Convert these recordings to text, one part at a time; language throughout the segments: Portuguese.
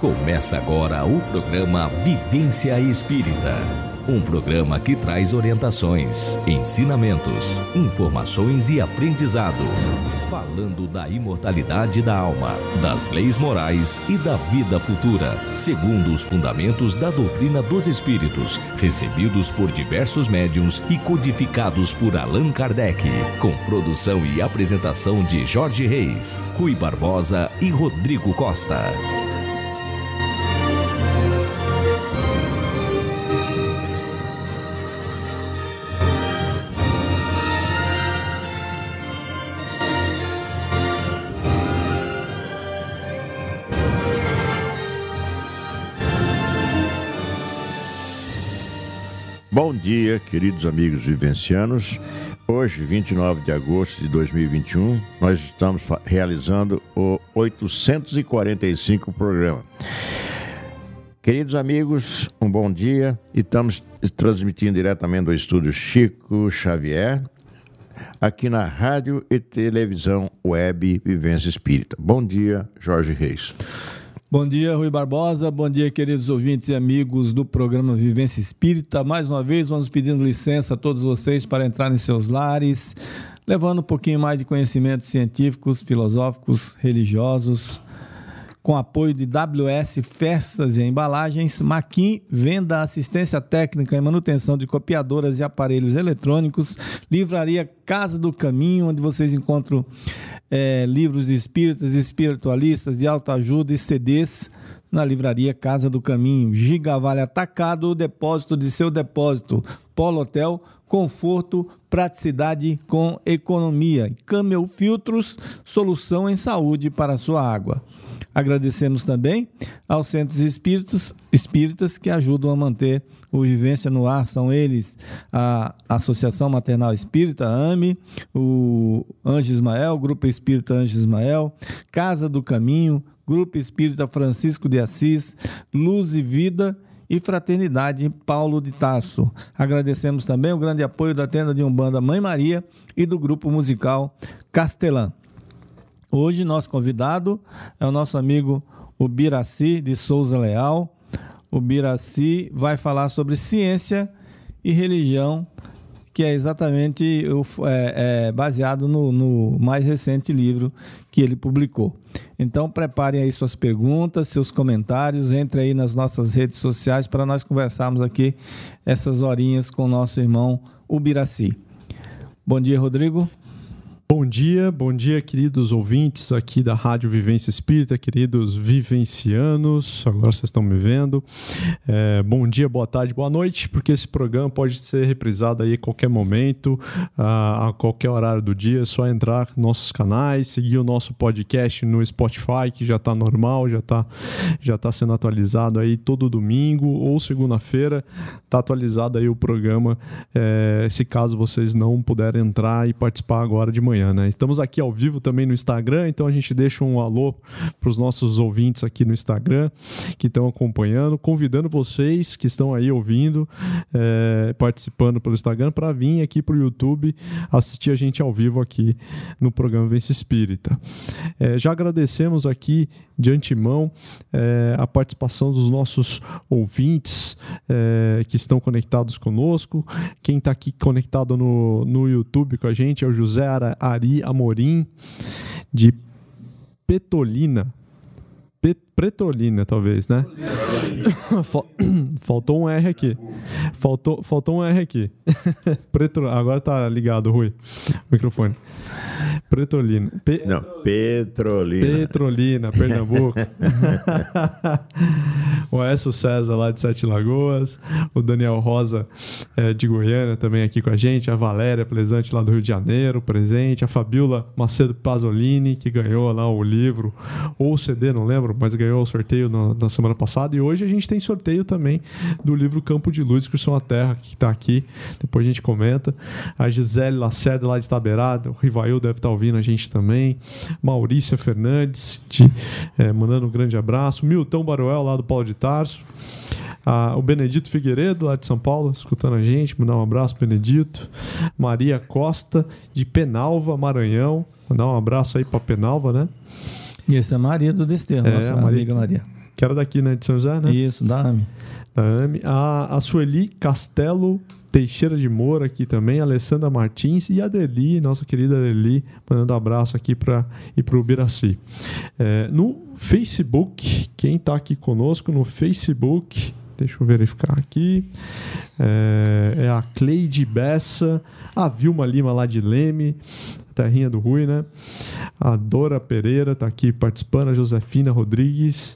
Começa agora o programa Vivência Espírita. Um programa que traz orientações, ensinamentos, informações e aprendizado. Falando da imortalidade da alma, das leis morais e da vida futura, segundo os fundamentos da doutrina dos espíritos, recebidos por diversos médiuns e codificados por Allan Kardec, com produção e apresentação de Jorge Reis, Rui Barbosa e Rodrigo Costa. Bom dia, queridos amigos vivencianos. Hoje, 29 de agosto de 2021, nós estamos realizando o 845 programa. Queridos amigos, um bom dia. E estamos transmitindo diretamente do estúdio Chico Xavier, aqui na Rádio e Televisão Web Vivência Espírita. Bom dia, Jorge Reis. Bom dia, Rui Barbosa. Bom dia, queridos ouvintes e amigos do programa Vivência Espírita. Mais uma vez, vamos pedindo licença a todos vocês para entrar em seus lares, levando um pouquinho mais de conhecimentos científicos, filosóficos, religiosos, com apoio de WS Festas e Embalagens, Maquin, venda, assistência técnica e manutenção de copiadoras e aparelhos eletrônicos, Livraria Casa do Caminho, onde vocês encontram livros de espíritas, espiritualistas, de autoajuda e CDs na Livraria Casa do Caminho. Gigavale Atacado, o depósito de seu depósito. Polo Hotel, conforto, praticidade com economia. Camel Filtros, solução em saúde para a sua água. Agradecemos também aos centros espíritas que ajudam a manter o Vivência no ar. São eles a Associação Maternal Espírita, AME, o Anjo Ismael, Grupo Espírita Anjo Ismael, Casa do Caminho, Grupo Espírita Francisco de Assis, Luz e Vida e Fraternidade Paulo de Tarso. Agradecemos também o grande apoio da tenda de Umbanda Mãe Maria e do grupo musical Castelã. Hoje, nosso convidado é o nosso amigo Ubiraci de Souza Leal. O Ubiraci vai falar sobre ciência e religião, que é exatamente baseado no mais recente livro que ele publicou. Então, preparem aí suas perguntas, seus comentários, entre aí nas nossas redes sociais para nós conversarmos aqui essas horinhas com o nosso irmão Ubiraci. Bom dia, Rodrigo. Bom dia, queridos ouvintes aqui da Rádio Vivência Espírita, queridos vivencianos, agora vocês estão me vendo. Bom dia, boa tarde, boa noite, porque esse programa pode ser reprisado aí a qualquer momento, a qualquer horário do dia. É só entrar nos nossos canais, seguir o nosso podcast no Spotify, que já está normal, já tá sendo atualizado aí todo domingo ou segunda-feira, está atualizado aí o programa, se caso vocês não puderem entrar e participar agora de manhã. Né? Estamos aqui ao vivo também no Instagram, então a gente deixa um alô para os nossos ouvintes aqui no Instagram que estão acompanhando, convidando vocês que estão aí ouvindo, participando pelo Instagram, para vir aqui para o YouTube assistir a gente ao vivo aqui no programa Vivência Espírita. Já agradecemos aqui de antemão a participação dos nossos ouvintes que estão conectados conosco. Quem está aqui conectado no YouTube com a gente é o José Ari Amorim, de Petrolina, talvez, né? Faltou um R aqui. Faltou um R aqui. Agora tá ligado, Rui. Microfone. Petrolina. Petrolina, Pernambuco. O Écio César lá de Sete Lagoas. O Daniel Rosa de Goiânia também aqui com a gente. A Valéria Plesante lá do Rio de Janeiro, presente. A Fabiola Macedo Pasolini, que ganhou lá o livro ou o CD, não lembro, mas ganhou o sorteio na semana passada. E hoje a gente tem sorteio também do livro Campo de Luz, Inscrição à Terra, que está aqui. Depois a gente comenta. A Gisele Lacerda lá de Taberado. O Rivail deve estar ouvindo a gente também. Maurícia Fernandes, mandando um grande abraço. Milton Baruel, lá do Paulo de Tarso. O Benedito Figueiredo, lá de São Paulo, escutando a gente. Mandar um abraço, Benedito. Maria Costa, de Penalva, Maranhão. Mandar um abraço aí para Penalva, né? E essa é a Maria do Desterro, nossa amiga Maria. que era daqui, né? De São José, né? Isso, da AME. Da AME. A Sueli Castelo Teixeira de Moura aqui também, a Alessandra Martins e a Adeli, nossa querida Adeli, mandando um abraço aqui para o Ubiraci. No Facebook, quem está aqui conosco no Facebook, deixa eu verificar aqui, é a Cleide Bessa, a Vilma Lima lá de Leme, terrinha do Rui, né? A Dora Pereira está aqui participando, a Josefina Rodrigues,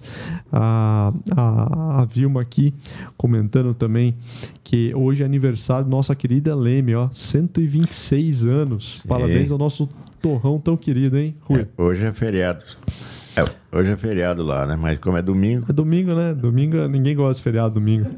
a Vilma aqui comentando também que hoje é aniversário da nossa querida Leme, ó, 126 anos. Sim. Parabéns ao nosso torrão tão querido, hein, Rui? Hoje é feriado. Hoje é feriado lá, né? Mas como é domingo... É domingo, né? Domingo, ninguém gosta de feriado domingo.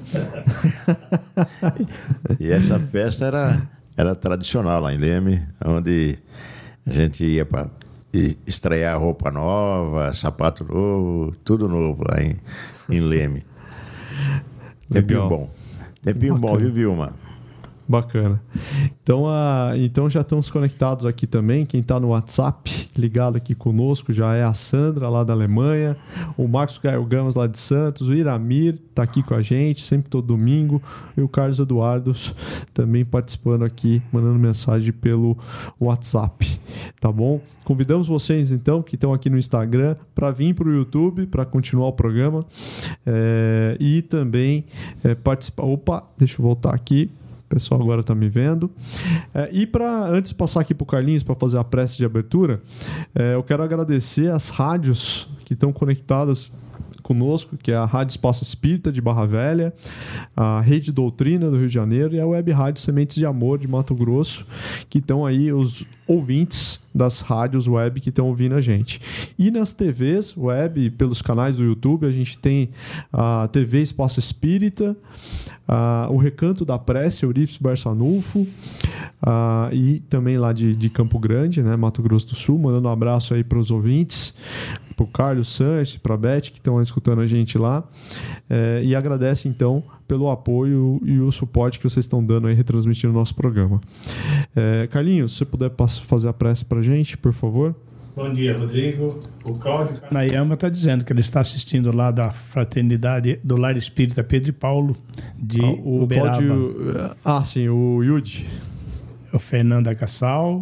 E essa festa era tradicional lá em Leme, onde a gente ia para estrear roupa nova, sapato novo, tudo novo lá em Leme. Tempinho bom. Tempinho bom, viu, Vilma? Bacana. Então já estamos conectados aqui também. Quem está no WhatsApp ligado aqui conosco já é a Sandra lá da Alemanha, o Marcos Caio Gamos lá de Santos, o Iramir está aqui com a gente sempre todo domingo, e o Carlos Eduardo também participando aqui, mandando mensagem pelo WhatsApp, tá bom? Convidamos vocês então que estão aqui no Instagram para vir para o YouTube para continuar o programa e também participar. Opa, deixa eu voltar aqui. O pessoal agora está me vendo. E antes de passar aqui para o Carlinhos para fazer a prece de abertura, eu quero agradecer as rádios que estão conectadas conosco, que é a Rádio Espaço Espírita de Barra Velha, a Rede Doutrina do Rio de Janeiro e a Web Rádio Sementes de Amor de Mato Grosso, que estão aí os ouvintes das rádios web que estão ouvindo a gente. E nas TVs web, pelos canais do YouTube, a gente tem a TV Espaço Espírita, o Recanto da Prece, Eurípides Barçanufo, e também lá de Campo Grande, né, Mato Grosso do Sul, mandando um abraço aí para os ouvintes, para o Carlos Sanches, para a Beth, que estão escutando a gente lá, e agradece então pelo apoio e o suporte que vocês estão dando aí, retransmitindo o nosso programa. Carlinhos, se você puder fazer a prece para a gente, por favor. Bom dia, Rodrigo. O Cláudio Nayama está dizendo que ele está assistindo lá da Fraternidade do Lar Espírita Pedro e Paulo de Uberaba. Sim, o Yudi. O Fernanda Cassal.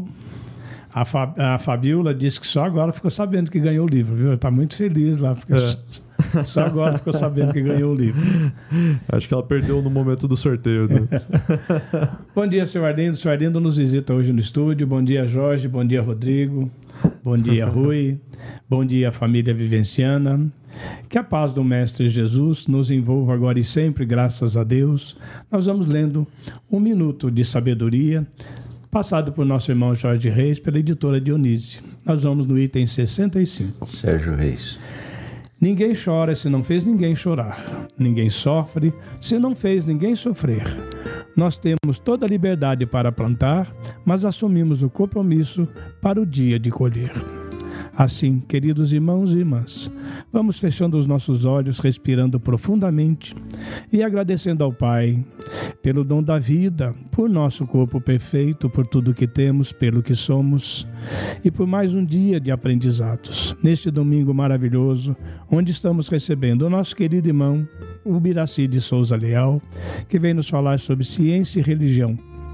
A Fabiola disse que só agora ficou sabendo que ganhou o livro, viu? Está muito feliz lá, porque só agora ficou sabendo que ganhou o livro. Acho que ela perdeu no momento do sorteio. Né? Bom dia, seu Arlindo. O seu Arlindo nos visita hoje no estúdio. Bom dia, Jorge. Bom dia, Rodrigo. Bom dia, Rui. Bom dia, família vivenciana. Que a paz do Mestre Jesus nos envolva agora e sempre, graças a Deus. Nós vamos lendo um minuto de sabedoria, passado por nosso irmão Jorge Reis, pela editora Dionísio. Nós vamos no item 65. Sérgio Reis. Ninguém chora se não fez ninguém chorar. Ninguém sofre se não fez ninguém sofrer. Nós temos toda a liberdade para plantar, mas assumimos o compromisso para o dia de colher. Assim, queridos irmãos e irmãs, vamos fechando os nossos olhos, respirando profundamente e agradecendo ao Pai pelo dom da vida, por nosso corpo perfeito, por tudo que temos, pelo que somos e por mais um dia de aprendizados. Neste domingo maravilhoso, onde estamos recebendo o nosso querido irmão Ubiraci de Souza Leal, que vem nos falar sobre ciência e religião.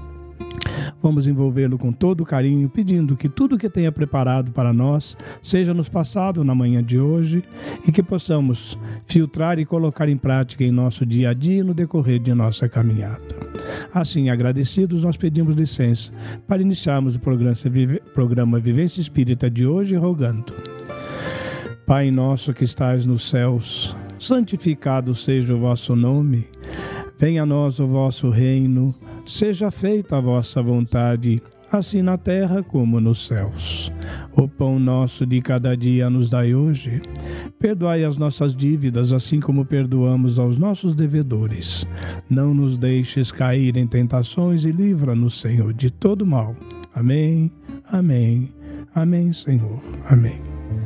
Vamos envolvê-lo com todo carinho, pedindo que tudo que tenha preparado para nós seja nos passado na manhã de hoje e que possamos filtrar e colocar em prática em nosso dia a dia e no decorrer de nossa caminhada. Assim, agradecidos, nós pedimos licença para iniciarmos o programa Vivência Espírita de hoje, rogando: Pai nosso que estais nos céus, santificado seja o vosso nome, venha a nós o vosso reino, seja feita a vossa vontade, assim na terra como nos céus. O pão nosso de cada dia nos dai hoje. Perdoai as nossas dívidas, assim como perdoamos aos nossos devedores. Não nos deixes cair em tentações e livra-nos, Senhor, de todo mal. Amém, amém, amém, Senhor, amém.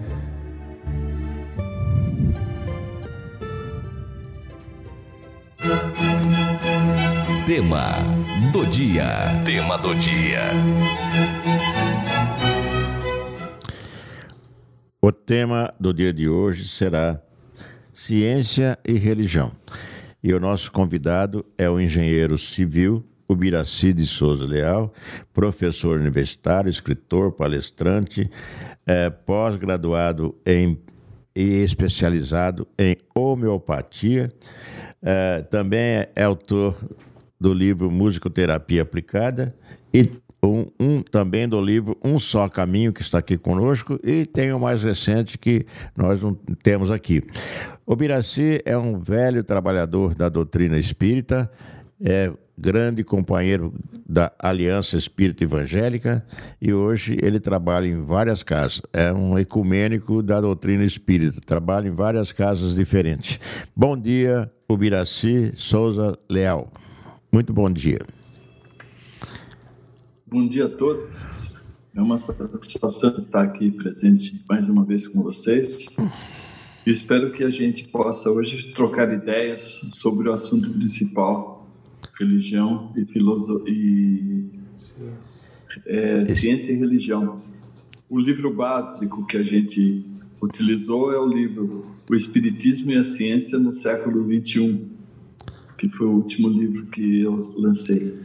Tema do dia. Tema do dia. O tema do dia de hoje será ciência e religião. E o nosso convidado é o engenheiro civil Ubiraci de Souza Leal, professor universitário, escritor, palestrante, pós-graduado e especializado em homeopatia. Também é autor do livro Musicoterapia Aplicada e também do livro Um Só Caminho, que está aqui conosco, e tem o mais recente que nós não temos aqui. Ubiraci é um velho trabalhador da doutrina espírita, é grande companheiro da Aliança Espírita Evangélica e hoje ele trabalha em várias casas. É um ecumênico da doutrina espírita, trabalha em várias casas diferentes. Bom dia, Ubiraci Souza Leal. Muito bom dia. Bom dia a todos. É uma satisfação estar aqui presente mais uma vez com vocês. E espero que a gente possa hoje trocar ideias sobre o assunto principal, religião e ciência e religião. O livro básico que a gente utilizou é o livro O Espiritismo e a Ciência no Século XXI, que foi o último livro que eu lancei.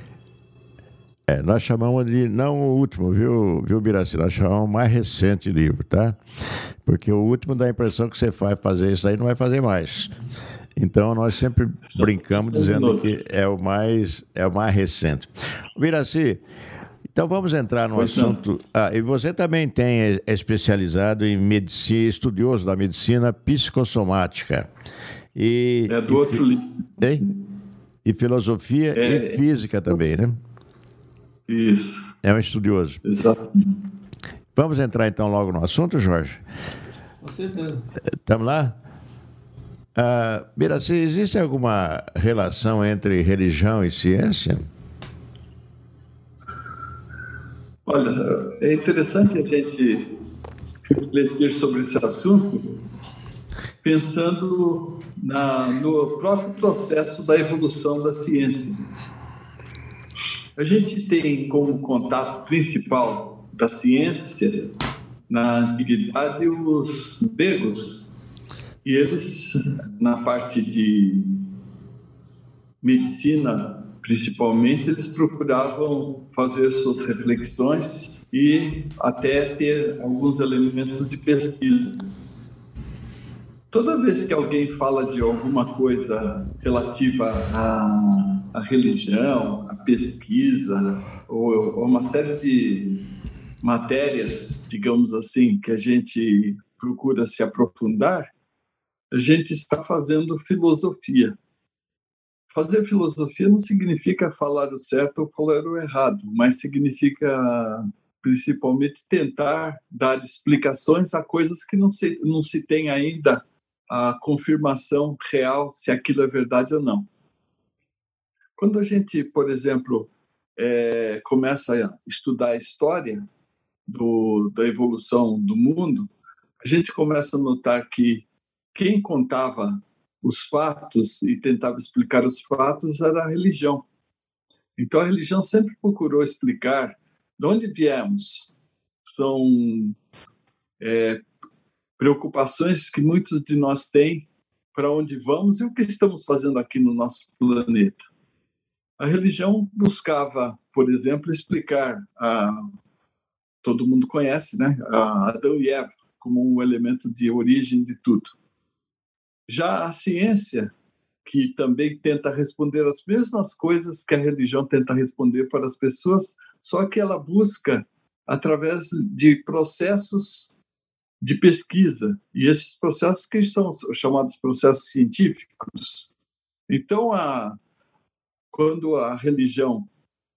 Nós chamamos de, não o último, viu, Biraci? Nós chamamos o mais recente livro, tá? Porque o último dá a impressão que você vai fazer isso aí, não vai fazer mais. Então, nós sempre brincamos dizendo que é o mais recente. Biraci, então vamos entrar no assunto. E você também é especializado em medicina, estudioso da medicina psicossomática. Do outro livro. E filosofia e física também, né? Isso. É um estudioso. Exato. Vamos entrar então logo no assunto, Jorge? Com certeza. Estamos lá? Biraci, existe alguma relação entre religião e ciência? Olha, é interessante a gente refletir sobre esse assunto pensando no próprio processo da evolução da ciência. A gente tem como contato principal da ciência, na antiguidade, os gregos. E eles, na parte de medicina, principalmente, eles procuravam fazer suas reflexões e até ter alguns elementos de pesquisa. Toda vez que alguém fala de alguma coisa relativa à religião, à pesquisa, ou uma série de matérias, digamos assim, que a gente procura se aprofundar, a gente está fazendo filosofia. Fazer filosofia não significa falar o certo ou falar o errado, mas significa principalmente tentar dar explicações a coisas que não se tem ainda a confirmação real se aquilo é verdade ou não. Quando a gente, por exemplo, começa a estudar a história da evolução do mundo, a gente começa a notar que quem contava os fatos e tentava explicar os fatos era a religião. Então, a religião sempre procurou explicar de onde viemos. São preocupações que muitos de nós têm, para onde vamos e o que estamos fazendo aqui no nosso planeta. A religião buscava, por exemplo, explicar, todo mundo conhece, né? A Adão e Eva como um elemento de origem de tudo. Já a ciência, que também tenta responder as mesmas coisas que a religião tenta responder para as pessoas, só que ela busca através de processos de pesquisa, e esses processos que são chamados processos científicos. Então, quando a religião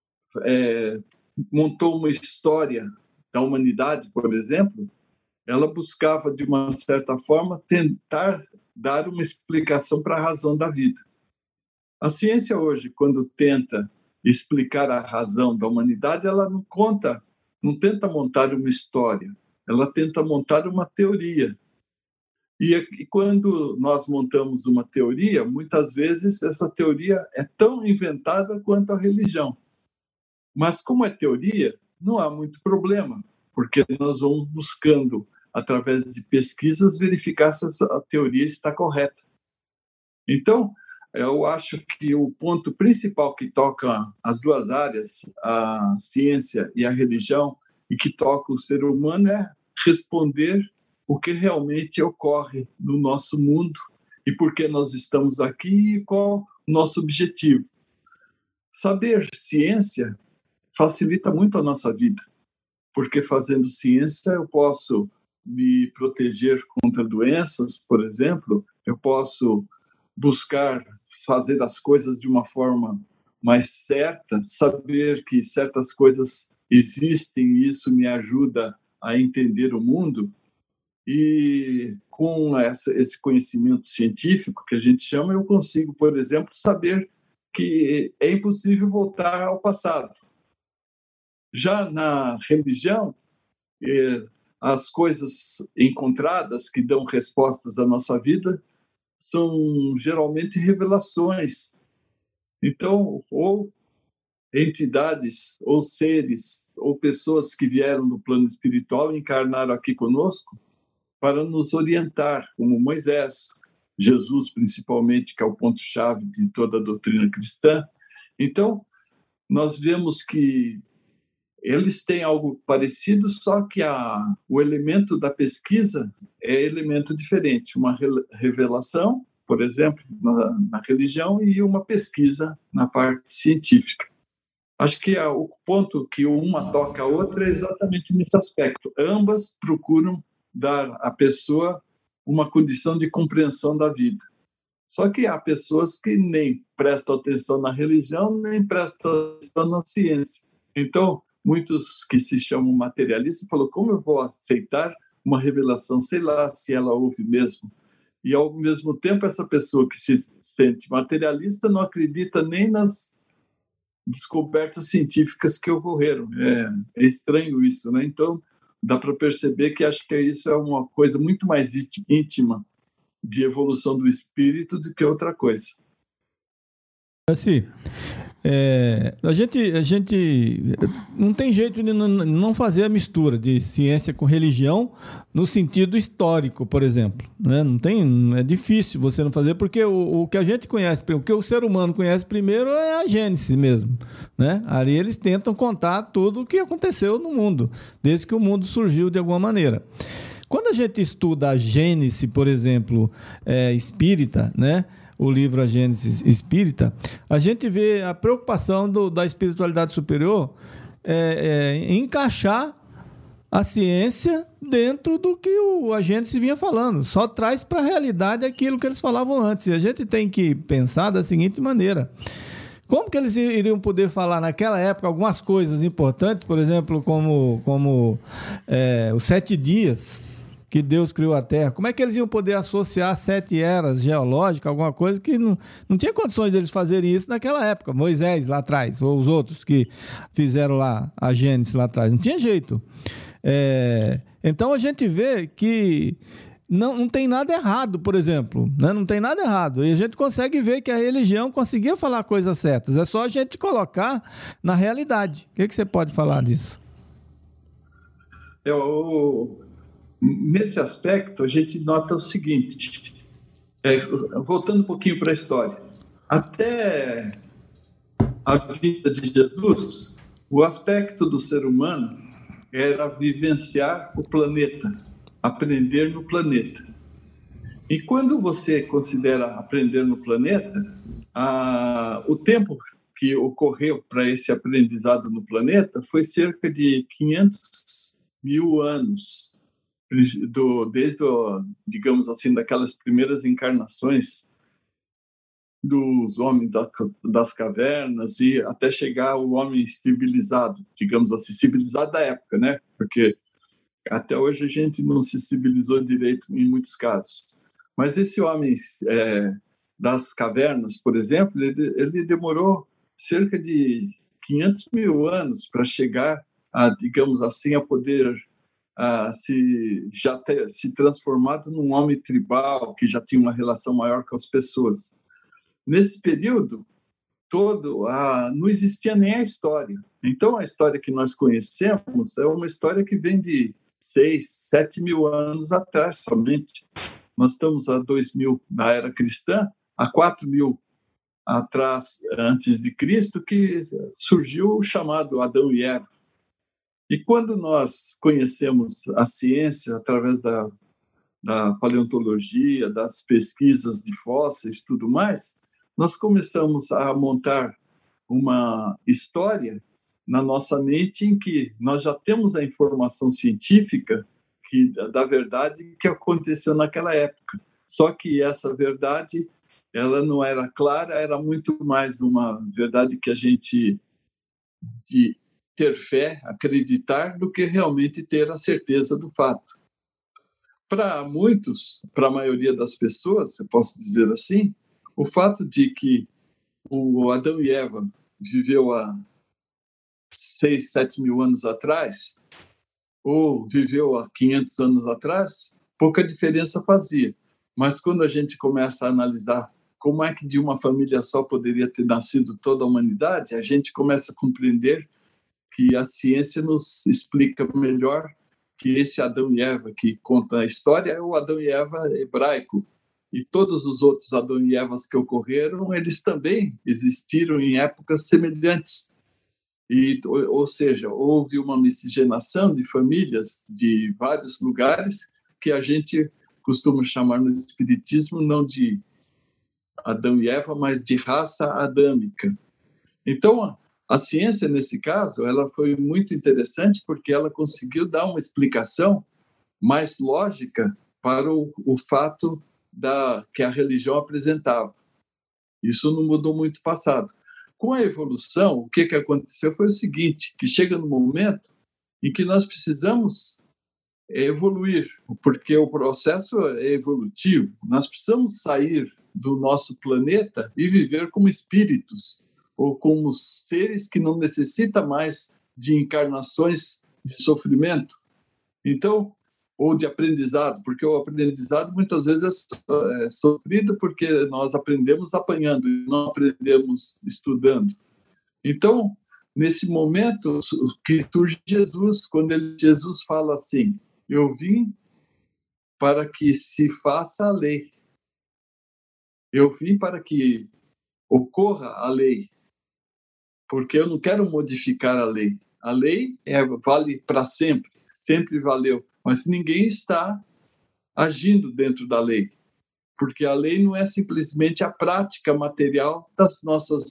montou uma história da humanidade, por exemplo, ela buscava, de uma certa forma, tentar dar uma explicação para a razão da vida. A ciência hoje, quando tenta explicar a razão da humanidade, ela não tenta montar uma história, ela tenta montar uma teoria. E quando nós montamos uma teoria, muitas vezes essa teoria é tão inventada quanto a religião. Mas como é teoria, não há muito problema, porque nós vamos buscando através de pesquisas, verificar se essa teoria está correta. Então, eu acho que o ponto principal que toca as duas áreas, a ciência e a religião, e que toca o ser humano, é responder o que realmente ocorre no nosso mundo e por que nós estamos aqui e qual o nosso objetivo. Saber ciência facilita muito a nossa vida, porque fazendo ciência eu posso me proteger contra doenças, por exemplo, eu posso buscar fazer as coisas de uma forma mais certa, saber que certas coisas existem e isso me ajuda a entender o mundo. E com esse conhecimento científico que a gente chama, eu consigo, por exemplo, saber que é impossível voltar ao passado. Já na religião, as coisas encontradas que dão respostas à nossa vida são geralmente revelações. Então, ou entidades, ou seres, ou pessoas que vieram do plano espiritual e encarnaram aqui conosco para nos orientar, como Moisés, Jesus principalmente, que é o ponto-chave de toda a doutrina cristã. Então, nós vemos que eles têm algo parecido, só que o elemento da pesquisa é elemento diferente. Uma revelação, por exemplo, na religião, e uma pesquisa na parte científica. Acho que o ponto que uma toca a outra é exatamente nesse aspecto. Ambas procuram dar à pessoa uma condição de compreensão da vida. Só que há pessoas que nem prestam atenção na religião, nem prestam atenção na ciência. Então, muitos que se chamam materialistas falam, como eu vou aceitar uma revelação, sei lá se ela houve mesmo. E, ao mesmo tempo, essa pessoa que se sente materialista não acredita nem nas descobertas científicas que ocorreram. É estranho isso, né? Então, dá para perceber que acho que isso é uma coisa muito mais íntima de evolução do espírito do que outra coisa. Assim, a gente não tem jeito de não fazer a mistura de ciência com religião no sentido histórico, por exemplo, né? É difícil você não fazer, porque o que a gente conhece, o que o ser humano conhece primeiro é a Gênesis mesmo, né? Ali eles tentam contar tudo o que aconteceu no mundo, desde que o mundo surgiu de alguma maneira. Quando a gente estuda a Gênesis, por exemplo, espírita, né? O livro A Gênesis Espírita, a gente vê a preocupação da espiritualidade superior em encaixar a ciência dentro do que a Gênesis vinha falando. Só traz para a realidade aquilo que eles falavam antes. E a gente tem que pensar da seguinte maneira. Como que eles iriam poder falar naquela época algumas coisas importantes, por exemplo, como os 7 dias que Deus criou a Terra? Como é que eles iam poder associar 7 eras geológicas, alguma coisa que não tinha condições deles fazerem isso naquela época? Moisés lá atrás, ou os outros que fizeram lá a Gênesis lá atrás. Não tinha jeito. Então a gente vê que não tem nada errado, por exemplo, né? Não tem nada errado. E a gente consegue ver que a religião conseguia falar coisas certas. É só a gente colocar na realidade. O que você pode falar disso? Nesse aspecto, a gente nota o seguinte, voltando um pouquinho para a história. Até a vinda de Jesus, o aspecto do ser humano era vivenciar o planeta, aprender no planeta. E quando você considera aprender no planeta, o tempo que ocorreu para esse aprendizado no planeta foi cerca de 500 mil anos. Desde, digamos assim, daquelas primeiras encarnações dos homens das cavernas e até chegar ao homem civilizado, digamos assim, civilizado da época, né? Porque até hoje a gente não se civilizou direito em muitos casos. Mas esse homem das cavernas, por exemplo, ele demorou cerca de 500 mil anos para chegar a, digamos assim, a poder se transformado num homem tribal, que já tinha uma relação maior com as pessoas. Nesse período todo, não existia nem a história. Então, a história que nós conhecemos é uma história que vem de 6, 7 mil anos atrás somente. Nós estamos a 2000 da era cristã, a 4 mil atrás, antes de Cristo, que surgiu o chamado Adão e Eva. E quando nós conhecemos a ciência através da paleontologia, das pesquisas de fósseis, tudo mais, nós começamos a montar uma história na nossa mente em que nós já temos a informação científica da verdade que aconteceu naquela época. Só que essa verdade, ela não era clara, era muito mais uma verdade que a gente de ter fé, acreditar, do que realmente ter a certeza do fato. Para muitos, para a maioria das pessoas, eu posso dizer assim, o fato de que o Adão e Eva viveu há 6, 7 mil anos atrás, ou viveu há 500 anos atrás, pouca diferença fazia. Mas quando a gente começa a analisar como é que de uma família só poderia ter nascido toda a humanidade, a gente começa a compreender que a ciência nos explica melhor que esse Adão e Eva que conta a história é o Adão e Eva hebraico. E todos os outros Adão e Evas que ocorreram, eles também existiram em épocas semelhantes. Ou seja, houve uma miscigenação de famílias de vários lugares que a gente costuma chamar no espiritismo não de Adão e Eva, mas de raça adâmica. Então, a ciência, nesse caso, ela foi muito interessante porque ela conseguiu dar uma explicação mais lógica para o fato que a religião apresentava. Isso não mudou muito o passado. Com a evolução, o que aconteceu foi o seguinte, que chega no momento em que nós precisamos evoluir, porque o processo é evolutivo. Nós precisamos sair do nosso planeta e viver como espíritos, ou como seres que não necessitam mais de encarnações de sofrimento. Então, ou de aprendizado, porque o aprendizado muitas vezes é sofrido porque nós aprendemos apanhando e não aprendemos estudando. Então, nesse momento que surge Jesus, quando Jesus fala assim, eu vim para que se faça a lei. Eu vim para que ocorra a lei, porque eu não quero modificar a lei. A lei vale para sempre, sempre valeu. Mas ninguém está agindo dentro da lei, porque a lei não é simplesmente a prática material dos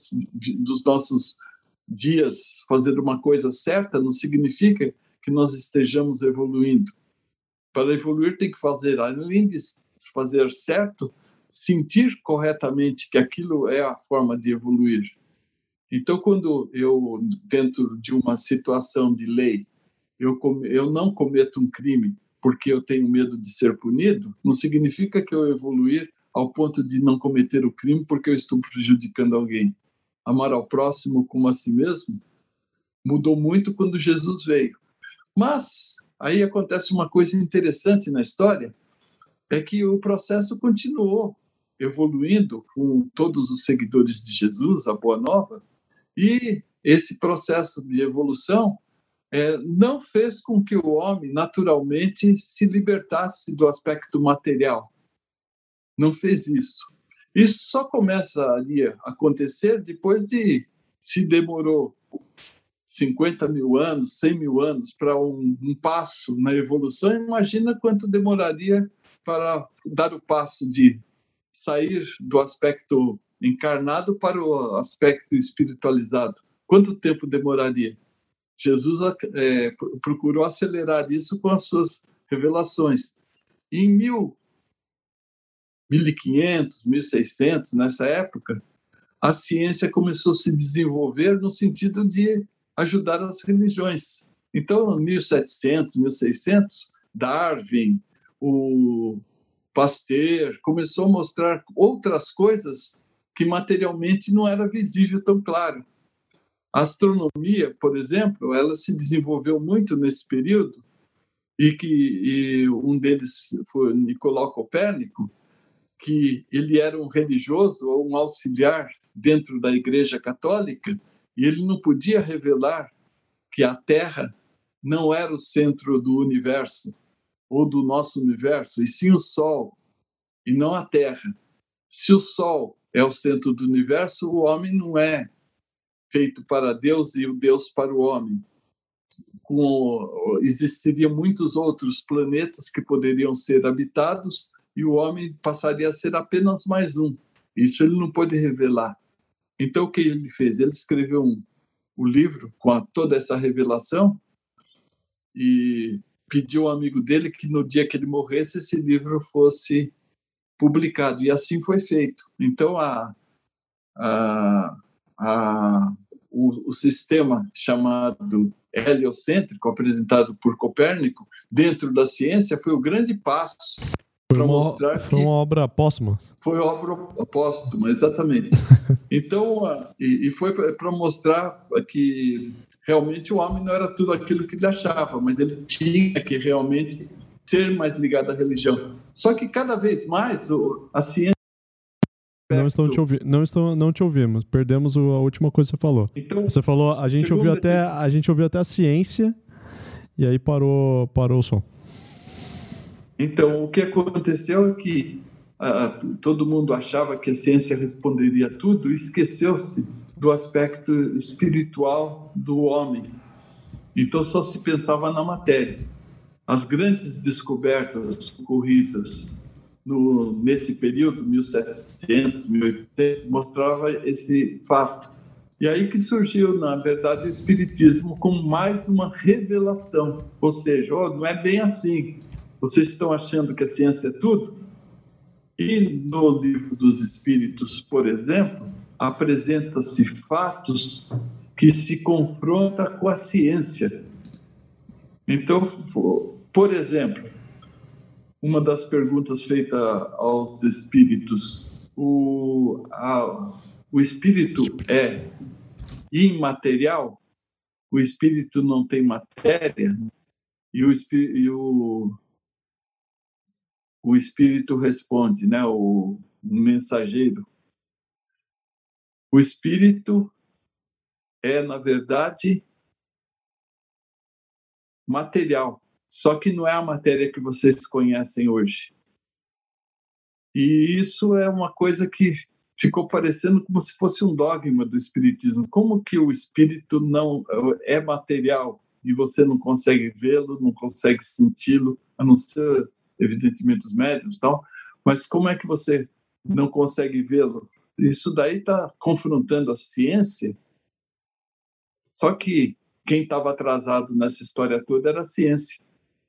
nossos dias. Fazer uma coisa certa não significa que nós estejamos evoluindo. Para evoluir tem que fazer, além de fazer certo, sentir corretamente que aquilo é a forma de evoluir. Então, quando eu, dentro de uma situação de lei, eu não cometo um crime porque eu tenho medo de ser punido, não significa que eu evoluir ao ponto de não cometer o crime porque eu estou prejudicando alguém. Amar ao próximo como a si mesmo mudou muito quando Jesus veio. Mas aí acontece uma coisa interessante na história, é que o processo continuou evoluindo com todos os seguidores de Jesus, a Boa Nova, e esse processo de evolução não fez com que o homem naturalmente se libertasse do aspecto material. Não fez isso. Isso só começa a acontecer depois de, se demorou 50 mil anos, 100 mil anos para um passo na evolução, imagina quanto demoraria para dar o passo de sair do aspecto encarnado para o aspecto espiritualizado. Quanto tempo demoraria? Jesus procurou acelerar isso com as suas revelações. Em 1500, 1600, nessa época, a ciência começou a se desenvolver no sentido de ajudar as religiões. Então, em 1700, 1600, Darwin, o Pasteur, começou a mostrar outras coisas que materialmente não era visível tão claro. A astronomia, por exemplo, ela se desenvolveu muito nesse período e um deles foi Nicolau Copérnico, que ele era um religioso ou um auxiliar dentro da Igreja Católica e ele não podia revelar que a Terra não era o centro do universo ou do nosso universo, e sim o Sol, e não a Terra. Se o Sol é o centro do universo, o homem não é feito para Deus e o Deus para o homem. Existiriam muitos outros planetas que poderiam ser habitados e o homem passaria a ser apenas mais um. Isso ele não pôde revelar. Então, o que ele fez? Ele escreveu um livro com toda essa revelação e pediu ao amigo dele que no dia que ele morresse, esse livro fosse publicado. E assim foi feito. Então, o sistema chamado heliocêntrico, apresentado por Copérnico, dentro da ciência, foi o grande passo para mostrar que... Foi uma obra póstuma. Foi obra póstuma, exatamente. Então, e foi para mostrar que realmente o homem não era tudo aquilo que ele achava, mas ele tinha que realmente ser mais ligado à religião. Só que cada vez mais a ciência... Não te ouvimos. Perdemos a última coisa que você falou. Então, você falou, a gente ouviu até a ciência e aí parou o som. Então, o que aconteceu é que todo mundo achava que a ciência responderia a tudo e esqueceu-se do aspecto espiritual do homem. Então, só se pensava na matéria. As grandes descobertas ocorridas nesse período, 1700, 1800, mostrava esse fato. E aí que surgiu, na verdade, o Espiritismo como mais uma revelação. Ou seja, não é bem assim. Vocês estão achando que a ciência é tudo? E no Livro dos Espíritos, por exemplo, apresenta-se fatos que se confrontam com a ciência. Então, por exemplo, uma das perguntas feitas aos espíritos, o espírito é imaterial? O espírito não tem matéria? E o espírito responde, né? O mensageiro. O espírito é, na verdade, material. Só que não é a matéria que vocês conhecem hoje. E isso é uma coisa que ficou parecendo como se fosse um dogma do espiritismo. Como que o espírito não é material e você não consegue vê-lo, não consegue senti-lo, a não ser, evidentemente, os médiuns e tal, mas como é que você não consegue vê-lo? Isso daí está confrontando a ciência. Só que quem estava atrasado nessa história toda era a ciência.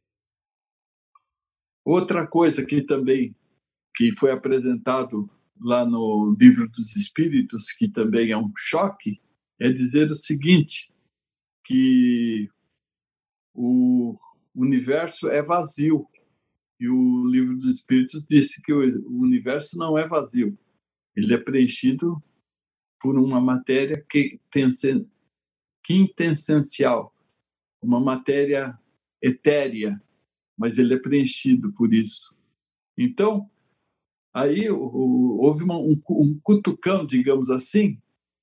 Outra coisa que foi apresentado lá no Livro dos Espíritos, que também é um choque, é dizer o seguinte, que o universo é vazio. E o Livro dos Espíritos disse que o universo não é vazio. Ele é preenchido por uma matéria quintessencial, uma matéria etérea, mas ele é preenchido por isso. Então, aí houve um cutucão, digamos assim,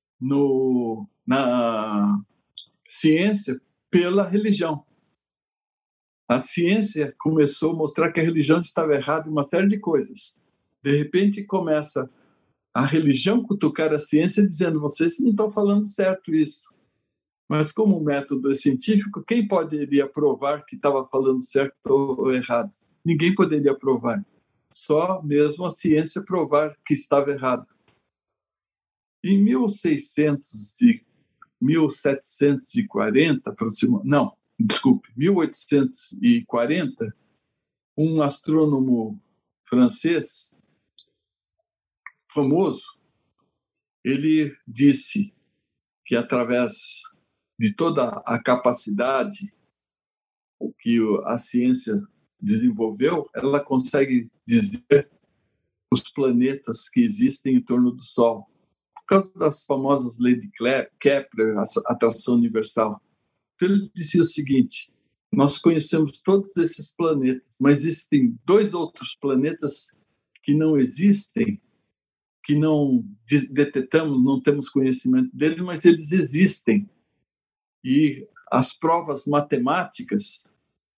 na ciência pela religião. A ciência começou a mostrar que a religião estava errada em uma série de coisas. De repente, começa a religião cutucar a ciência dizendo: vocês não estão falando certo isso. Mas como o método é científico, quem poderia provar que estava falando certo ou errado? Ninguém poderia provar. Só mesmo a ciência provar que estava errado. Em 1840, um astrônomo francês famoso, ele disse que através de toda a capacidade que a ciência desenvolveu, ela consegue dizer os planetas que existem em torno do Sol, por causa das famosas leis de Kepler, a atração universal. Então ele dizia o seguinte: nós conhecemos todos esses planetas, mas existem 2 outros planetas que não existem, que não detectamos, não temos conhecimento deles, mas eles existem. E as provas matemáticas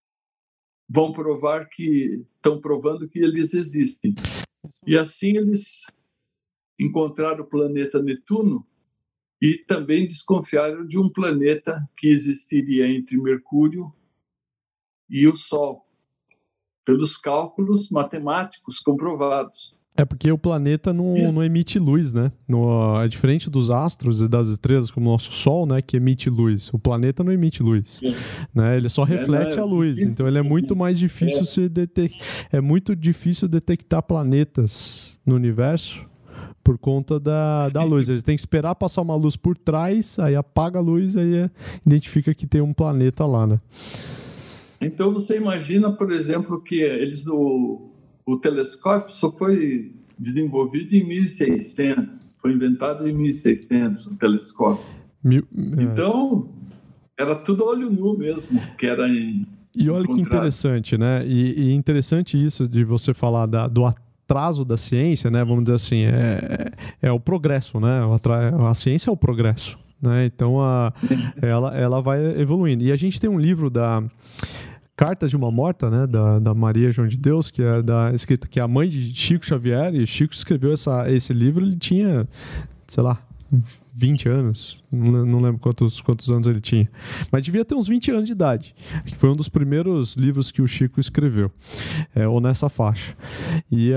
estão provando que eles existem. E assim eles encontraram o planeta Netuno e também desconfiaram de um planeta que existiria entre Mercúrio e o Sol, pelos cálculos matemáticos comprovados. É porque o planeta não emite luz, né? É diferente dos astros e das estrelas, como o nosso Sol, né? Que emite luz. O planeta não emite luz, né? Ele só reflete a luz. Então ele é muito mais difícil é muito difícil detectar planetas no universo por conta da luz. Ele tem que esperar passar uma luz por trás, aí apaga a luz, aí identifica que tem um planeta lá, né? Então você imagina, por exemplo, que o telescópio só foi desenvolvido em 1600, foi inventado em 1600 o telescópio. Então, era tudo olho nu mesmo, que era E olha que interessante, né? E interessante isso de você falar do atraso da ciência, né? Vamos dizer assim, é o progresso, né? A ciência é o progresso, né? Então, ela vai evoluindo. E a gente tem um livro da Cartas de uma Morta, né, da Maria João de Deus, que é escrita, que é a mãe de Chico Xavier, e Chico escreveu esse livro, ele tinha, sei lá, 20 anos, não lembro quantos anos ele tinha, mas devia ter uns 20 anos de idade, que foi um dos primeiros livros que o Chico escreveu, ou nessa faixa. E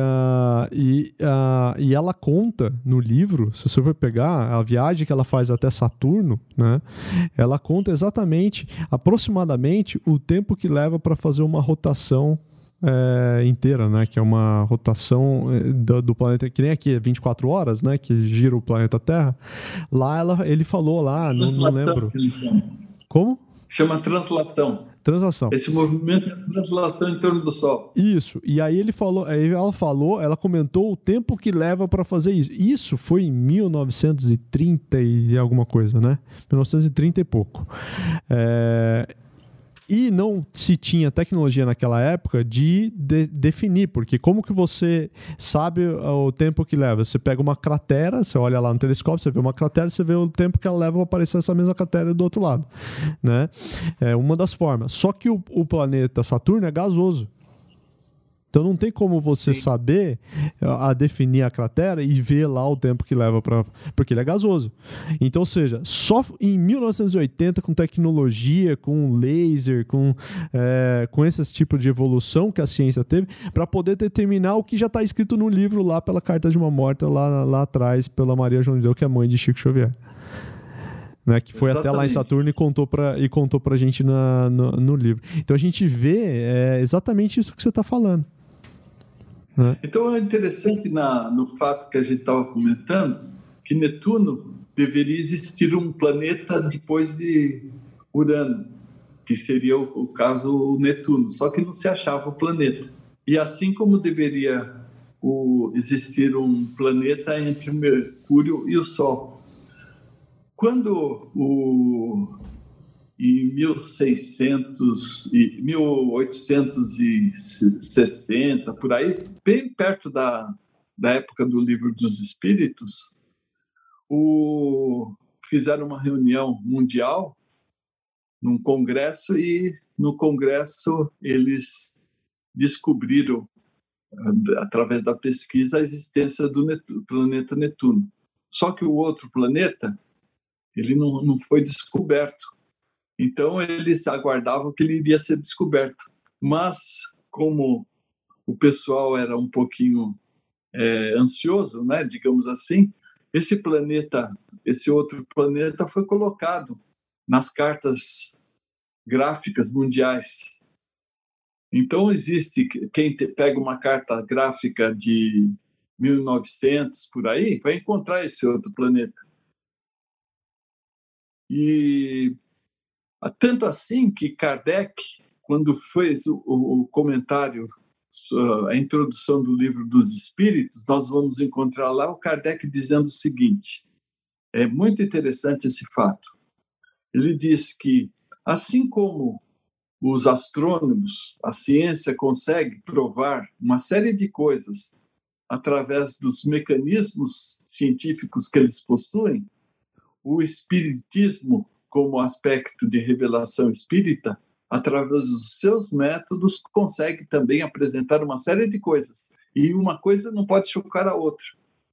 ela conta no livro, se você for pegar a viagem que ela faz até Saturno, né, ela conta exatamente, aproximadamente, o tempo que leva para fazer uma rotação inteira, né? Que é uma rotação do planeta, que nem aqui, é 24 horas, né? Que gira o planeta Terra. Lá ele falou lá, não lembro. Como? Chama translação. Translação. Esse movimento é translação em torno do Sol. Isso. E aí ela comentou o tempo que leva para fazer isso. Isso foi em 1930 e alguma coisa, né? 1930 e pouco. E não se tinha tecnologia naquela época de definir, porque como que você sabe o tempo que leva? Você pega uma cratera, você olha lá no telescópio, você vê uma cratera, você vê o tempo que ela leva para aparecer essa mesma cratera do outro lado, né? É uma das formas. Só que o planeta Saturno é gasoso. Então não tem como você saber definir a cratera e ver lá o tempo que leva porque ele é gasoso. Então, ou seja, só em 1980, com tecnologia, com laser, com esse tipo de evolução que a ciência teve, para poder determinar o que já está escrito no livro lá pela Carta de uma Morta, lá atrás, pela Maria João de Deus, que é a mãe de Chico Xavier. Né, que foi até lá em Saturno e contou pra gente no livro. Então a gente vê exatamente isso que você está falando. Então é interessante no fato que a gente estava comentando que Netuno deveria existir um planeta depois de Urano, que seria o caso o Netuno, só que não se achava o planeta. E assim como deveria existir um planeta entre o Mercúrio e o Sol. Quando em 1860, por aí, bem perto da época do Livro dos Espíritos, fizeram uma reunião mundial num congresso, e no congresso eles descobriram, através da pesquisa, a existência do planeta Netuno. Só que o outro planeta, ele não foi descoberto. Então, eles aguardavam que ele iria ser descoberto. Mas, como o pessoal era um pouquinho ansioso, né, digamos assim, esse outro planeta foi colocado nas cartas gráficas mundiais. Então, existe quem pega uma carta gráfica de 1900, por aí, vai encontrar esse outro planeta. E tanto assim que Kardec, quando fez o comentário, a introdução do Livro dos Espíritos, nós vamos encontrar lá o Kardec dizendo o seguinte, é muito interessante esse fato. Ele diz que, assim como os astrônomos, a ciência consegue provar uma série de coisas através dos mecanismos científicos que eles possuem, o espiritismo como aspecto de revelação espírita, através dos seus métodos, consegue também apresentar uma série de coisas. E uma coisa não pode chocar a outra.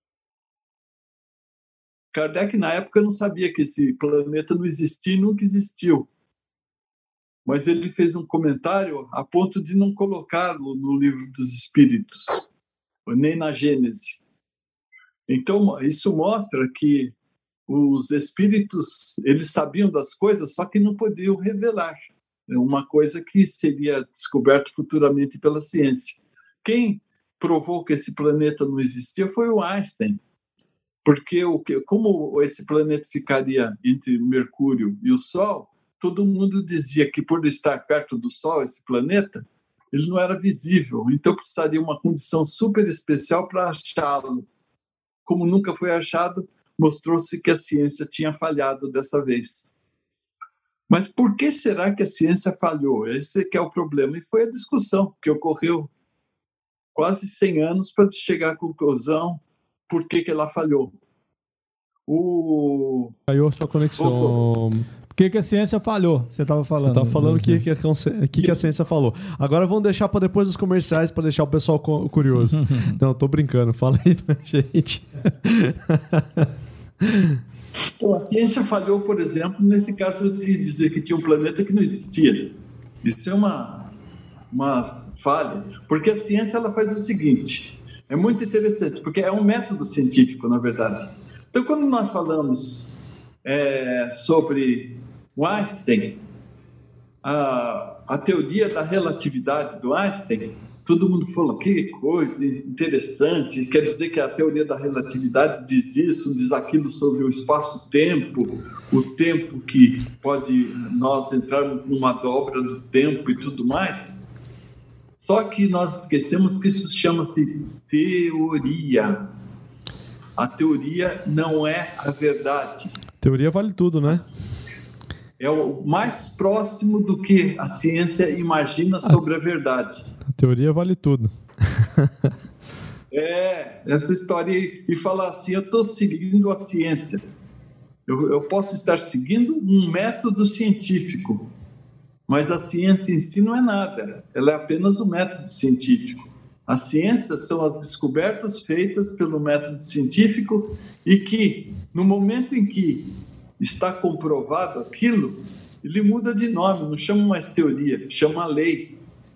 Kardec, na época, não sabia que esse planeta não existia e nunca existiu. Mas ele fez um comentário a ponto de não colocá-lo no Livro dos Espíritos, nem na Gênese. Então, isso mostra que os espíritos, eles sabiam das coisas, só que não podiam revelar. É uma coisa que seria descoberta futuramente pela ciência. Quem provou que esse planeta não existia foi o Einstein. Porque como esse planeta ficaria entre Mercúrio e o Sol, todo mundo dizia que por estar perto do Sol, esse planeta, ele não era visível. Então precisaria uma condição super especial para achá-lo. Como nunca foi achado, mostrou-se que a ciência tinha falhado dessa vez. Mas por que será que a ciência falhou? Esse que é o problema. E foi a discussão que ocorreu quase 100 anos para chegar à conclusão por que ela falhou. Caiu a sua conexão. Por que a ciência falhou? Você estava falando. Você estava falando o que a ciência falou. Agora vamos deixar para depois dos comerciais, para deixar o pessoal curioso. Não, tô brincando. Fala aí pra gente. Então, a ciência falhou, por exemplo, nesse caso de dizer que tinha um planeta que não existia. Isso é uma falha. Porque a ciência ela faz o seguinte... É muito interessante, porque é um método científico, na verdade. Então, quando nós falamos sobre o Einstein, a teoria da relatividade do Einstein, todo mundo falou, que coisa interessante, quer dizer que a teoria da relatividade diz isso, diz aquilo sobre o espaço-tempo, o tempo que pode nós entrarmos numa dobra do tempo e tudo mais. Só que nós esquecemos que isso chama-se teoria. A teoria não é a verdade. Teoria vale tudo, né? É o mais próximo do que a ciência imagina sobre a verdade. A teoria vale tudo. Essa história e falar assim, eu estou seguindo a ciência. Eu posso estar seguindo um método científico, mas a ciência em si não é nada, ela é apenas um método científico. As ciências são as descobertas feitas pelo método científico e que, no momento em que está comprovado aquilo, ele muda de nome, não chama mais teoria, chama lei.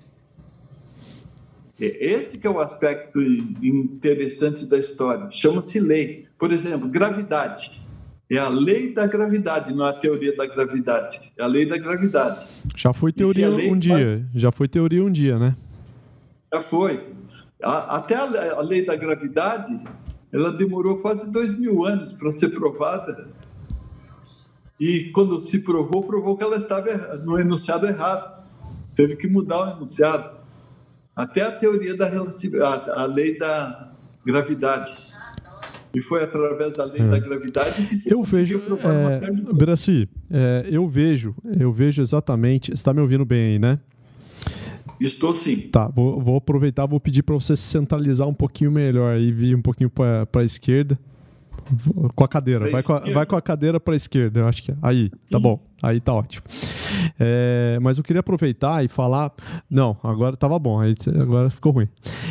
Esse que é o aspecto interessante da história, chama-se lei. Por exemplo, gravidade. É a lei da gravidade, não é a teoria da gravidade. É a lei da gravidade. Já foi teoria um dia. Já foi teoria um dia, né? Já foi. Até a lei da gravidade, ela demorou quase 2000 anos para ser provada. E quando se provou que ela estava no enunciado errado. Teve que mudar o enunciado. Até a teoria da relatividade, a lei da gravidade. E foi através da lei da gravidade que se conseguiu provar uma série de coisas. Beraci, eu vejo exatamente... Você está me ouvindo bem aí, né? Estou sim. Tá, vou aproveitar, vou pedir para você se centralizar um pouquinho melhor e vir um pouquinho para a esquerda. Com a cadeira, vai com a cadeira para a esquerda, eu acho que é. Aí, tá bom, aí tá ótimo. Mas eu queria aproveitar e falar... Não, agora tava bom, agora ficou ruim.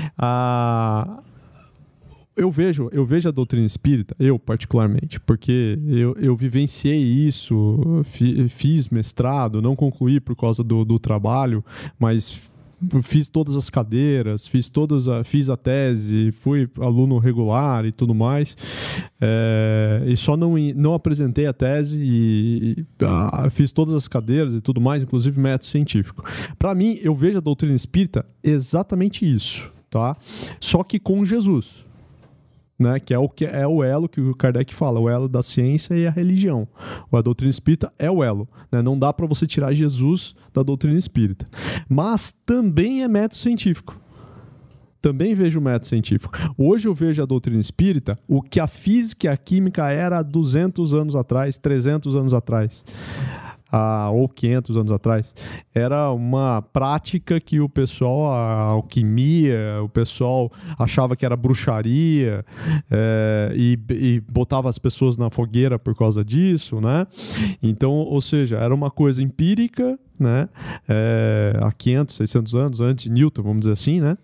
Eu vejo a doutrina espírita, eu particularmente, porque eu vivenciei isso, fiz mestrado, não concluí por causa do trabalho, mas fiz todas as cadeiras, fiz a tese, fui aluno regular e tudo mais, e só não apresentei a tese e fiz todas as cadeiras e tudo mais, inclusive método científico. Para mim, eu vejo a doutrina espírita exatamente isso, tá? Só que com Jesus. Né, que é o elo que o Kardec fala, o elo da ciência e a religião. A doutrina espírita é o elo, né? Não dá para você tirar Jesus da doutrina espírita. Mas também é método científico. Também vejo o método científico. Hoje eu vejo a doutrina espírita o que a física e a química era há 200 anos atrás, 300 anos atrás. ou 500 anos atrás, era uma prática que o pessoal, a alquimia, o pessoal achava que era bruxaria, e botava as pessoas na fogueira por causa disso, né? Então, ou seja, era uma coisa empírica, né? Há 500, 600 anos antes de Newton, vamos dizer assim, né?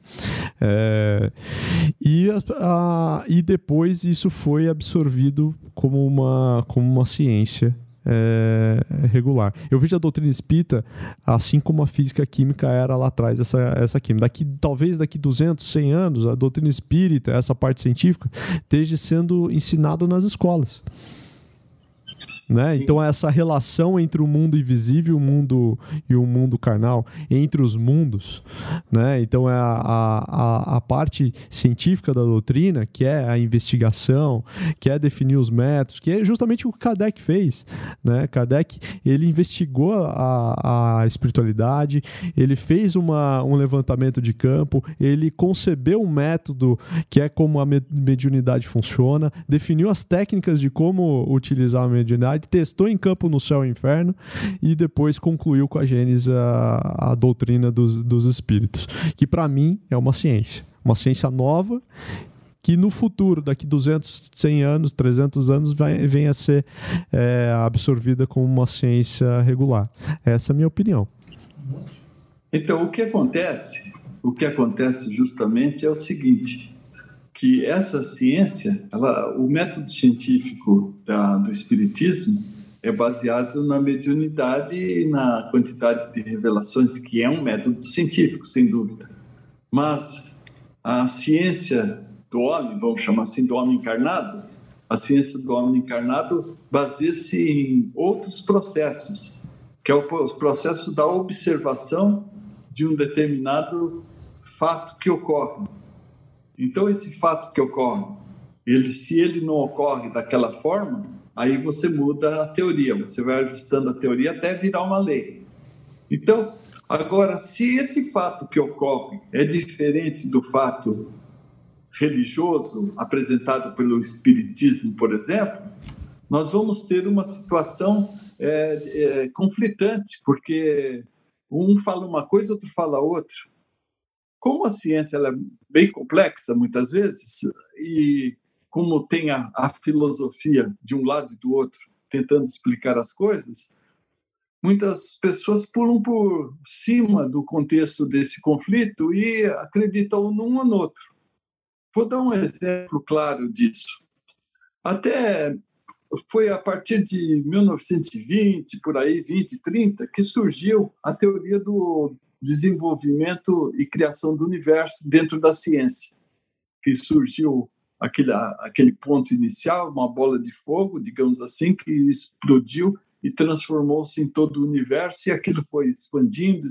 E depois isso foi absorvido como uma ciência regular. Eu vejo a doutrina espírita assim como a física química era lá atrás, essa química. Talvez daqui 200, 100 anos, a doutrina espírita, essa parte científica, esteja sendo ensinada nas escolas. Né? Então, essa relação entre o mundo invisível e o mundo carnal, entre os mundos, né? Então, a parte científica da doutrina, que é a investigação, que é definir os métodos, que é justamente o que Kardec fez, né? Kardec, ele investigou a espiritualidade, ele fez um levantamento de campo, ele concebeu um método que é como a mediunidade funciona, definiu as técnicas de como utilizar a mediunidade, testou em campo no céu e inferno e depois concluiu com a Gênese a doutrina dos espíritos, que para mim é uma ciência nova, que no futuro, daqui 200, 100 anos, 300 anos, venha a ser absorvida como uma ciência regular. Essa é a minha opinião. Então, o que acontece justamente é o seguinte, que essa ciência, o método científico do espiritismo é baseado na mediunidade e na quantidade de revelações, que é um método científico, sem dúvida. Mas a ciência do homem, vamos chamar assim, do homem encarnado, a ciência do homem encarnado baseia-se em outros processos, que é o processo da observação de um determinado fato que ocorre. Então, esse fato que ocorre, se ele não ocorre daquela forma, aí você muda a teoria, você vai ajustando a teoria até virar uma lei. Então, agora, se esse fato que ocorre é diferente do fato religioso apresentado pelo Espiritismo, por exemplo, nós vamos ter uma situação conflitante, porque um fala uma coisa, outro fala outra. Como a ciência ela é bem complexa, muitas vezes, e como tem a filosofia de um lado e do outro tentando explicar as coisas, muitas pessoas pulam por cima do contexto desse conflito e acreditam num ou no outro. Vou dar um exemplo claro disso. Até foi a partir de 1920, por aí, 20, 30, que surgiu a teoria do desenvolvimento e criação do universo dentro da ciência, que surgiu aquele ponto inicial, uma bola de fogo, digamos assim, que explodiu e transformou-se em todo o universo, e aquilo foi expandindo.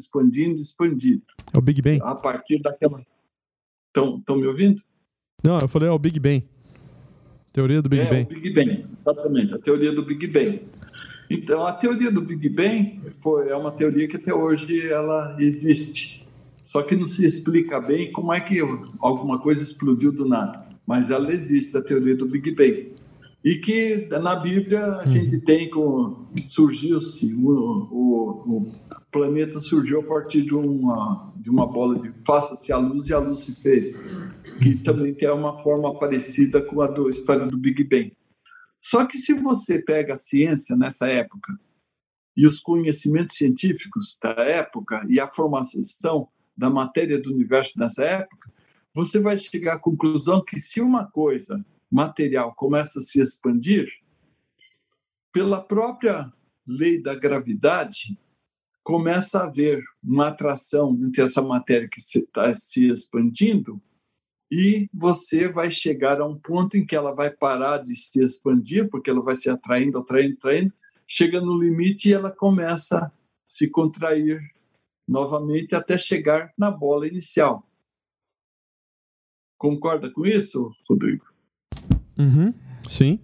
É o Big Bang. A partir daquela... Estão me ouvindo? Não, eu falei o Big Bang. Teoria do Big Bang. O Big Bang, exatamente, a teoria do Big Bang. Então, a teoria do Big Bang é uma teoria que até hoje ela existe. Só que não se explica bem como é que alguma coisa explodiu do nada. Mas ela existe, a teoria do Big Bang. E que na Bíblia a gente tem surgiu-se, o planeta surgiu a partir de uma bola de faça-se a luz e a luz se fez. Que também tem uma forma parecida com a história do Big Bang. Só que se você pega a ciência nessa época e os conhecimentos científicos da época e a formação da matéria do universo nessa época, você vai chegar à conclusão que se uma coisa material começa a se expandir, pela própria lei da gravidade, começa a haver uma atração entre essa matéria que está se expandindo e você vai chegar a um ponto em que ela vai parar de se expandir, porque ela vai se atraindo, chega no limite e ela começa a se contrair novamente até chegar na bola inicial. Concorda com isso, Rodrigo? Sim.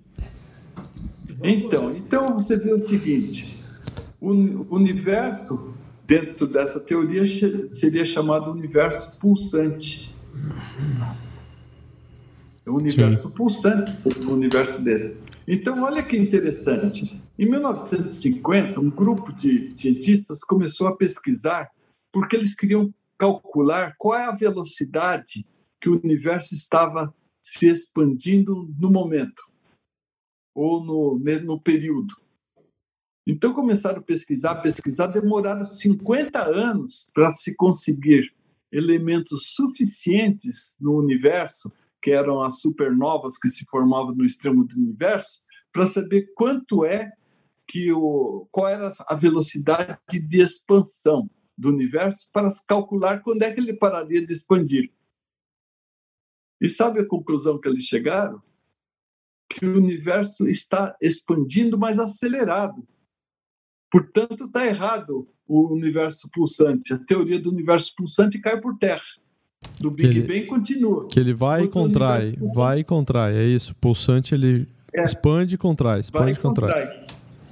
Então você vê o seguinte, o universo, dentro dessa teoria, seria chamado universo pulsante. É um universo pulsante, um universo desse. Então, olha que interessante. Em 1950, um grupo de cientistas começou a pesquisar porque eles queriam calcular qual é a velocidade que o universo estava se expandindo no momento, ou no período. Então, começaram a pesquisar, demoraram 50 anos para se conseguir elementos suficientes no universo, que eram as supernovas que se formavam no extremo do universo, para saber qual era a velocidade de expansão do universo, para calcular quando é que ele pararia de expandir. E sabe a conclusão que eles chegaram? Que o universo está expandindo, mas acelerado. Portanto, está errado o universo pulsante. A teoria do universo pulsante cai por terra. Do Big Bang continua. Que ele vai e contrai, vai e contrai. É isso. Pulsante, ele expande e contrai. Expande e contrai.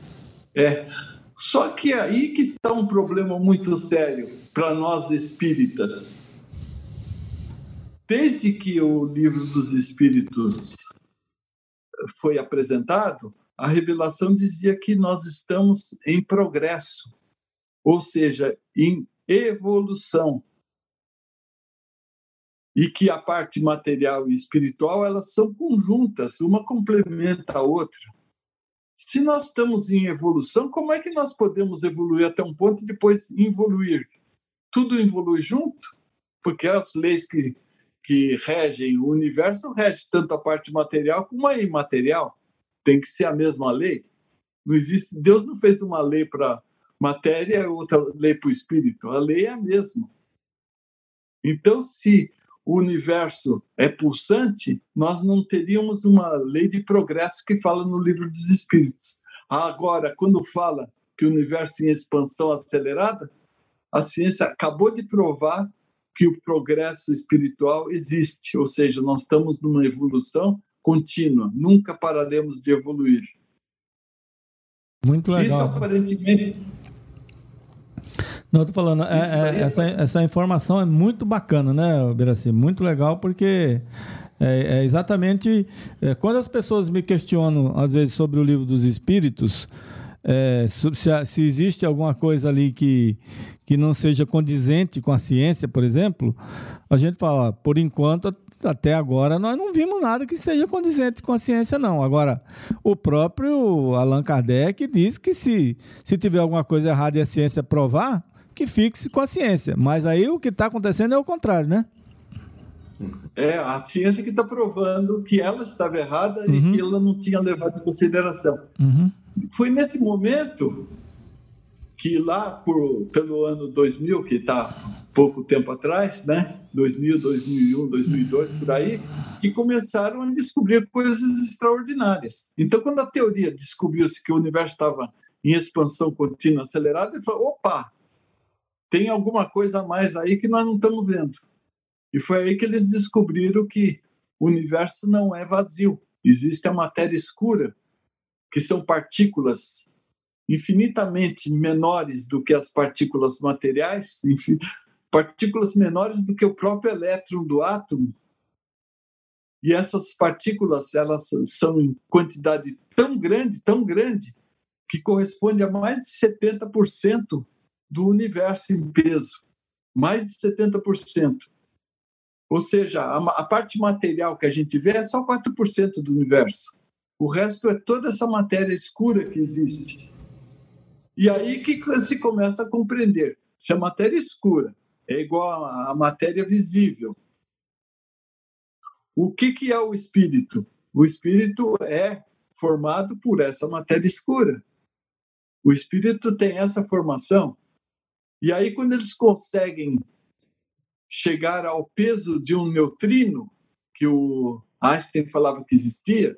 Só que aí que está um problema muito sério para nós espíritas. Desde que o Livro dos Espíritos foi apresentado, a revelação dizia que nós estamos em progresso, ou seja, em evolução. E que a parte material e espiritual, elas são conjuntas, uma complementa a outra. Se nós estamos em evolução, como é que nós podemos evoluir até um ponto e depois involuir? Tudo evolui junto? Porque as leis que regem o universo regem tanto a parte material como a imaterial. Tem que ser a mesma lei. Não existe, Deus não fez uma lei para matéria e outra lei para o espírito. A lei é a mesma. Então, se o universo é pulsante, nós não teríamos uma lei de progresso que fala no Livro dos Espíritos. Agora, quando fala que o universo em expansão acelerada, a ciência acabou de provar que o progresso espiritual existe, ou seja, nós estamos numa evolução contínua, nunca pararemos de evoluir. Muito legal. Isso aparentemente... Não, eu tô falando, essa informação é muito bacana, né, Biraci? Muito legal, porque é exatamente... quando as pessoas me questionam, às vezes, sobre o Livro dos Espíritos, se existe alguma coisa ali que não seja condizente com a ciência, por exemplo, a gente fala, por enquanto, até agora, nós não vimos nada que seja condizente com a ciência, não. Agora, o próprio Allan Kardec diz que se tiver alguma coisa errada e a ciência provar, que fixe com a ciência. Mas aí o que está acontecendo é o contrário, né? A ciência que está provando que ela estava errada e que ela não tinha levado em consideração. Foi nesse momento que lá pelo ano 2000, que está pouco tempo atrás, né? 2000, 2001, 2002, por aí, que começaram a descobrir coisas extraordinárias. Então, quando a teoria descobriu-se que o universo estava em expansão contínua acelerada, ele falou, opa, tem alguma coisa a mais aí que nós não estamos vendo. E foi aí que eles descobriram que o universo não é vazio. Existe a matéria escura, que são partículas infinitamente menores do que as partículas materiais, partículas menores do que o próprio elétron do átomo. E essas partículas, elas são em quantidade tão grande, que corresponde a mais de 70% do universo em peso. Mais de 70%. Ou seja, a parte material que a gente vê é só 4% do universo. O resto é toda essa matéria escura que existe. E aí que se começa a compreender. Se a matéria escura é igual à matéria visível, o que é o espírito? O espírito é formado por essa matéria escura. O espírito tem essa formação. E aí, quando eles conseguem chegar ao peso de um neutrino, que o Einstein falava que existia,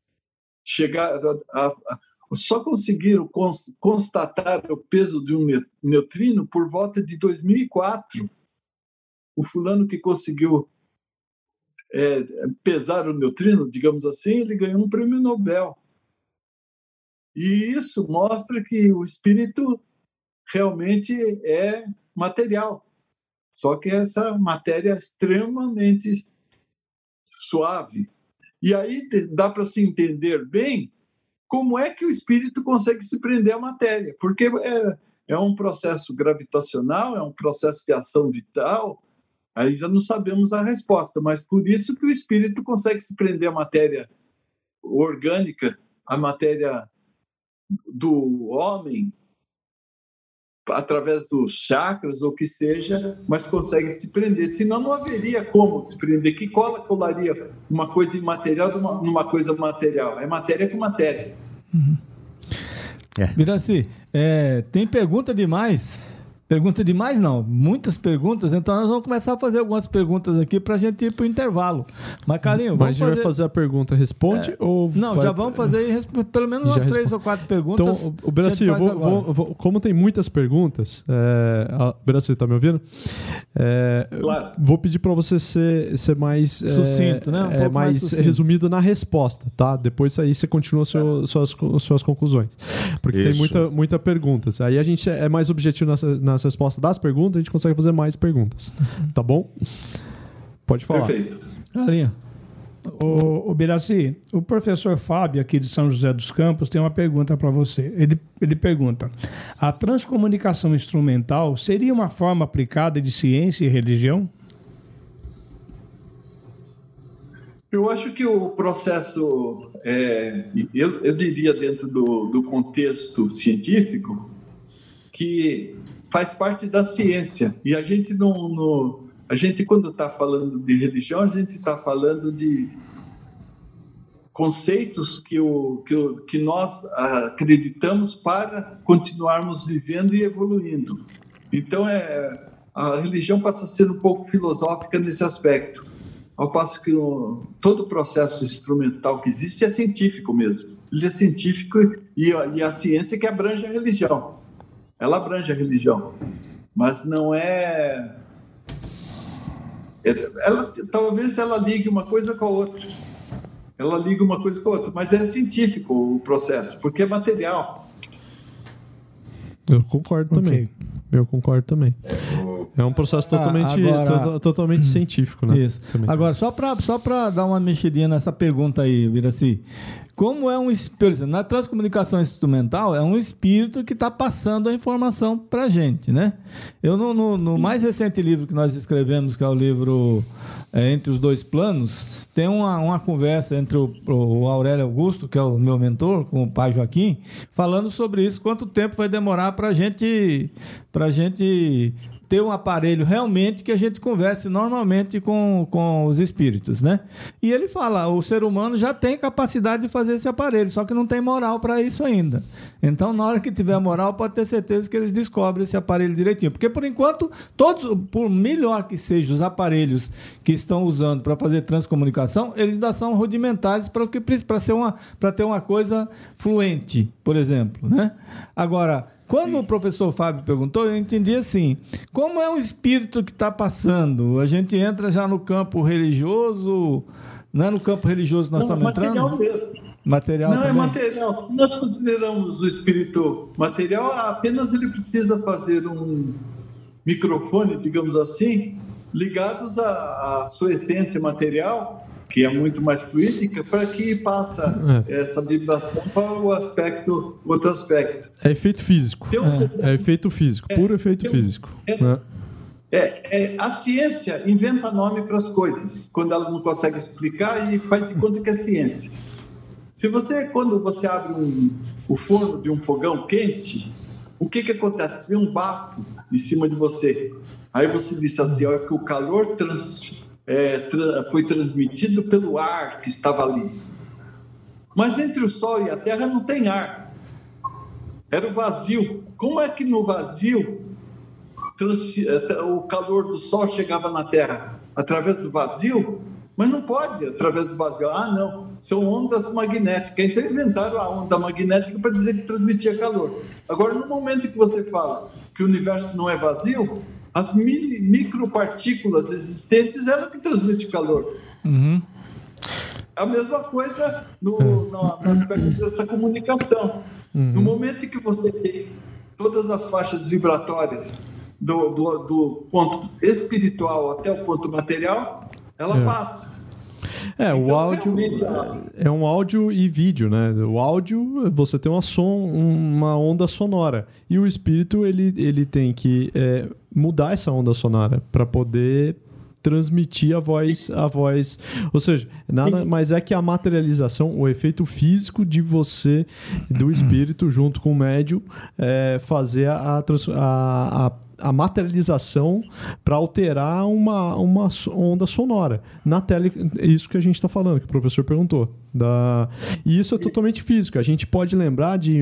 só conseguiram constatar o peso de um neutrino por volta de 2004. O fulano que conseguiu pesar o neutrino, digamos assim, ele ganhou um prêmio Nobel. E isso mostra que o espírito realmente é material. Só que essa matéria é extremamente suave, E aí dá para se entender bem como é que o espírito consegue se prender à matéria, porque é um processo gravitacional, é um processo de ação vital, aí já não sabemos a resposta, mas por isso que o espírito consegue se prender à matéria orgânica, à matéria do homem, através dos chakras ou o que seja, mas consegue se prender. Senão não haveria como se prender. Que colaria uma coisa imaterial numa coisa material? É matéria com matéria. Uhum. Biraci, tem pergunta demais? Pergunta demais não, muitas perguntas, então nós vamos começar a fazer algumas perguntas aqui para a gente ir para o intervalo. Mas, Carlinhos, a gente vai fazer a pergunta, responde ou... Não, já vamos fazer pelo menos umas 3 ou 4 perguntas. Então, o Biraci, como tem muitas perguntas, Biraci, está me ouvindo? Claro. Vou pedir para você ser mais... sucinto, né? Um pouco mais sucinto. Resumido na resposta, tá? Depois aí você continua suas conclusões. Porque tem muita perguntas. Aí a gente é mais objetivo nas respostas das perguntas, a gente consegue fazer mais perguntas. Tá bom? Pode falar. Perfeito. Galinha. O Biraci, o professor Fábio, aqui de São José dos Campos, tem uma pergunta para você. Ele pergunta: a transcomunicação instrumental seria uma forma aplicada de ciência e religião? Eu acho que o processo, eu diria dentro do contexto científico, que faz parte da ciência. E a gente a gente, quando está falando de religião, a gente está falando de conceitos que nós acreditamos para continuarmos vivendo e evoluindo. Então, a religião passa a ser um pouco filosófica nesse aspecto, ao passo que todo o processo instrumental que existe é científico mesmo. Ele é científico e a ciência que abrange a religião. Ela abrange a religião, mas não talvez ela ligue uma coisa com a outra. Ela liga uma coisa com a outra, mas é científico o processo, porque é material. Eu concordo também. Eu concordo também. É um processo totalmente científico, né? Isso. Também. Agora, só para dar uma mexidinha nessa pergunta aí, Biraci. Como é um espírito, na transcomunicação instrumental, é um espírito que está passando a informação para a gente, né? Eu, no mais recente livro que nós escrevemos, que é o livro Entre os Dois Planos, tem uma conversa entre o Aurélio Augusto, que é o meu mentor, com o pai Joaquim, falando sobre isso, quanto tempo vai demorar para a gente ter um aparelho realmente que a gente converse normalmente com os espíritos, né? E ele fala, o ser humano já tem capacidade de fazer esse aparelho, só que não tem moral para isso ainda. Então, na hora que tiver moral, pode ter certeza que eles descobrem esse aparelho direitinho. Porque, por enquanto, por melhor que sejam os aparelhos que estão usando para fazer transcomunicação, eles ainda são rudimentares para ter uma coisa fluente, por exemplo, né? Agora, quando o professor Fábio perguntou, eu entendi assim: como é um espírito que está passando? A gente entra já no campo religioso, não é no campo religioso que nós estamos entrando? Material não, também? É material. Se nós consideramos o espírito material, apenas ele precisa fazer um microfone, digamos assim, ligados à sua essência material, que é muito mais fluídica, para que passa essa vibração para o outro aspecto. É efeito físico. É efeito físico, puro efeito físico. A ciência inventa nome para as coisas, quando ela não consegue explicar e faz de conta que é ciência. Quando você abre o forno de um fogão quente, o que acontece? Vem um bafo em cima de você. Aí você diz assim, olha, que o calor foi transmitido pelo ar que estava ali. Mas entre o Sol e a Terra não tem ar. Era o vazio. Como é que no vazio o calor do Sol chegava na Terra? Através do vazio? Mas não pode, através do vazio. Não. São ondas magnéticas. Então inventaram a onda magnética para dizer que transmitia calor. Agora, no momento que você fala que o universo não é vazio, as micropartículas existentes, ela que transmite calor. Uhum. A mesma coisa no aspecto dessa comunicação. Uhum. No momento que você tem todas as faixas vibratórias do ponto espiritual até o ponto material, ela passa. O áudio é um áudio e vídeo, né? O áudio, você tem uma onda sonora. E o espírito, ele tem que mudar essa onda sonora para poder transmitir a voz. Ou seja, nada mais é que a materialização, o efeito físico de você, do espírito, junto com o médium, fazer a materialização para alterar uma onda sonora na tela. Isso que a gente está falando, que o professor perguntou. E isso é totalmente físico. A gente pode lembrar de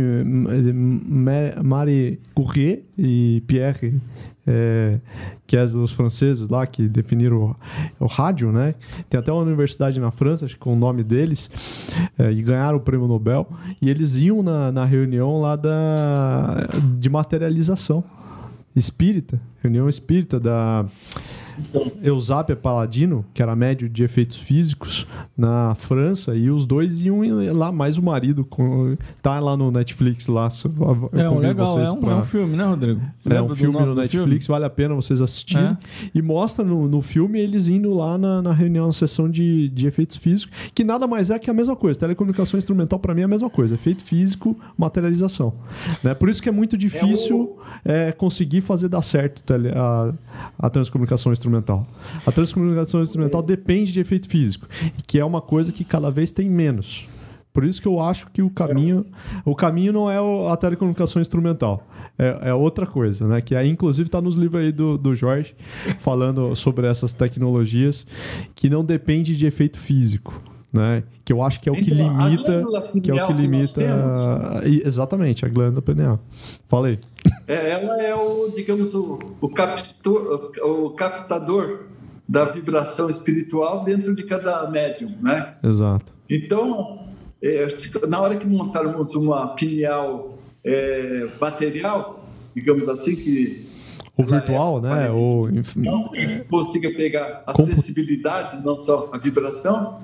Marie Curie e Pierre, que é os franceses lá que definiram o rádio, né? Tem até uma universidade na França, acho que com o nome deles, e ganharam o prêmio Nobel. E eles iam na reunião lá de materialização espírita, reunião espírita da Eusápia Paladino, que era médium de efeitos físicos na França, e os dois iam lá, mais o marido, tá lá no Netflix lá. Legal, é um filme, né, Rodrigo? É um filme no Netflix, vale a pena vocês assistirem. E mostra no filme eles indo lá na reunião, na sessão de efeitos físicos, que nada mais é que a mesma coisa. Telecomunicação instrumental, para mim, é a mesma coisa. Efeito físico, materialização. Né? Por isso que é muito difícil conseguir fazer dar certo a transcomunicação instrumental. A transcomunicação instrumental depende de efeito físico, que é uma coisa que cada vez tem menos. Por isso que eu acho que o caminho não é a telecomunicação instrumental, é outra coisa, né? Que inclusive está nos livros aí do Jorge, falando sobre essas tecnologias que não depende de efeito físico. Né? Que eu acho que é o que limita. Exatamente, a glândula pineal. Falei. Ela é o captador da vibração espiritual dentro de cada médium, né? Exato. Então, na hora que montarmos uma pineal material, digamos assim, que ou virtual, né? Ou enfim, consiga pegar a sensibilidade, não só a vibração.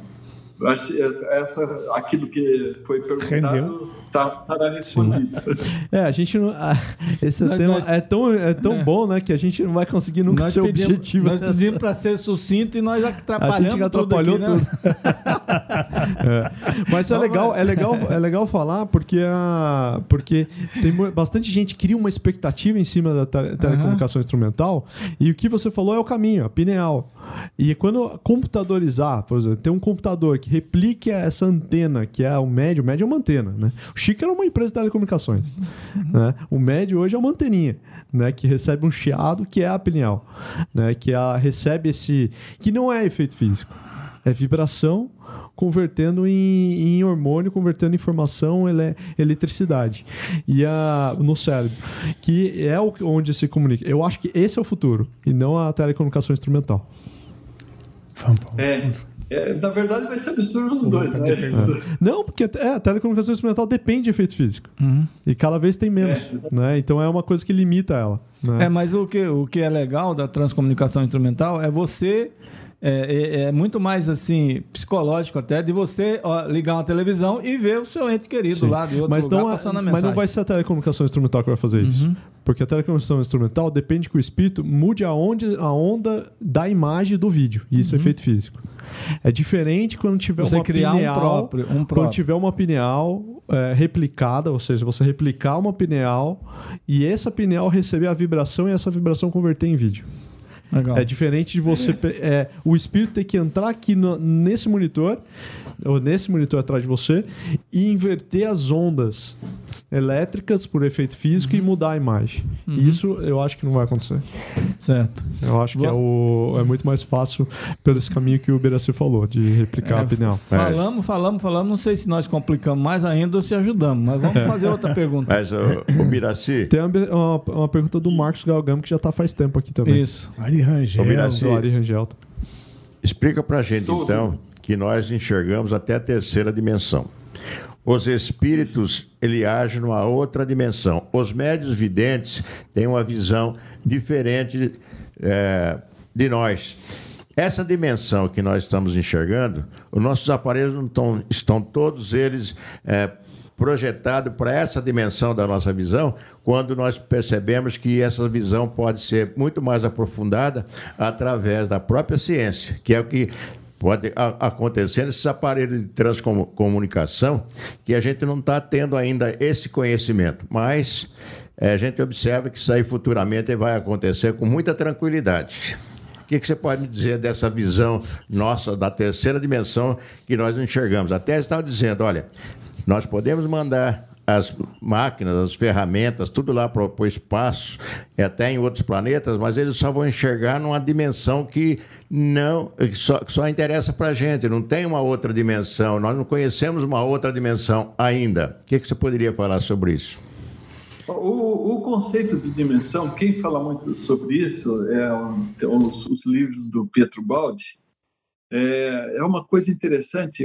Aquilo que foi perguntado estará respondido. A gente não. Esse tema é tão bom, né? Que a gente não vai conseguir nunca ser objetivo. Nós pedimos para ser sucinto e nós atrapalhamos. A gente atrapalhou tudo. Aqui, né? Mas é legal falar porque tem bastante gente que cria uma expectativa em cima da telecomunicação instrumental, e o que você falou é o caminho, a pineal. E quando computadorizar, por exemplo, tem um computador que replique essa antena, que é o médio é uma antena, né? O Chico era uma empresa de telecomunicações, né? O médio hoje é uma anteninha, né? Que recebe um chiado, que é a pineal, né? Que recebe que não é efeito físico, é vibração convertendo em hormônio, convertendo informação, eletricidade no cérebro, que é onde se comunica. Eu acho que esse é o futuro, e não a telecomunicação instrumental. Na verdade vai ser a mistura dos dois, né? Não, porque a telecomunicação instrumental depende de efeito físico. E cada vez tem menos, né? Então é uma coisa que limita ela, né? Mas o que é legal da transcomunicação instrumental é você... É muito mais assim psicológico até, de você ligar uma televisão e ver o seu ente querido lá de outro lugar passando a mensagem. Mas não vai ser a telecomunicação instrumental que vai fazer isso. Porque a telecomunicação instrumental depende que o espírito mude a onda da imagem do vídeo. E isso é efeito físico. É diferente quando tiver você uma criar pineal, um próprio. Quando tiver uma pineal replicada, ou seja, você replicar uma pineal e essa pineal receber a vibração e essa vibração converter em vídeo. Legal. É diferente de você... o espírito ter que entrar aqui nesse monitor, ou nesse monitor atrás de você, e inverter as ondas elétricas por efeito físico e mudar a imagem. Isso eu acho que não vai acontecer. Certo. Eu acho que é muito mais fácil pelo esse caminho que o Biraci falou, de replicar a pineal. Falamos. Não sei se nós complicamos mais ainda ou se ajudamos, mas vamos fazer outra pergunta. Mas o Biraci... Tem uma pergunta do Marcos Galgamo, que já está faz tempo aqui também. Isso. Ari Rangel. Explica pra gente, então, que nós enxergamos até a terceira dimensão. Os espíritos, ele age numa outra dimensão. Os médiuns videntes têm uma visão diferente de nós. Essa dimensão que nós estamos enxergando, os nossos aparelhos não estão todos eles projetados para essa dimensão da nossa visão, quando nós percebemos que essa visão pode ser muito mais aprofundada através da própria ciência, que é o que pode acontecer nesses aparelhos de transcomunicação que a gente não está tendo ainda esse conhecimento, mas a gente observa que isso aí futuramente vai acontecer com muita tranquilidade. O que você pode me dizer dessa visão nossa da terceira dimensão que nós enxergamos? Até estava dizendo, olha, nós podemos mandar as máquinas, as ferramentas, tudo lá para o espaço, até em outros planetas, mas eles só vão enxergar numa dimensão que só interessa para a gente, não tem uma outra dimensão, nós não conhecemos uma outra dimensão ainda. O que você poderia falar sobre isso? O conceito de dimensão, quem fala muito sobre isso os livros do Pietro Baldi. É uma coisa interessante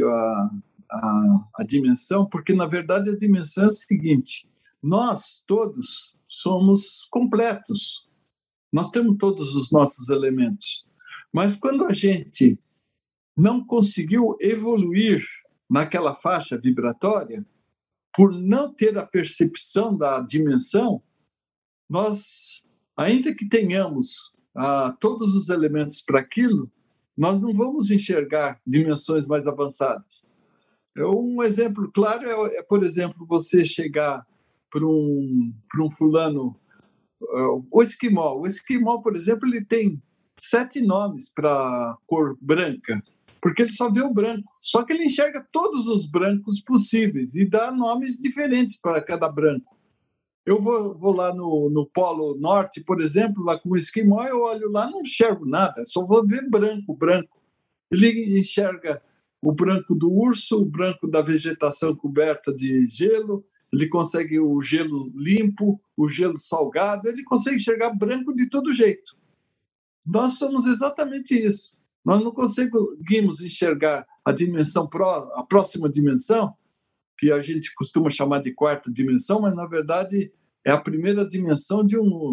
a dimensão, porque, na verdade, a dimensão é o seguinte: nós todos somos completos, nós temos todos os nossos elementos, mas quando a gente não conseguiu evoluir naquela faixa vibratória, por não ter a percepção da dimensão, nós, ainda que tenhamos todos os elementos para aquilo, nós não vamos enxergar dimensões mais avançadas. Um exemplo claro por exemplo, você chegar para um fulano, o esquimó. O esquimó, por exemplo, ele tem 7 nomes para cor branca, porque ele só vê o branco. Só que ele enxerga todos os brancos possíveis e dá nomes diferentes para cada branco. Eu vou lá no Polo Norte, por exemplo, lá com o esquimó, eu olho lá, não enxergo nada, só vou ver branco. Ele enxerga o branco do urso, o branco da vegetação coberta de gelo, ele consegue o gelo limpo, o gelo salgado, ele consegue enxergar branco de todo jeito. Nós somos exatamente isso. Nós não conseguimos enxergar a próxima dimensão, que a gente costuma chamar de quarta dimensão, mas, na verdade, é a primeira dimensão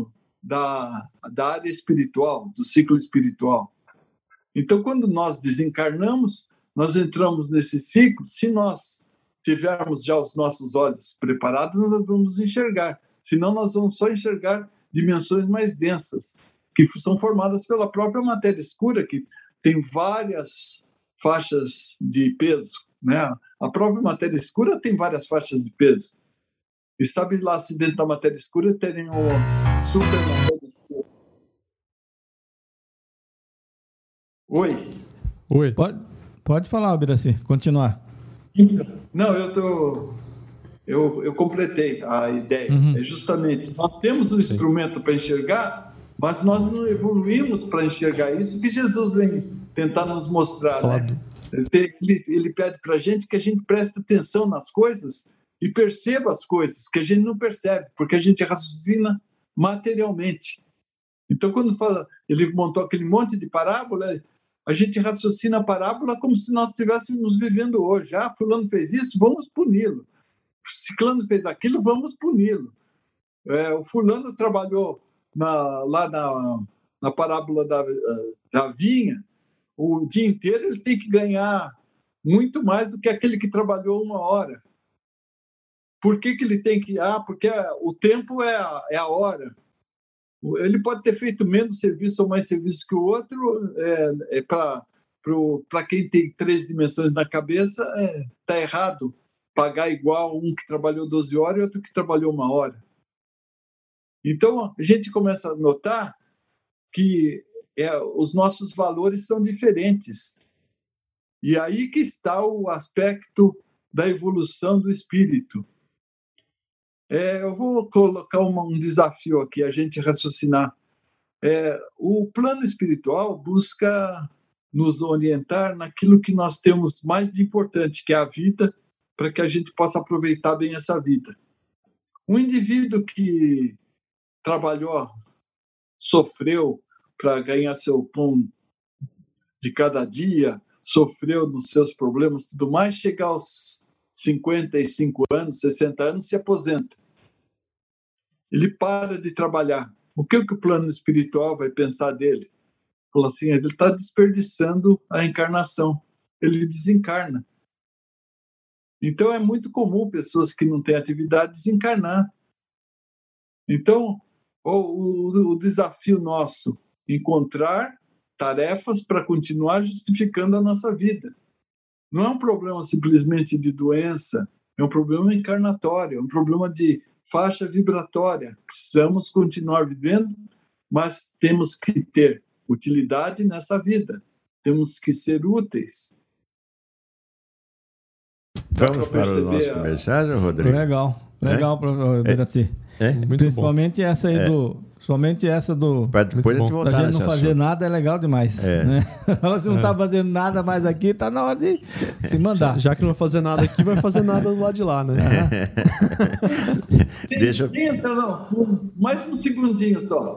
da área espiritual, do ciclo espiritual. Então, quando nós desencarnamos, nós entramos nesse ciclo. Se nós tivermos já os nossos olhos preparados, nós vamos enxergar. Senão, nós vamos só enxergar dimensões mais densas, que são formadas pela própria matéria escura, que tem várias faixas de peso, né? A própria matéria escura tem várias faixas de peso. E sabe lá se dentro da matéria escura tem o super matéria escura. Oi. Pode falar, Biraci, continuar. Não, eu completei a ideia. É justamente, nós temos um instrumento para enxergar, mas nós não evoluímos para enxergar isso que Jesus vem tentar nos mostrar. Né? Ele pede para a gente que a gente preste atenção nas coisas e perceba as coisas que a gente não percebe, porque a gente raciocina materialmente. Então, quando ele montou aquele monte de parábola, a gente raciocina a parábola como se nós estivéssemos vivendo hoje. Fulano fez isso, vamos puni-lo. Ciclano fez aquilo, vamos puni-lo. O fulano trabalhou lá na parábola da vinha, o dia inteiro ele tem que ganhar muito mais do que aquele que trabalhou 1 hora. Por que ele tem que... porque o tempo é a hora. Ele pode ter feito menos serviço ou mais serviço que o outro. Para quem tem 3 dimensões na cabeça, está errado pagar igual um que trabalhou 12 horas e outro que trabalhou 1 hora. Então, a gente começa a notar que os nossos valores são diferentes. E aí que está o aspecto da evolução do espírito. Eu vou colocar um desafio aqui, a gente raciocinar. O plano espiritual busca nos orientar naquilo que nós temos mais de importante, que é a vida, para que a gente possa aproveitar bem essa vida. Um indivíduo que trabalhou, sofreu para ganhar seu pão de cada dia, sofreu nos seus problemas e tudo mais, chega aos 55 anos, 60 anos, se aposenta. Ele para de trabalhar. O que o plano espiritual vai pensar dele? Fala assim, ele está desperdiçando a encarnação. Ele desencarna. Então, é muito comum pessoas que não têm atividade desencarnar. Então, o desafio nosso, encontrar tarefas para continuar justificando a nossa vida. Não é um problema simplesmente de doença, é um problema encarnatório, é um problema de faixa vibratória. Precisamos continuar vivendo, mas temos que ter utilidade nessa vida. Temos que ser úteis. Vamos para o nosso mensagem, Rodrigo? Legal, Biraci. Principalmente bom. Essa aí somente essa do... Para depois a gente voltar a gente não fazer nada é legal demais. Né? Se não está fazendo nada mais aqui, está na hora de se mandar. Já que não vai fazer nada aqui, vai fazer nada do lado de lá, né? Mais um segundinho só.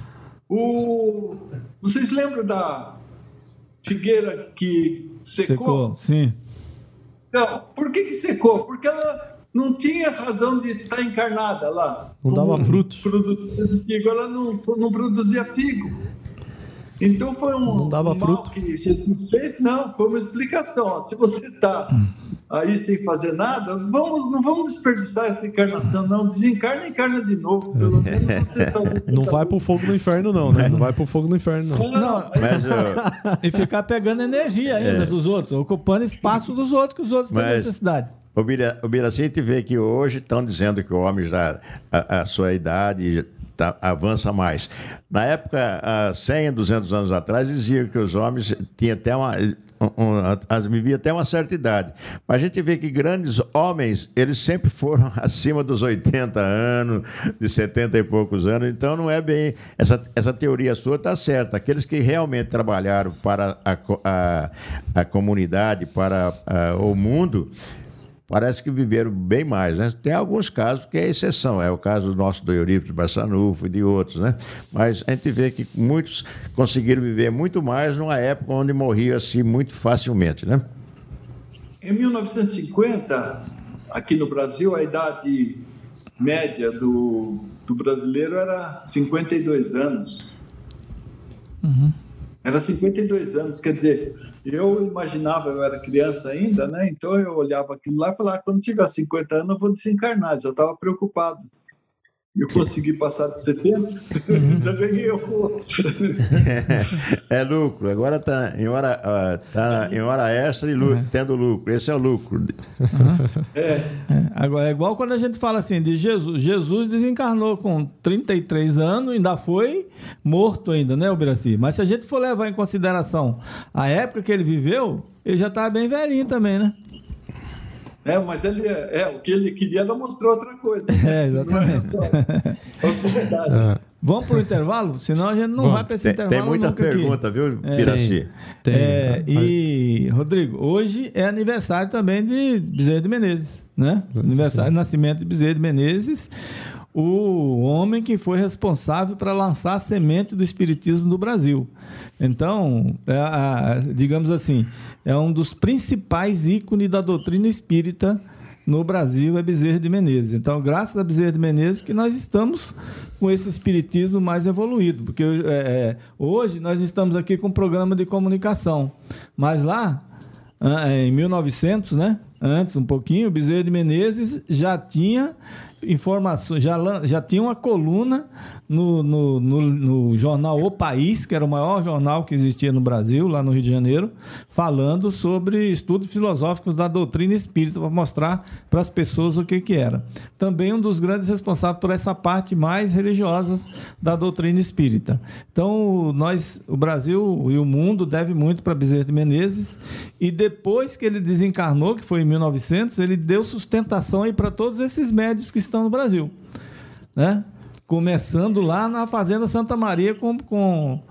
Vocês lembram da figueira que secou? Sim. Então, por que secou? Porque ela não tinha razão de estar encarnada lá. Não dava frutos. Ela não produzia figo. Então foi um mal que Jesus fez? Não, foi uma explicação. Ó, se você está aí sem fazer nada, não vamos desperdiçar essa encarnação, não. Desencarna e encarna de novo. Pelo menos você está... Não vai pro fogo no inferno, não, né? Não vai pro fogo no inferno, não. E ficar pegando energia ainda dos outros, ocupando espaço dos outros, que os outros têm necessidade. O Biraci, a gente vê que hoje estão dizendo que o homem já, a sua idade avança mais. Na época, há 100, 200 anos atrás, diziam que os homens tinham até viviam até uma certa idade. Mas a gente vê que grandes homens, eles sempre foram acima dos 80 anos, de 70 e poucos anos. Então, não é bem... Essa teoria sua está certa. Aqueles que realmente trabalharam para a comunidade, para o mundo... Parece que viveram bem mais, né? Tem alguns casos que é exceção, é o caso nosso do Eurípides Barçanufo e de outros, né? Mas a gente vê que muitos conseguiram viver muito mais numa época onde morria assim muito facilmente, né? Em 1950, aqui no Brasil, a idade média do brasileiro era 52 anos. Uhum. Era 52 anos, quer dizer... Eu imaginava, eu era criança ainda, né? Então eu olhava aquilo lá e falava, quando tiver 50 anos eu vou desencarnar. Já estava preocupado. Eu consegui passar dos 70, já ganhei o... É lucro. Agora está em hora extra e tendo lucro. Esse é o lucro. Agora, é igual quando a gente fala assim de Jesus. Jesus desencarnou com 33 anos, ainda foi morto ainda, né, Biraci? Mas se a gente for levar em consideração a época que ele viveu, ele já estava bem velhinho também, né? Mas ele o que ele queria era mostrar outra coisa. Exatamente. Vamos para o intervalo? Senão a gente não vai para esse intervalo. Tem muita pergunta, aqui. Viu, Biraci? E, Rodrigo, hoje é aniversário também de Bezerra de Menezes, né? Aniversário de nascimento de Bezerra de Menezes, o homem que foi responsável para lançar a semente do espiritismo do Brasil. Então, digamos assim, é um dos principais ícones da doutrina espírita no Brasil, é Bezerra de Menezes. Então, graças a Bezerra de Menezes que nós estamos com esse espiritismo mais evoluído, porque hoje nós estamos aqui com um programa de comunicação, mas lá, em 1900, né, antes um pouquinho, Bezerra de Menezes já tinha informações, já tinha uma coluna no jornal O País, que era o maior jornal que existia no Brasil, lá no Rio de Janeiro, falando sobre estudos filosóficos da doutrina espírita, para mostrar para as pessoas o que era. Também um dos grandes responsáveis por essa parte mais religiosa da doutrina espírita. Então, o Brasil e o mundo devem muito para Bezerra de Menezes, e depois que ele desencarnou, que foi em 1900, ele deu sustentação aí para todos esses médios que estão no Brasil, né? Começando lá na Fazenda Santa Maria com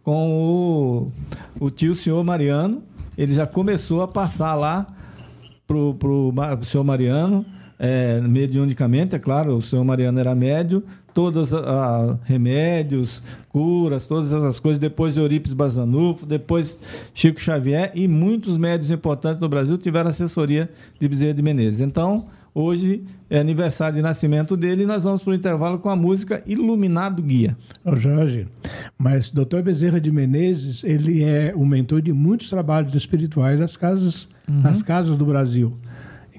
o tio senhor Mariano. Ele já começou a passar lá pro senhor Mariano, mediunicamente, é claro, o senhor Mariano era médio, todos remédios, curas, todas essas coisas, depois Eurípides Barçanufo, depois Chico Xavier, e muitos médios importantes do Brasil tiveram assessoria de Bezerra de Menezes. Então, hoje é aniversário de nascimento dele e nós vamos para o intervalo com a música Iluminado Guia. Jorge, mas o Dr. Bezerra de Menezes, ele é o mentor de muitos trabalhos espirituais nas casas do Brasil.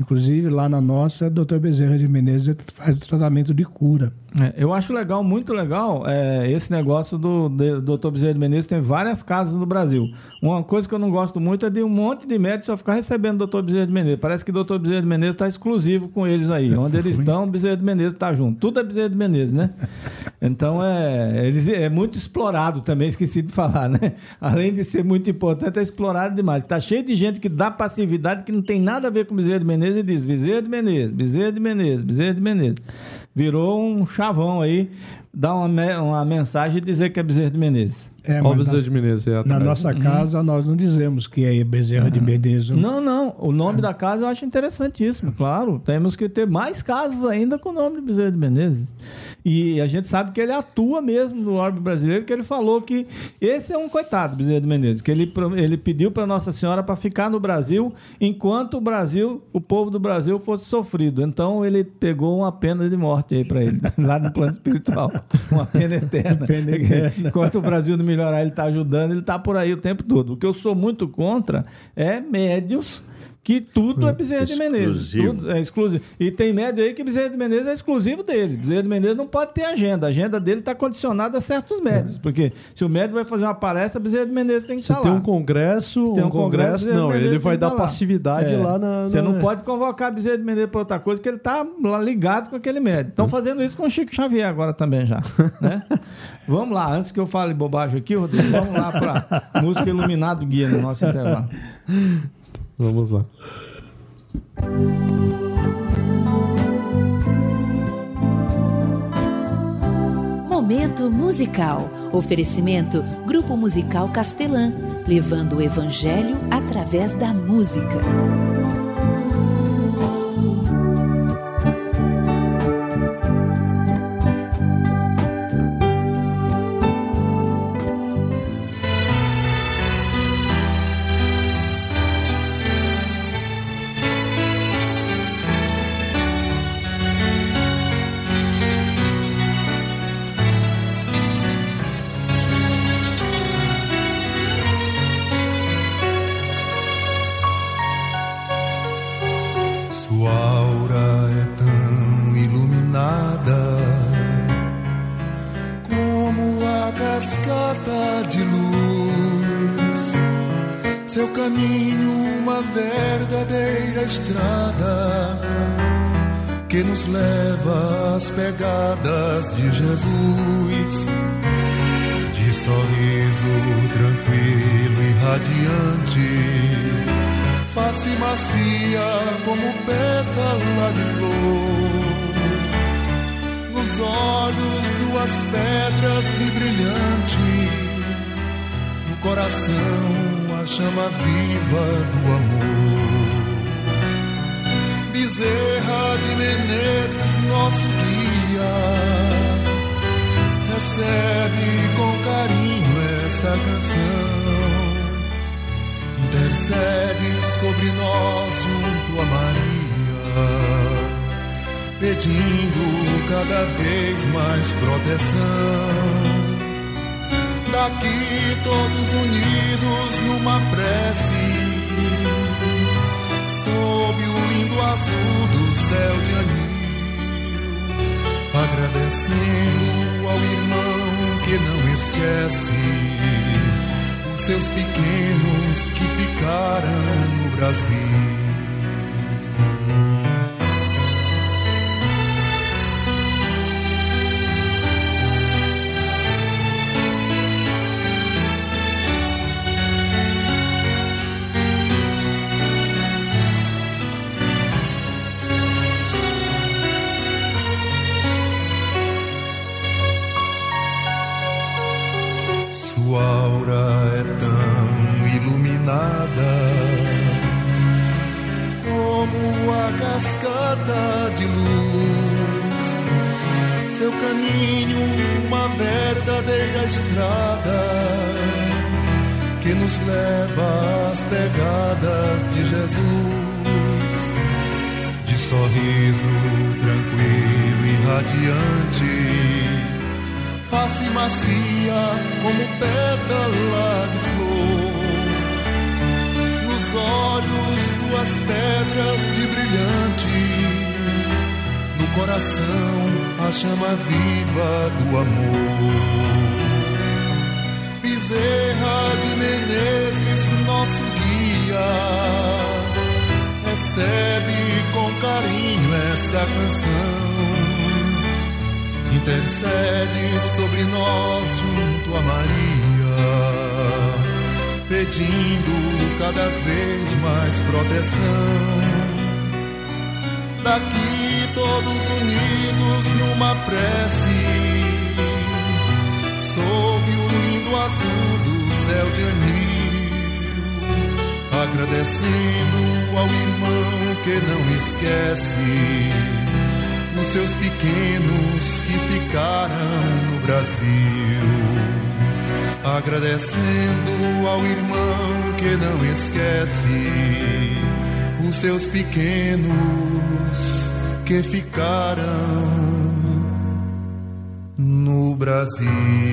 Inclusive, lá na nossa, o Dr. Bezerra de Menezes faz o tratamento de cura. Eu acho legal, muito legal, esse negócio do Dr. Bezerra de Menezes. Tem várias casas no Brasil. Uma coisa que eu não gosto muito é de um monte de médicos só ficar recebendo o Dr. Bezerra de Menezes. Parece que o Dr. Bezerra de Menezes está exclusivo com eles aí. Onde eles estão, o Bezerra de Menezes está junto. Tudo é Bezerra de Menezes, né? Então, é muito explorado também, esqueci de falar, né? Além de ser muito importante, é explorado demais. Está cheio de gente que dá passividade que não tem nada a ver com Bezerra de Menezes e diz Bezerra de Menezes, Bezerra de Menezes, Bezerra de Menezes. Virou um chavão aí, dá uma mensagem e dizer que é Bezerra de Menezes. Ó, Bezerra de Menezes na nossa casa, nós não dizemos que é Bezerra de Menezes. Não. O nome da casa eu acho interessantíssimo, claro. Temos que ter mais casas ainda com o nome de Bezerra de Menezes. E a gente sabe que ele atua mesmo no orbe brasileiro, que ele falou que esse é um coitado, Bezerra de Menezes, que ele pediu para Nossa Senhora para ficar no Brasil enquanto o povo do Brasil fosse sofrido. Então ele pegou uma pena de morte aí para ele, lá no plano espiritual. Uma pena eterna. Enquanto o Brasil não melhorar, ele está ajudando, ele está por aí o tempo todo. O que eu sou muito contra é médios que tudo é Bezerra de Menezes. Tudo é exclusivo. E tem médio aí que Bezerra de Menezes é exclusivo dele. Bezerra de Menezes não pode ter agenda. A agenda dele está condicionada a certos médios. Porque se o médio vai fazer uma palestra, Bezerra de Menezes tem que estar lá. Se tem um congresso, não, ele vai dar passividade lá na... Você não pode convocar Bezerra de Menezes para outra coisa, que ele está lá ligado com aquele médio. Estão fazendo isso com o Chico Xavier agora também já. Né? Vamos lá, antes que eu fale bobagem aqui, Rodrigo, vamos lá para a música Iluminado Guia no nosso intervalo. Vamos lá. Momento musical. Oferecimento Grupo Musical Castelã, levando o evangelho através da música. Que nos leva às pegadas de Jesus, de sorriso tranquilo e radiante, face macia como pétala de flor, nos olhos duas pedras de brilhante, no coração a chama viva do amor. Bezerra de Menezes, nosso guia, recebe com carinho essa canção, intercede sobre nós junto a Maria, pedindo cada vez mais proteção. Daqui todos unidos numa prece, sob o lindo azul do céu de anil, agradecendo ao irmão que não esquece os seus pequenos que ficaram no Brasil. Sua aura é tão iluminada como a cascata de luz, seu caminho uma verdadeira estrada que nos leva às pegadas de Jesus, de sorriso tranquilo e radiante, face macia como pétala de flor, nos olhos duas pedras de brilhante, coração a chama viva do amor. Bezerra de Menezes, nosso guia, recebe com carinho essa canção. Intercede sobre nós junto a Maria, pedindo cada vez mais proteção. Daqui todos unidos numa prece, sob o lindo azul do céu de anil, agradecendo ao irmão que não esquece os seus pequenos que ficaram no Brasil. Agradecendo ao irmão que não esquece os seus pequenos que ficaram no Brasil.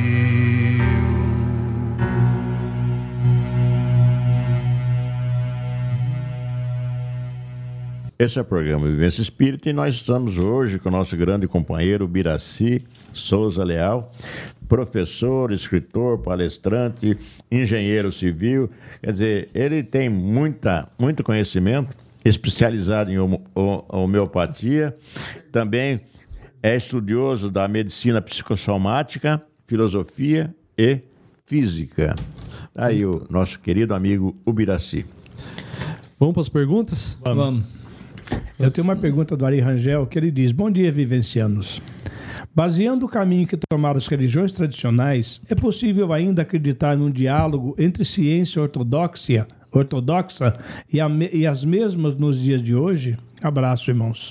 Esse é o programa Vivência Espírita e nós estamos hoje com o nosso grande companheiro Biraci Souza Leal, professor, escritor, palestrante, engenheiro civil. Quer dizer, ele tem muito conhecimento, especializado em homeopatia, também é estudioso da medicina psicossomática, filosofia e física. Aí o nosso querido amigo Ubiraci. Vamos para as perguntas? Vamos. Eu tenho uma pergunta do Ari Rangel, que ele diz: bom dia, vivencianos. Baseando o caminho que tomaram as religiões tradicionais, é possível ainda acreditar num diálogo entre ciência ortodoxa e as mesmas nos dias de hoje? Abraço, irmãos.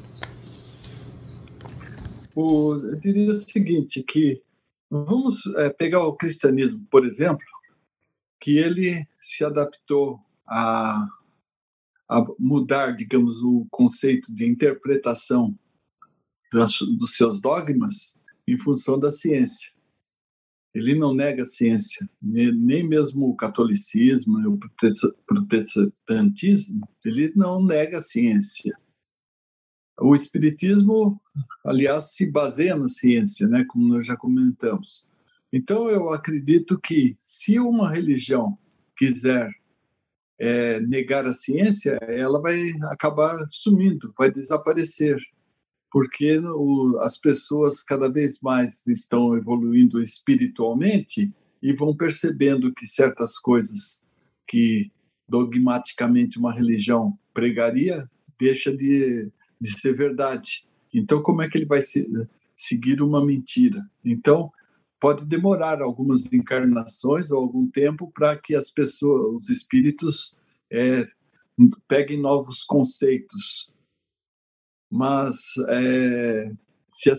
Eu diria o seguinte, que vamos pegar o cristianismo, por exemplo, que ele se adaptou a mudar, digamos, o conceito de interpretação dos seus dogmas em função da ciência. Ele não nega a ciência, nem mesmo o catolicismo, o protestantismo, ele não nega a ciência. O espiritismo, aliás, se baseia na ciência, né, como nós já comentamos. Então, eu acredito que se uma religião quiser negar a ciência, ela vai acabar sumindo, vai desaparecer, porque as pessoas cada vez mais estão evoluindo espiritualmente e vão percebendo que certas coisas que dogmaticamente uma religião pregaria deixa de ser verdade. Então, como é que ele vai seguir uma mentira? Então, pode demorar algumas encarnações ou algum tempo para que as pessoas, os espíritos, peguem novos conceitos. Mas se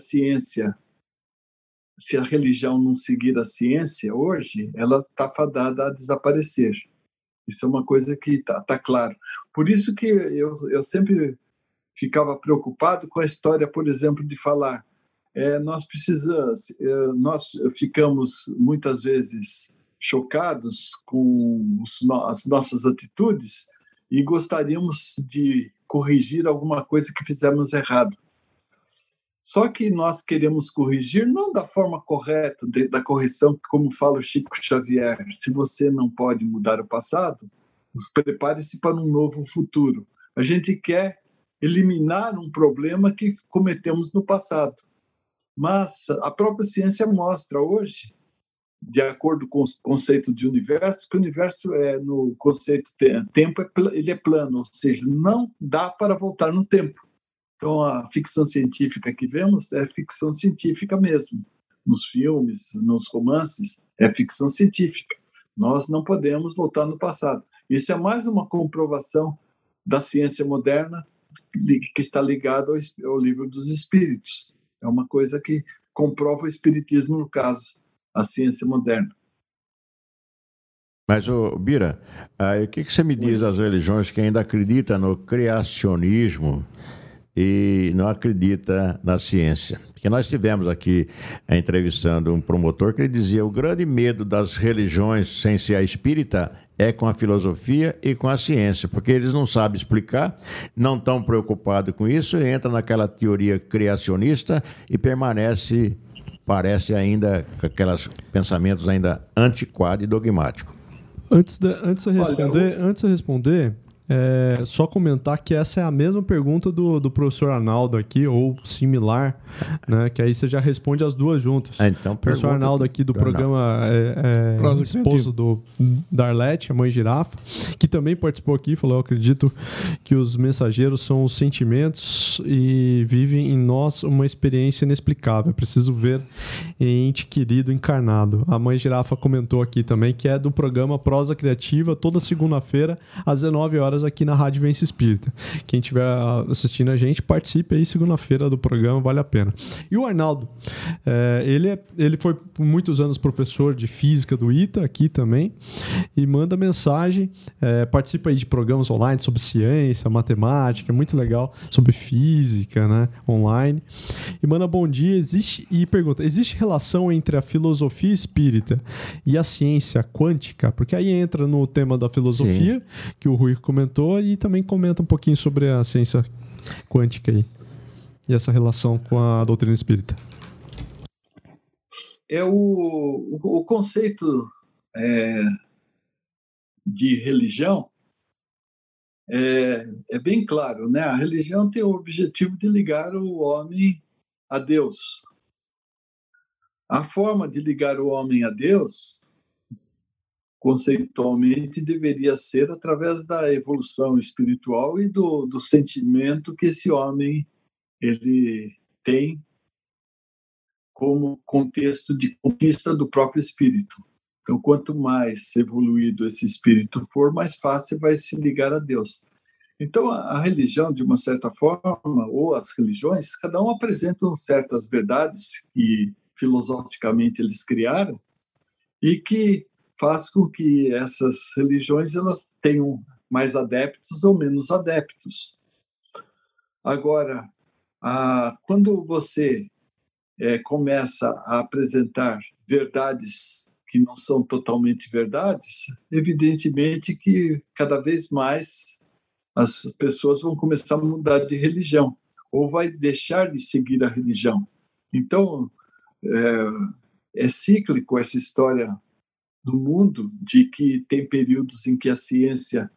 a religião não seguir a ciência hoje, ela está fadada a desaparecer. Isso é uma coisa que está claro. Por isso que eu sempre ficava preocupado com a história, por exemplo, de falar nós ficamos muitas vezes chocados com as nossas atitudes e gostaríamos de corrigir alguma coisa que fizemos errado. Só que nós queremos corrigir não da forma correta, da correção, como fala o Chico Xavier. Se você não pode mudar o passado, prepare-se para um novo futuro. A gente quer eliminar um problema que cometemos no passado. Mas a própria ciência mostra hoje, de acordo com o conceito de universo, que o universo no conceito de tempo, ele é plano, ou seja, não dá para voltar no tempo. Então, a ficção científica que vemos é ficção científica mesmo. Nos filmes, nos romances, é ficção científica. Nós não podemos voltar no passado. Isso é mais uma comprovação da ciência moderna que está ligada ao livro dos Espíritos. É uma coisa que comprova o espiritismo, no caso, a ciência moderna. Mas, Bira, o que você me diz das religiões que ainda acreditam no criacionismo e não acreditam na ciência? Porque nós tivemos aqui entrevistando um promotor que ele dizia: o grande medo das religiões sem ser a espírita é com a filosofia e com a ciência, porque eles não sabem explicar, não estão preocupados com isso, e entra naquela teoria criacionista e parece ainda com aqueles pensamentos ainda antiquados e dogmáticos. Antes de responder, só comentar que essa é a mesma pergunta do professor Arnaldo aqui, ou similar, né? Que aí você já responde as duas juntas. Então, o professor Arnaldo aqui do programa esposo da Arlete, a mãe girafa, que também participou aqui, falou: eu acredito que os mensageiros são os sentimentos e vivem em nós uma experiência inexplicável. É preciso ver em ente querido encarnado. A mãe girafa comentou aqui também que é do programa Prosa Criativa, toda segunda-feira, às 19 horas, aqui na Rádio Vivência Espírita. Quem estiver assistindo a gente, participe aí segunda-feira do programa, vale a pena. E o Arnaldo, ele foi por muitos anos professor de física do ITA, aqui também, e manda mensagem, participa aí de programas online sobre ciência, matemática, muito legal, sobre física, né, online, e manda bom dia, e pergunta: existe relação entre a filosofia espírita e a ciência quântica? Porque aí entra no tema da filosofia, sim, que o Rui comentou, e também comenta um pouquinho sobre a ciência quântica aí, e essa relação com a doutrina espírita. O conceito de religião é bem claro, né? A religião tem o objetivo de ligar o homem a Deus. A forma de ligar o homem a Deus, conceitualmente, deveria ser através da evolução espiritual e do sentimento que esse homem ele tem como contexto de conquista do próprio espírito. Então, quanto mais evoluído esse espírito for, mais fácil vai se ligar a Deus. Então, a religião, de uma certa forma, ou as religiões, cada um apresentam certas verdades que filosoficamente eles criaram e que faz com que essas religiões elas tenham mais adeptos ou menos adeptos. Agora, quando você começa a apresentar verdades que não são totalmente verdades, evidentemente que cada vez mais as pessoas vão começar a mudar de religião, ou vai deixar de seguir a religião. Então, é cíclico essa história do mundo, de que tem períodos em que a ciência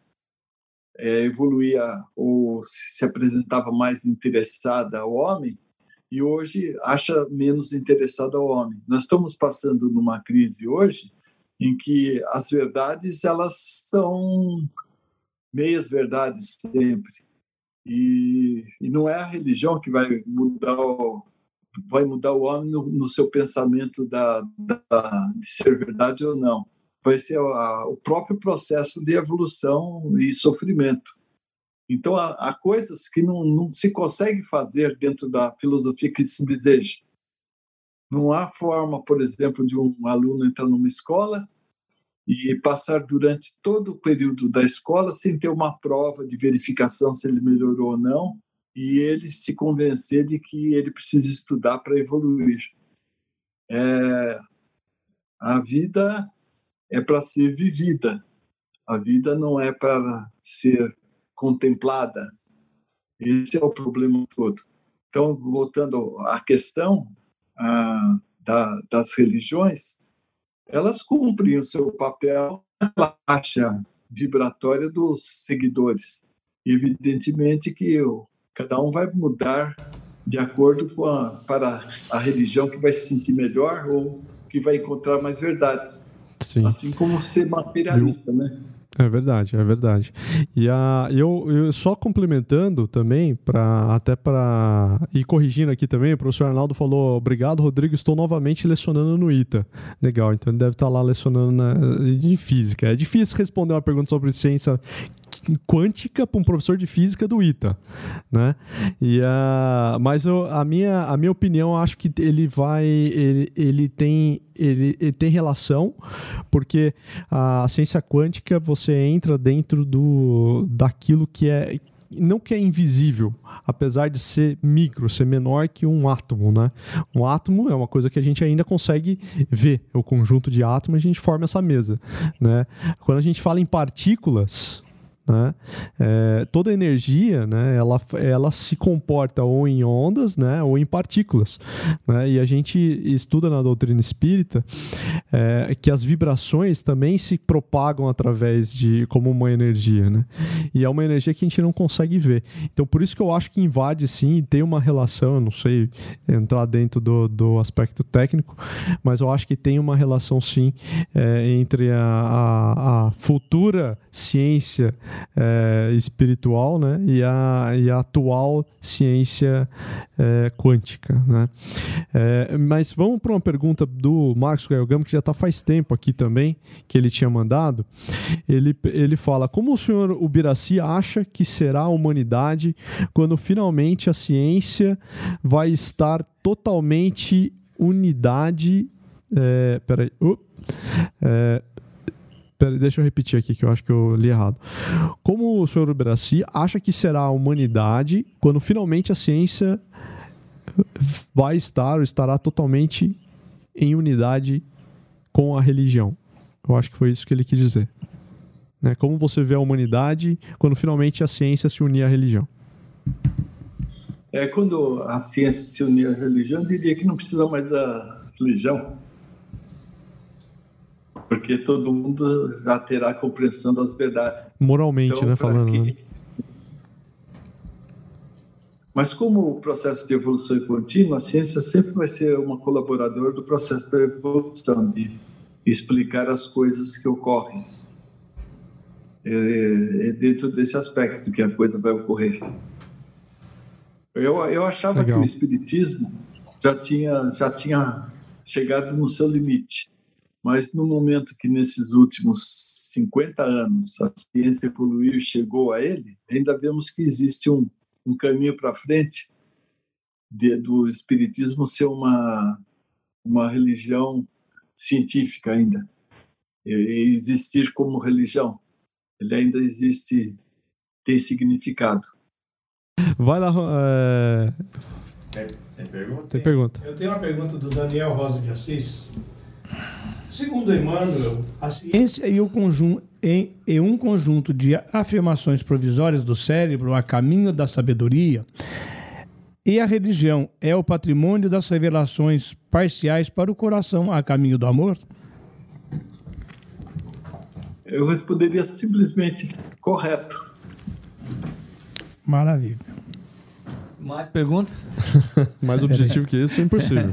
evoluía ou se apresentava mais interessada ao homem, e hoje acha menos interessada ao homem. Nós estamos passando numa crise hoje em que as verdades elas são meias verdades sempre, e não é a religião que vai mudar o homem no seu pensamento de ser verdade ou não. Vai ser o próprio processo de evolução e sofrimento. Então, há coisas que não se consegue fazer dentro da filosofia que se deseja. Não há forma, por exemplo, de um aluno entrar numa escola e passar durante todo o período da escola sem ter uma prova de verificação se ele melhorou ou não, e ele se convencer de que ele precisa estudar para evoluir. A vida é para ser vivida. A vida não é para ser contemplada. Esse é o problema todo. Então, voltando à questão das religiões, elas cumprem o seu papel na faixa vibratória dos seguidores. Evidentemente que cada um vai mudar de acordo para a religião que vai se sentir melhor ou que vai encontrar mais verdades. Sim. Assim como ser materialista, né? É verdade, é verdade. E eu só complementando também, até para ir corrigindo aqui também, o professor Arnaldo falou: obrigado, Rodrigo, estou novamente lecionando no ITA. Legal, então ele deve estar lá lecionando de física. É difícil responder uma pergunta sobre ciência quântica para um professor de física do ITA, né? Mas a minha opinião, acho que ele tem relação, porque a ciência quântica, você entra dentro daquilo que é não que é invisível, apesar de ser micro, ser menor que um átomo, né? Um átomo é uma coisa que a gente ainda consegue ver, o conjunto de átomos, a gente forma essa mesa, né? Quando a gente fala em partículas, né? Toda energia, né? ela se comporta ou em ondas, né? Ou em partículas, né? E a gente estuda na doutrina espírita que as vibrações também se propagam através como uma energia, né? E é uma energia que a gente não consegue ver. Então por isso que eu acho que invade sim, tem uma relação, eu não sei entrar dentro do aspecto técnico, mas eu acho que tem uma relação sim entre a futura ciência espiritual, né, e a atual ciência quântica, né? Mas vamos para uma pergunta do Marcos Gaio Gama, que já está faz tempo aqui também, que ele tinha mandado. Ele fala: como o senhor Ubiraci acha que será a humanidade quando finalmente a ciência vai estar totalmente unidade... Deixa eu repetir aqui, que eu acho que eu li errado. Como o senhor Ubiraci acha que será a humanidade quando finalmente a ciência vai estar ou estará totalmente em unidade com a religião? Eu acho que foi isso que ele quis dizer, né? Como você vê a humanidade quando finalmente a ciência se unir à religião? Quando a ciência se unir à religião, eu diria que não precisa mais da religião, porque todo mundo já terá a compreensão das verdades. Moralmente, então, né, falando. Né? Mas como o processo de evolução é contínuo, a ciência sempre vai ser uma colaboradora do processo da evolução, de explicar as coisas que ocorrem. É dentro desse aspecto que a coisa vai ocorrer. Eu achava Legal. Que o espiritismo já tinha chegado no seu limite. Mas no momento que nesses últimos 50 anos a ciência evoluiu e chegou a ele, ainda vemos que existe um caminho para frente do espiritismo ser uma religião científica ainda. E existir como religião. Ele ainda existe, tem significado. Vai lá. Tem pergunta? Eu tenho uma pergunta do Daniel Rosa de Assis. Segundo Emmanuel, a ciência e um conjunto de afirmações provisórias do cérebro a caminho da sabedoria, e a religião é o patrimônio das revelações parciais para o coração a caminho do amor? Eu responderia simplesmente correto. Maravilha. Mais perguntas? Mais objetivo que isso é impossível.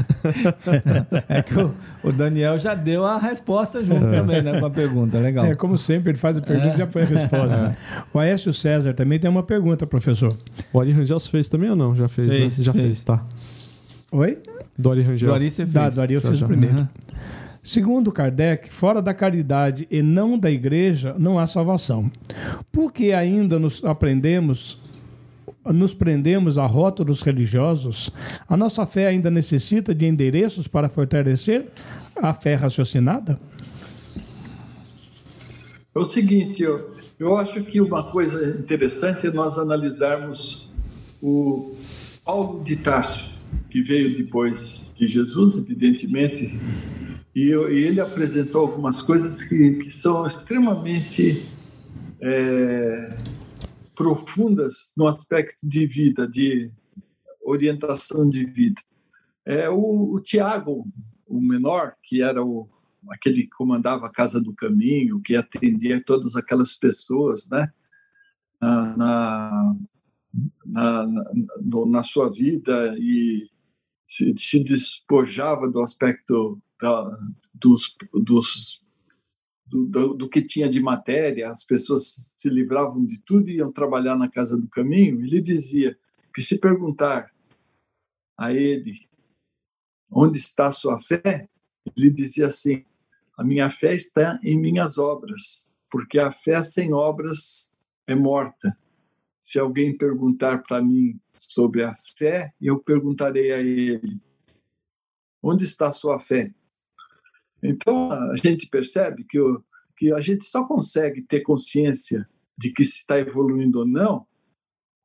É que o Daniel já deu a resposta junto também, né, com a pergunta. Legal. Como sempre, ele faz a pergunta e já põe a resposta. Né? O Aécio César também tem uma pergunta, professor. O Ari Rangel se fez também ou não? Já fez, né? Já fez, tá. Oi? Do Ari Rangel. Do Ari você fez. Do Ari eu fiz o primeiro. Uhum. Segundo Kardec, fora da caridade e não da igreja, não há salvação. Por que ainda nos prendemos a rótulos religiosos? A nossa fé ainda necessita de endereços para fortalecer a fé raciocinada? É o seguinte, eu acho que uma coisa interessante é nós analisarmos o Paulo de Tarso, que veio depois de Jesus, evidentemente, e ele apresentou algumas coisas que são extremamente profundas no aspecto de vida, de orientação de vida. O Tiago, o menor, que era aquele que comandava a Casa do Caminho, que atendia todas aquelas pessoas, né, na sua vida, e se despojava do aspecto do que tinha de matéria, as pessoas se livravam de tudo e iam trabalhar na Casa do Caminho. Ele dizia que se perguntar a ele onde está a sua fé, ele dizia assim: a minha fé está em minhas obras, porque a fé sem obras é morta. Se alguém perguntar para mim sobre a fé, eu perguntarei a ele: onde está a sua fé? Então, a gente percebe que a gente só consegue ter consciência de que se está evoluindo ou não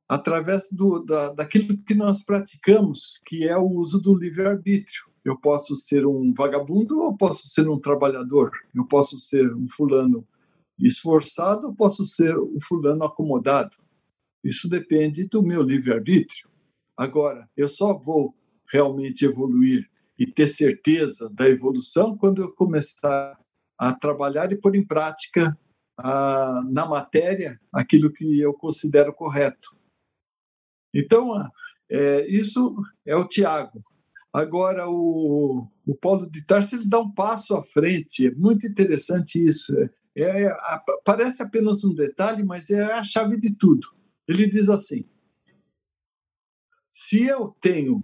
através daquilo que nós praticamos, que é o uso do livre-arbítrio. Eu posso ser um vagabundo ou posso ser um trabalhador? Eu posso ser um fulano esforçado ou posso ser um fulano acomodado? Isso depende do meu livre-arbítrio. Agora, eu só vou realmente evoluir e ter certeza da evolução quando eu começar a trabalhar e pôr em prática na matéria aquilo que eu considero correto. Então, isso é o Tiago. Agora, o Paulo de Tarso, ele dá um passo à frente. É muito interessante isso. Parece apenas um detalhe, mas é a chave de tudo. Ele diz assim: se eu tenho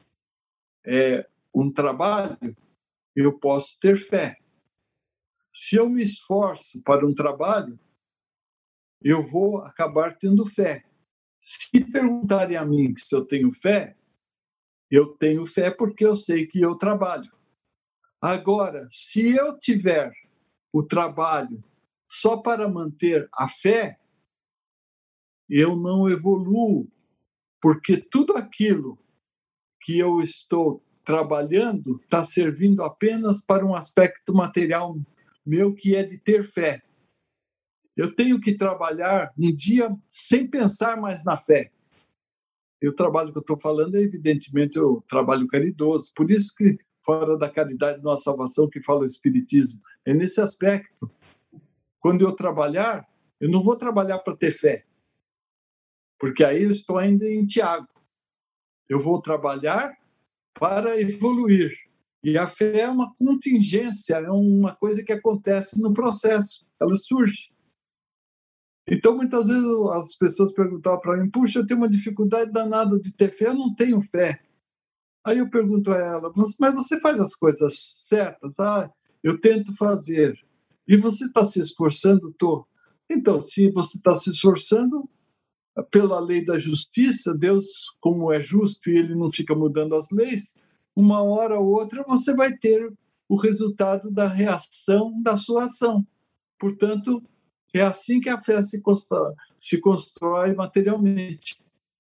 um trabalho, eu posso ter fé. Se eu me esforço para um trabalho, eu vou acabar tendo fé. Se perguntarem a mim se eu tenho fé porque eu sei que eu trabalho. Agora, se eu tiver o trabalho só para manter a fé, eu não evoluo, porque tudo aquilo que eu estou trabalhando está servindo apenas para um aspecto material meu, que é de ter fé. Eu tenho que trabalhar um dia sem pensar mais na fé. E o trabalho que eu estou falando é, evidentemente, o trabalho caridoso. Por isso que, fora da caridade, nossa salvação, que fala o Espiritismo, é nesse aspecto. Quando eu trabalhar, eu não vou trabalhar para ter fé, porque aí eu estou ainda em Tiago. Eu vou trabalhar para evoluir. E a fé é uma contingência, é uma coisa que acontece no processo, ela surge. Então, muitas vezes as pessoas perguntavam para mim: puxa, eu tenho uma dificuldade danada de ter fé, eu não tenho fé. Aí eu pergunto a ela: mas você faz as coisas certas? Eu tento fazer. E você está se esforçando? Estou. Então, se você está se esforçando, pela lei da justiça, Deus, como é justo e ele não fica mudando as leis, uma hora ou outra você vai ter o resultado da reação da sua ação. Portanto, é assim que a fé se constrói materialmente.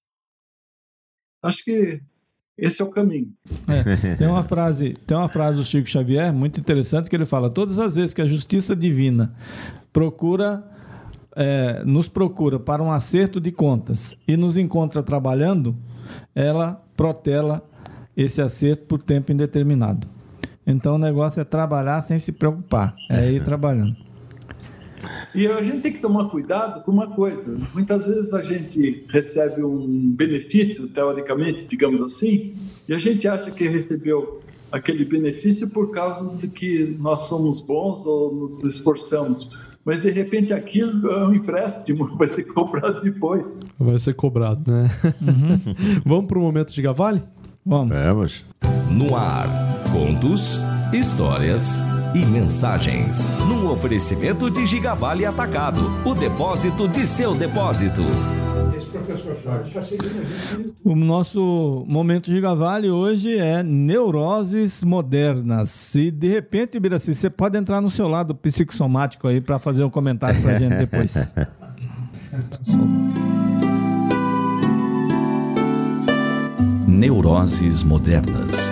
Acho que esse é o caminho. Tem uma frase do Chico Xavier muito interessante, que ele fala: todas as vezes que a justiça divina nos procura para um acerto de contas e nos encontra trabalhando, ela protela esse acerto por tempo indeterminado. Então o negócio é trabalhar sem se preocupar, é ir trabalhando. E a gente tem que tomar cuidado com uma coisa: muitas vezes a gente recebe um benefício, teoricamente, digamos assim, e a gente acha que recebeu aquele benefício por causa de que nós somos bons ou nos esforçamos. Mas, de repente, aquilo é um empréstimo, vai ser cobrado depois. Vai ser cobrado, né? Uhum. Vamos para o momento de Gavale? Vamos. No ar, contos, histórias e mensagens. Num oferecimento de Gigavale Atacado, o depósito de seu depósito. Esse professor Flávio está seguindo a gente. O nosso momento Gigavale hoje é neuroses modernas. E, de repente, Biraci, você pode entrar no seu lado psicossomático aí para fazer um comentário para a gente depois. Neuroses modernas.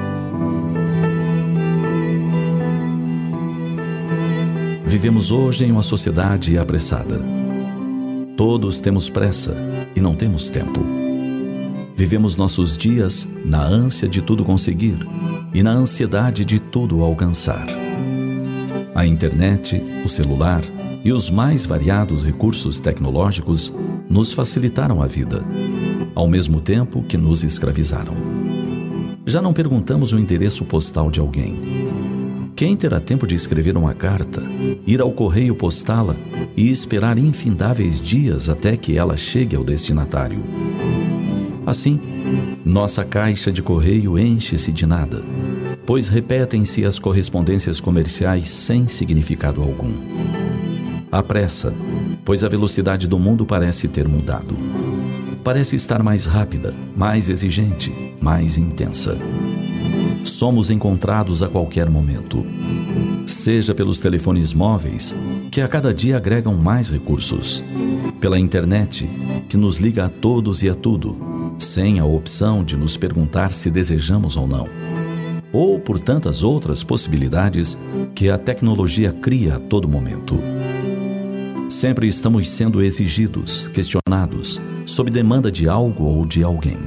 Vivemos hoje em uma sociedade apressada. Todos temos pressa e não temos tempo. Vivemos nossos dias na ânsia de tudo conseguir e na ansiedade de tudo alcançar. A internet, o celular e os mais variados recursos tecnológicos nos facilitaram a vida, ao mesmo tempo que nos escravizaram. Já não perguntamos o endereço postal de alguém. Quem terá tempo de escrever uma carta, ir ao correio postá-la e esperar infindáveis dias até que ela chegue ao destinatário? Assim, nossa caixa de correio enche-se de nada, pois repetem-se as correspondências comerciais sem significado algum. Há pressa, pois a velocidade do mundo parece ter mudado. Parece estar mais rápida, mais exigente, mais intensa. somos encontrados a qualquer momento. Seja pelos telefones móveis, que a cada dia agregam mais recursos, pela internet, que nos liga a todos e a tudo, sem a opção de nos perguntar se desejamos ou não, ou por tantas outras possibilidades que a tecnologia cria a todo momento. Sempre estamos sendo exigidos, questionados, sob demanda de algo ou de alguém.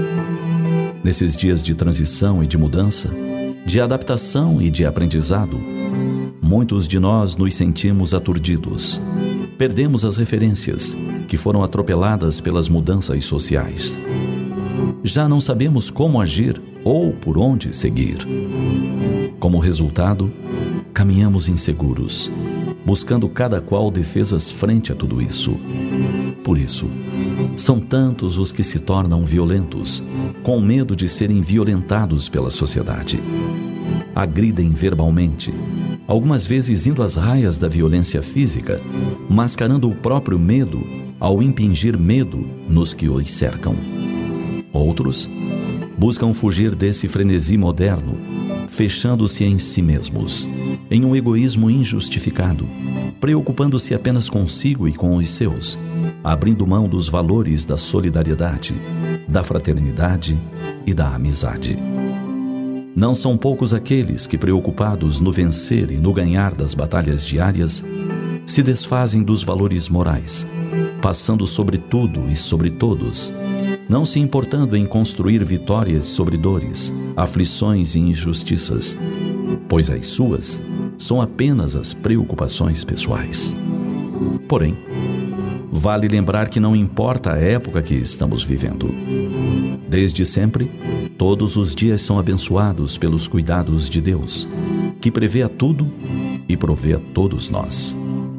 Nesses dias de transição e de mudança, de adaptação e de aprendizado, muitos de nós nos sentimos aturdidos. Perdemos as referências, que foram atropeladas pelas mudanças sociais. Já não sabemos como agir ou por onde seguir. Como resultado, caminhamos inseguros, buscando cada qual defesas frente a tudo isso. Por isso, são tantos os que se tornam violentos, com medo de serem violentados pela sociedade. Agridem verbalmente, algumas vezes indo às raias da violência física, mascarando o próprio medo ao impingir medo nos que os cercam. Outros buscam fugir desse frenesi moderno, fechando-se em si mesmos, em um egoísmo injustificado, preocupando-se apenas consigo e com os seus, abrindo mão dos valores da solidariedade, da fraternidade e da amizade. Não são poucos aqueles que, preocupados no vencer e no ganhar das batalhas diárias, se desfazem dos valores morais, passando sobre tudo e sobre todos, não se importando em construir vitórias sobre dores, aflições e injustiças, pois as suas são apenas as preocupações pessoais. Porém, vale lembrar que não importa a época que estamos vivendo. Desde sempre, todos os dias são abençoados pelos cuidados de Deus, que prevê a tudo e provê a todos nós.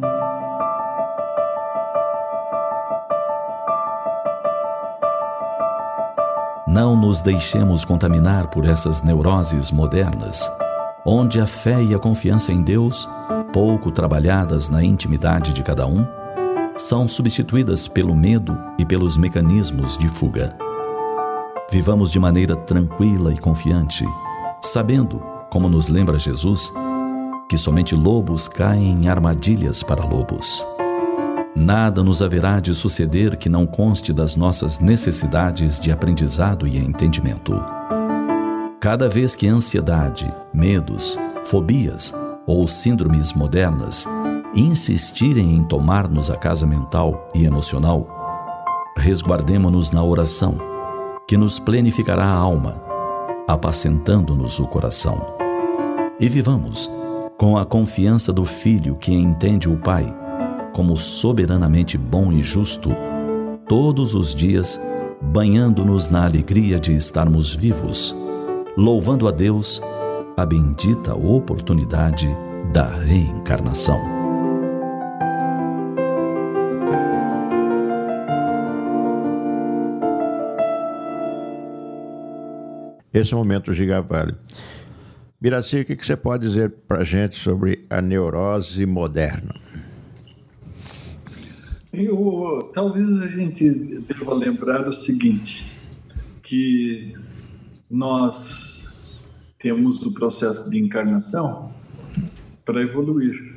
Não nos deixemos contaminar por essas neuroses modernas, onde a fé e a confiança em Deus, pouco trabalhadas na intimidade de cada um, são substituídas pelo medo e pelos mecanismos de fuga. Vivamos de maneira tranquila e confiante, sabendo, como nos lembra Jesus, que somente lobos caem em armadilhas para lobos. Nada nos haverá de suceder que não conste das nossas necessidades de aprendizado e entendimento. Cada vez que ansiedade, medos, fobias ou síndromes modernas insistirem em tomar-nos a casa mental e emocional, resguardemo-nos na oração, que nos plenificará a alma, apacentando-nos o coração. E vivamos com a confiança do Filho que entende o Pai como soberanamente bom e justo, todos os dias, banhando-nos na alegria de estarmos vivos, louvando a Deus a bendita oportunidade da reencarnação. Esse é o momento Gigavalli. Miraci, o que você pode dizer para a gente sobre a neurose moderna? Talvez a gente deva lembrar o seguinte, que nós temos o processo de encarnação para evoluir.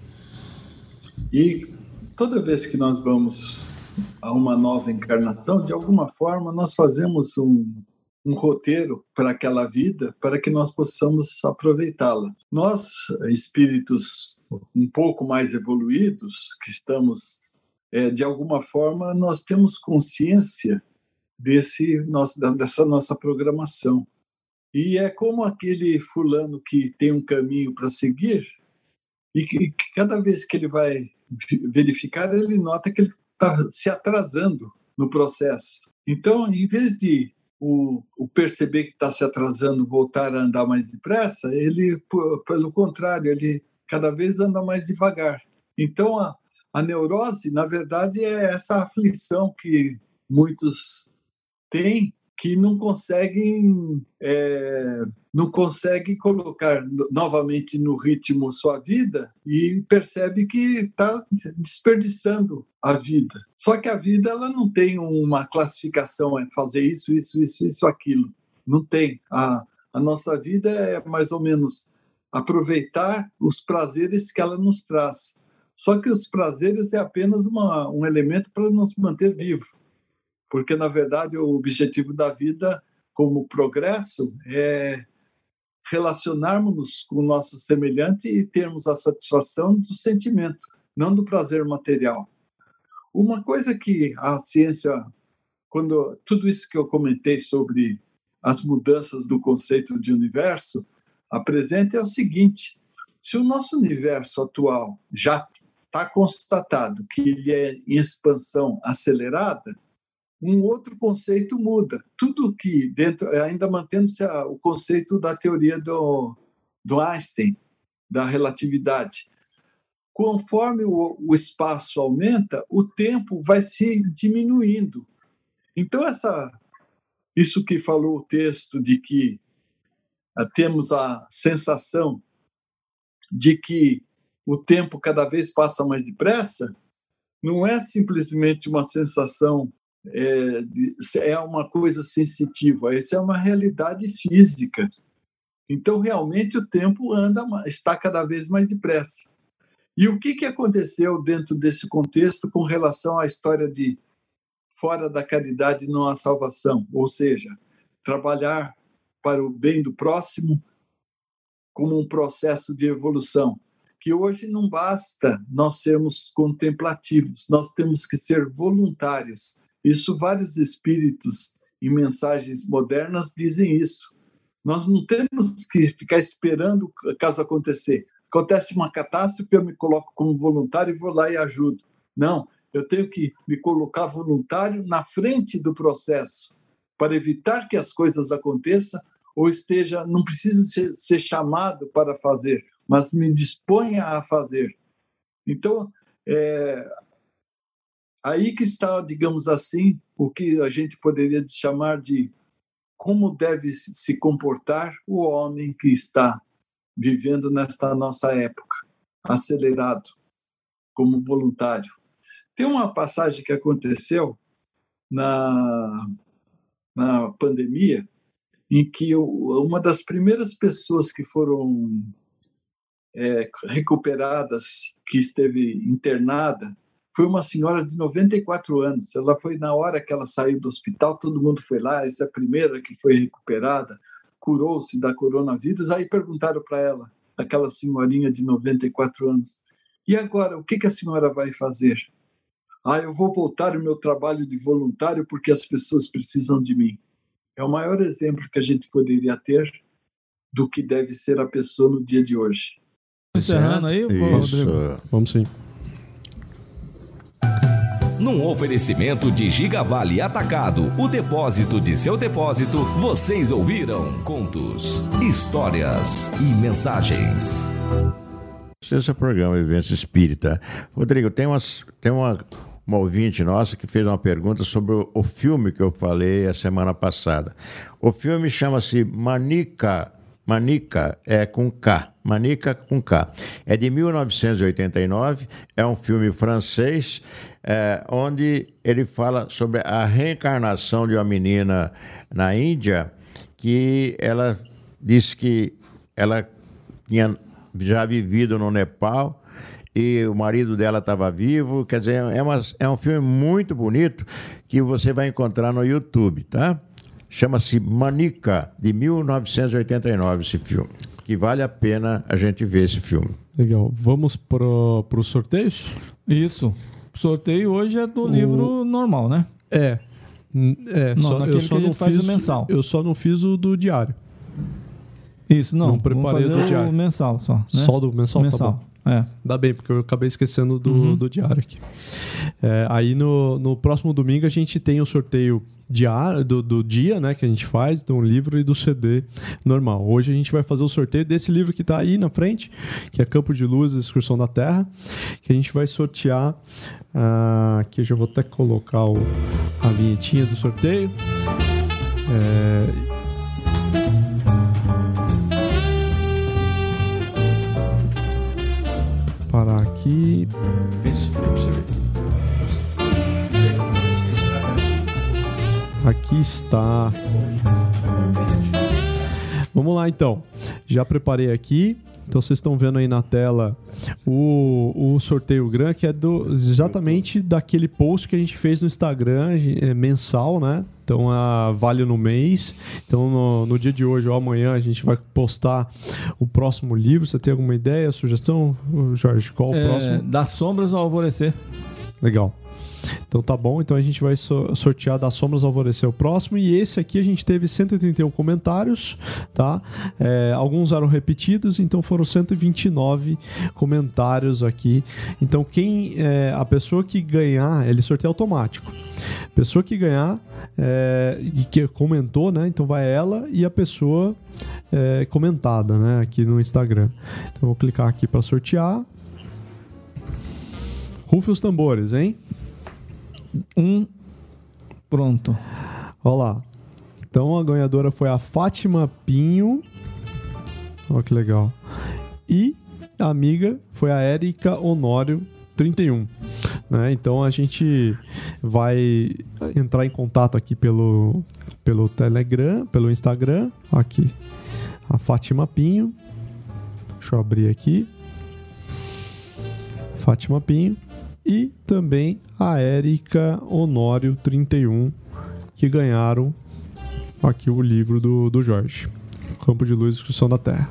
E toda vez que nós vamos a uma nova encarnação, de alguma forma nós fazemos um roteiro para aquela vida, para que nós possamos aproveitá-la. Nós, espíritos um pouco mais evoluídos, que estamos, de alguma forma, nós temos consciência dessa nossa programação. E é como aquele fulano que tem um caminho para seguir e que cada vez que ele vai verificar, ele nota que ele está se atrasando no processo. Então, em vez de o perceber que está se atrasando, voltar a andar mais depressa, ele, pelo contrário, ele cada vez anda mais devagar. Então, a neurose, na verdade, é essa aflição que muitos têm, que não conseguem colocar novamente no ritmo sua vida e percebe que está desperdiçando a vida. Só que a vida ela não tem uma classificação, fazer isso, aquilo. Não tem. A A nossa vida é mais ou menos aproveitar os prazeres que ela nos traz. Só que os prazeres é apenas um elemento para nos manter vivos. Porque, na verdade, o objetivo da vida, como progresso, é relacionarmos-nos com o nosso semelhante e termos a satisfação do sentimento, não do prazer material. Uma coisa que a ciência, quando tudo isso que eu comentei sobre as mudanças do conceito de universo, apresenta é o seguinte: se o nosso universo atual já está constatado que ele é em expansão acelerada, um outro conceito muda. Tudo que dentro, ainda mantendo-se o conceito da teoria do Einstein, da relatividade. Conforme o espaço aumenta, o tempo vai se diminuindo. Então, isso que falou o texto de que temos a sensação de que o tempo cada vez passa mais depressa, não é simplesmente uma sensação, é uma coisa sensitiva, isso é uma realidade física. Então, realmente, o tempo está cada vez mais depressa. E o que aconteceu dentro desse contexto com relação à história de fora da caridade não há salvação? Ou seja, trabalhar para o bem do próximo como um processo de evolução. Que hoje não basta nós sermos contemplativos, nós temos que ser voluntários. Isso vários espíritos em mensagens modernas dizem isso. Nós não temos que ficar esperando o caso acontecer. Acontece uma catástrofe, eu me coloco como voluntário e vou lá e ajudo. Não, eu tenho que me colocar voluntário na frente do processo para evitar que as coisas aconteçam ou não precisa ser chamado para fazer, mas me disponha a fazer. Então, aí que está, digamos assim, o que a gente poderia chamar de como deve se comportar o homem que está vivendo nesta nossa época, acelerado, como voluntário. Tem uma passagem que aconteceu na pandemia, em que uma das primeiras pessoas que foram recuperadas, que esteve internada, foi uma senhora de 94 anos. Ela foi na hora que ela saiu do hospital, todo mundo foi lá, essa é a primeira que foi recuperada, curou-se da coronavírus. Aí perguntaram para ela, aquela senhorinha de 94 anos, e agora, o que a senhora vai fazer? Eu vou voltar ao meu trabalho de voluntário porque as pessoas precisam de mim. É o maior exemplo que a gente poderia ter do que deve ser a pessoa no dia de hoje. Encerrando aí, Rodrigo? Vamos sim. Num oferecimento de Gigavale Atacado, o depósito de seu depósito, vocês ouviram contos, histórias e mensagens. Esse é o programa Vivência Espírita. Rodrigo, tem uma ouvinte nossa que fez uma pergunta sobre o filme que eu falei a semana passada. O filme chama-se Manica com K. Manica com K. É de 1989, é um filme francês, onde ele fala sobre a reencarnação de uma menina na Índia, que ela disse que ela tinha já vivido no Nepal e o marido dela estava vivo. Quer dizer, é um filme muito bonito que você vai encontrar no YouTube, tá? Chama-se Manica, de 1989, esse filme. Que vale a pena a gente ver esse filme. Legal. Vamos para os sorteios? Isso. O sorteio hoje é do livro normal, né? Eu só não fiz o mensal. Eu só não fiz o do diário. Isso, não. Não preparei do diário. O mensal só. Né? Só do mensal? Mensal. Tá bom. Ainda bem, porque eu acabei esquecendo do diário aqui. Aí no próximo domingo a gente tem o sorteio diário, do dia, né, que a gente faz, do livro e do CD normal. Hoje a gente vai fazer o sorteio desse livro que está aí na frente, que é Campo de Luz, Excursão da Terra, que a gente vai sortear. Aqui eu já vou até colocar a vinhetinha do sorteio. Parar aqui. Aqui está. Vamos lá, então. Já preparei aqui. Então, vocês estão vendo aí na tela o sorteio GRAM, que é exatamente daquele post que a gente fez no Instagram, mensal, né? Então, vale no mês. Então, no dia de hoje ou amanhã, a gente vai postar o próximo livro. Você tem alguma ideia, sugestão, Jorge? Qual o próximo? Das Sombras ao Alvorecer. Legal. Então tá bom, então a gente vai sortear Das Sombras ao Alvorecer o próximo, e esse aqui a gente teve 131 comentários, tá? Alguns eram repetidos, então foram 129 comentários aqui. Então a pessoa que ganhar, ele sorteia automático. A pessoa que ganhar e que comentou, né? Então vai ela e a pessoa comentada, né? Aqui no Instagram. Então eu vou clicar aqui para sortear. Rufe os tambores, hein? Pronto. Olha lá. Então a ganhadora foi a Fátima Pinho. Olha que legal. E a amiga foi a Érica Honório 31. Né? Então a gente vai entrar em contato aqui pelo Telegram, pelo Instagram. Aqui. A Fátima Pinho. Deixa eu abrir aqui. Fátima Pinho. E também a Érica Honório 31, que ganharam aqui o livro do Jorge. Campo de Luz, Descrição da Terra.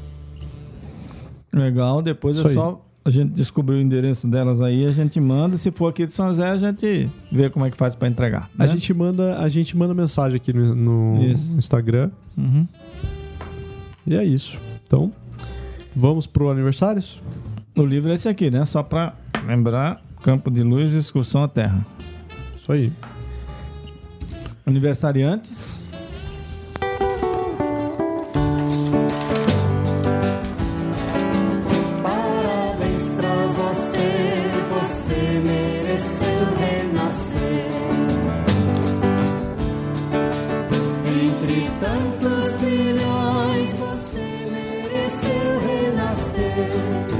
Legal, depois Isso é só a gente descobrir o endereço delas aí, a gente manda. Se for aqui de São José, a gente vê como é que faz para entregar. Né? A gente manda mensagem aqui no Instagram. Uhum. E é isso. Então, vamos pro aniversários? O livro é esse aqui, né? Só para lembrar, Campo de Luz, Excursão à Terra. Isso aí. Aniversariantes. Parabéns pra você, você mereceu renascer. Entre tantos bilhões, você mereceu renascer.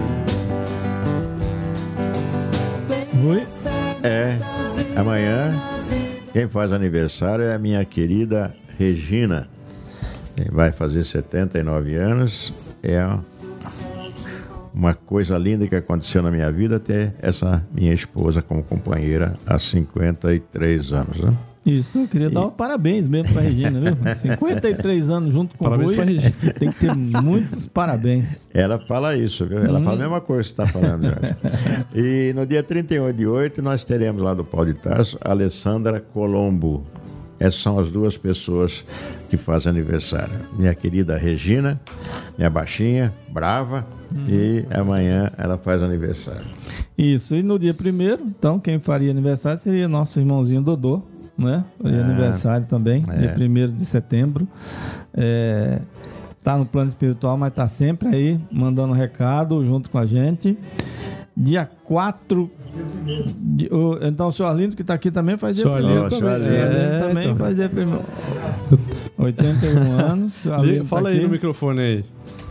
Oi. Amanhã quem faz aniversário é a minha querida Regina. Quem vai fazer 79 anos. É uma coisa linda que aconteceu na minha vida ter essa minha esposa como companheira há 53 anos, né? Isso, eu queria dar um parabéns mesmo pra Regina, viu? 53 anos junto com parabéns o Rui. pra Regina. Tem que ter muitos parabéns. Ela fala isso, viu? Ela fala a mesma coisa que você está falando, Jorge. E no dia 31/8 nós teremos lá do Pau de Tarso a Alessandra Colombo. Essas são as duas pessoas que fazem aniversário. Minha querida Regina, minha baixinha, brava, e amanhã ela faz aniversário. Isso, e no dia 1º, então, quem faria aniversário seria nosso irmãozinho Dodô, né? Faria aniversário também, dia 1º de setembro. Tá no plano espiritual, mas tá sempre aí mandando recado junto com a gente. Dia 4. Então o senhor Arlindo, que está aqui também, faz dia 1º também. Também faz dia 1º. 81 anos. Fala tá aí aqui no microfone aí.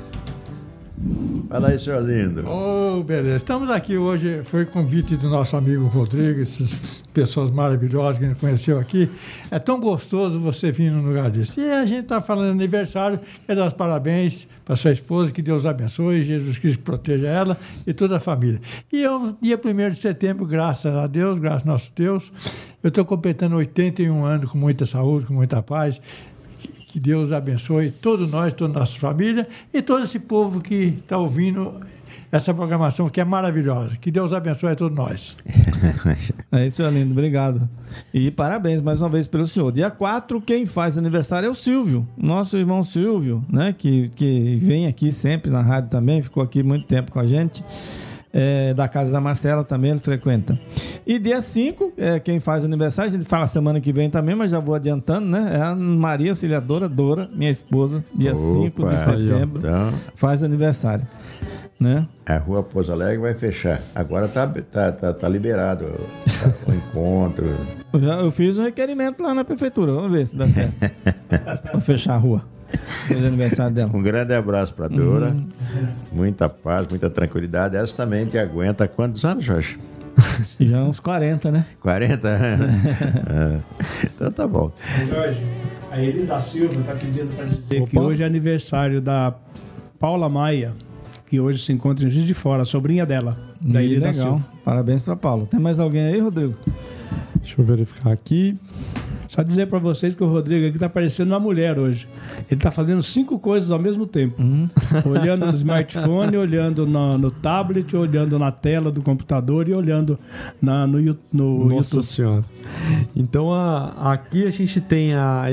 Fala aí, senhor lindo. Beleza. Estamos aqui hoje, foi convite do nosso amigo Rodrigo, essas pessoas maravilhosas que a gente conheceu aqui. É tão gostoso você vir num lugar desse. E a gente está falando aniversário, quero dar os parabéns para sua esposa, que Deus abençoe, Jesus Cristo proteja ela e toda a família. E eu, dia 1º de setembro, graças a Deus, graças ao nosso Deus, eu estou completando 81 anos com muita saúde, com muita paz. Que Deus abençoe todos nós, toda a nossa família e todo esse povo que está ouvindo essa programação que é maravilhosa. Que Deus abençoe a todos nós. É isso, lindo. Obrigado. E parabéns mais uma vez pelo senhor. Dia 4, quem faz aniversário é o Silvio, nosso irmão Silvio, né? Que vem aqui sempre na rádio também, ficou aqui muito tempo com a gente. Da casa da Marcela também ele frequenta. E dia 5, quem faz aniversário, a gente fala semana que vem também, mas já vou adiantando, né? É a Maria Auxiliadora Dora, minha esposa, dia 5 de setembro, então, faz aniversário. Né? A rua Pouso Alegre vai fechar. Agora tá liberado o encontro. Eu fiz um requerimento lá na prefeitura, vamos ver se dá certo. Pra fechar a rua. Hoje é aniversário dela. Um grande abraço para a Dora. Muita paz, muita tranquilidade. Essa também te aguenta quantos anos, Jorge? Já uns 40, né? 40 anos? Então tá bom. Jorge, A Eli da Silva está pedindo para dizer Opa. que hoje é aniversário da Paula Maia, que hoje se encontra em Juiz de Fora, a sobrinha dela, da Eli da Legal. Silva. Parabéns para Paulo. Tem mais alguém aí, Rodrigo? Deixa eu verificar aqui. Só dizer para vocês que o Rodrigo aqui está parecendo uma mulher hoje. Ele está fazendo 5 coisas ao mesmo tempo. Olhando no smartphone, olhando no tablet, olhando na tela do computador e olhando no YouTube. Nossa Senhora. Então, aqui a gente tem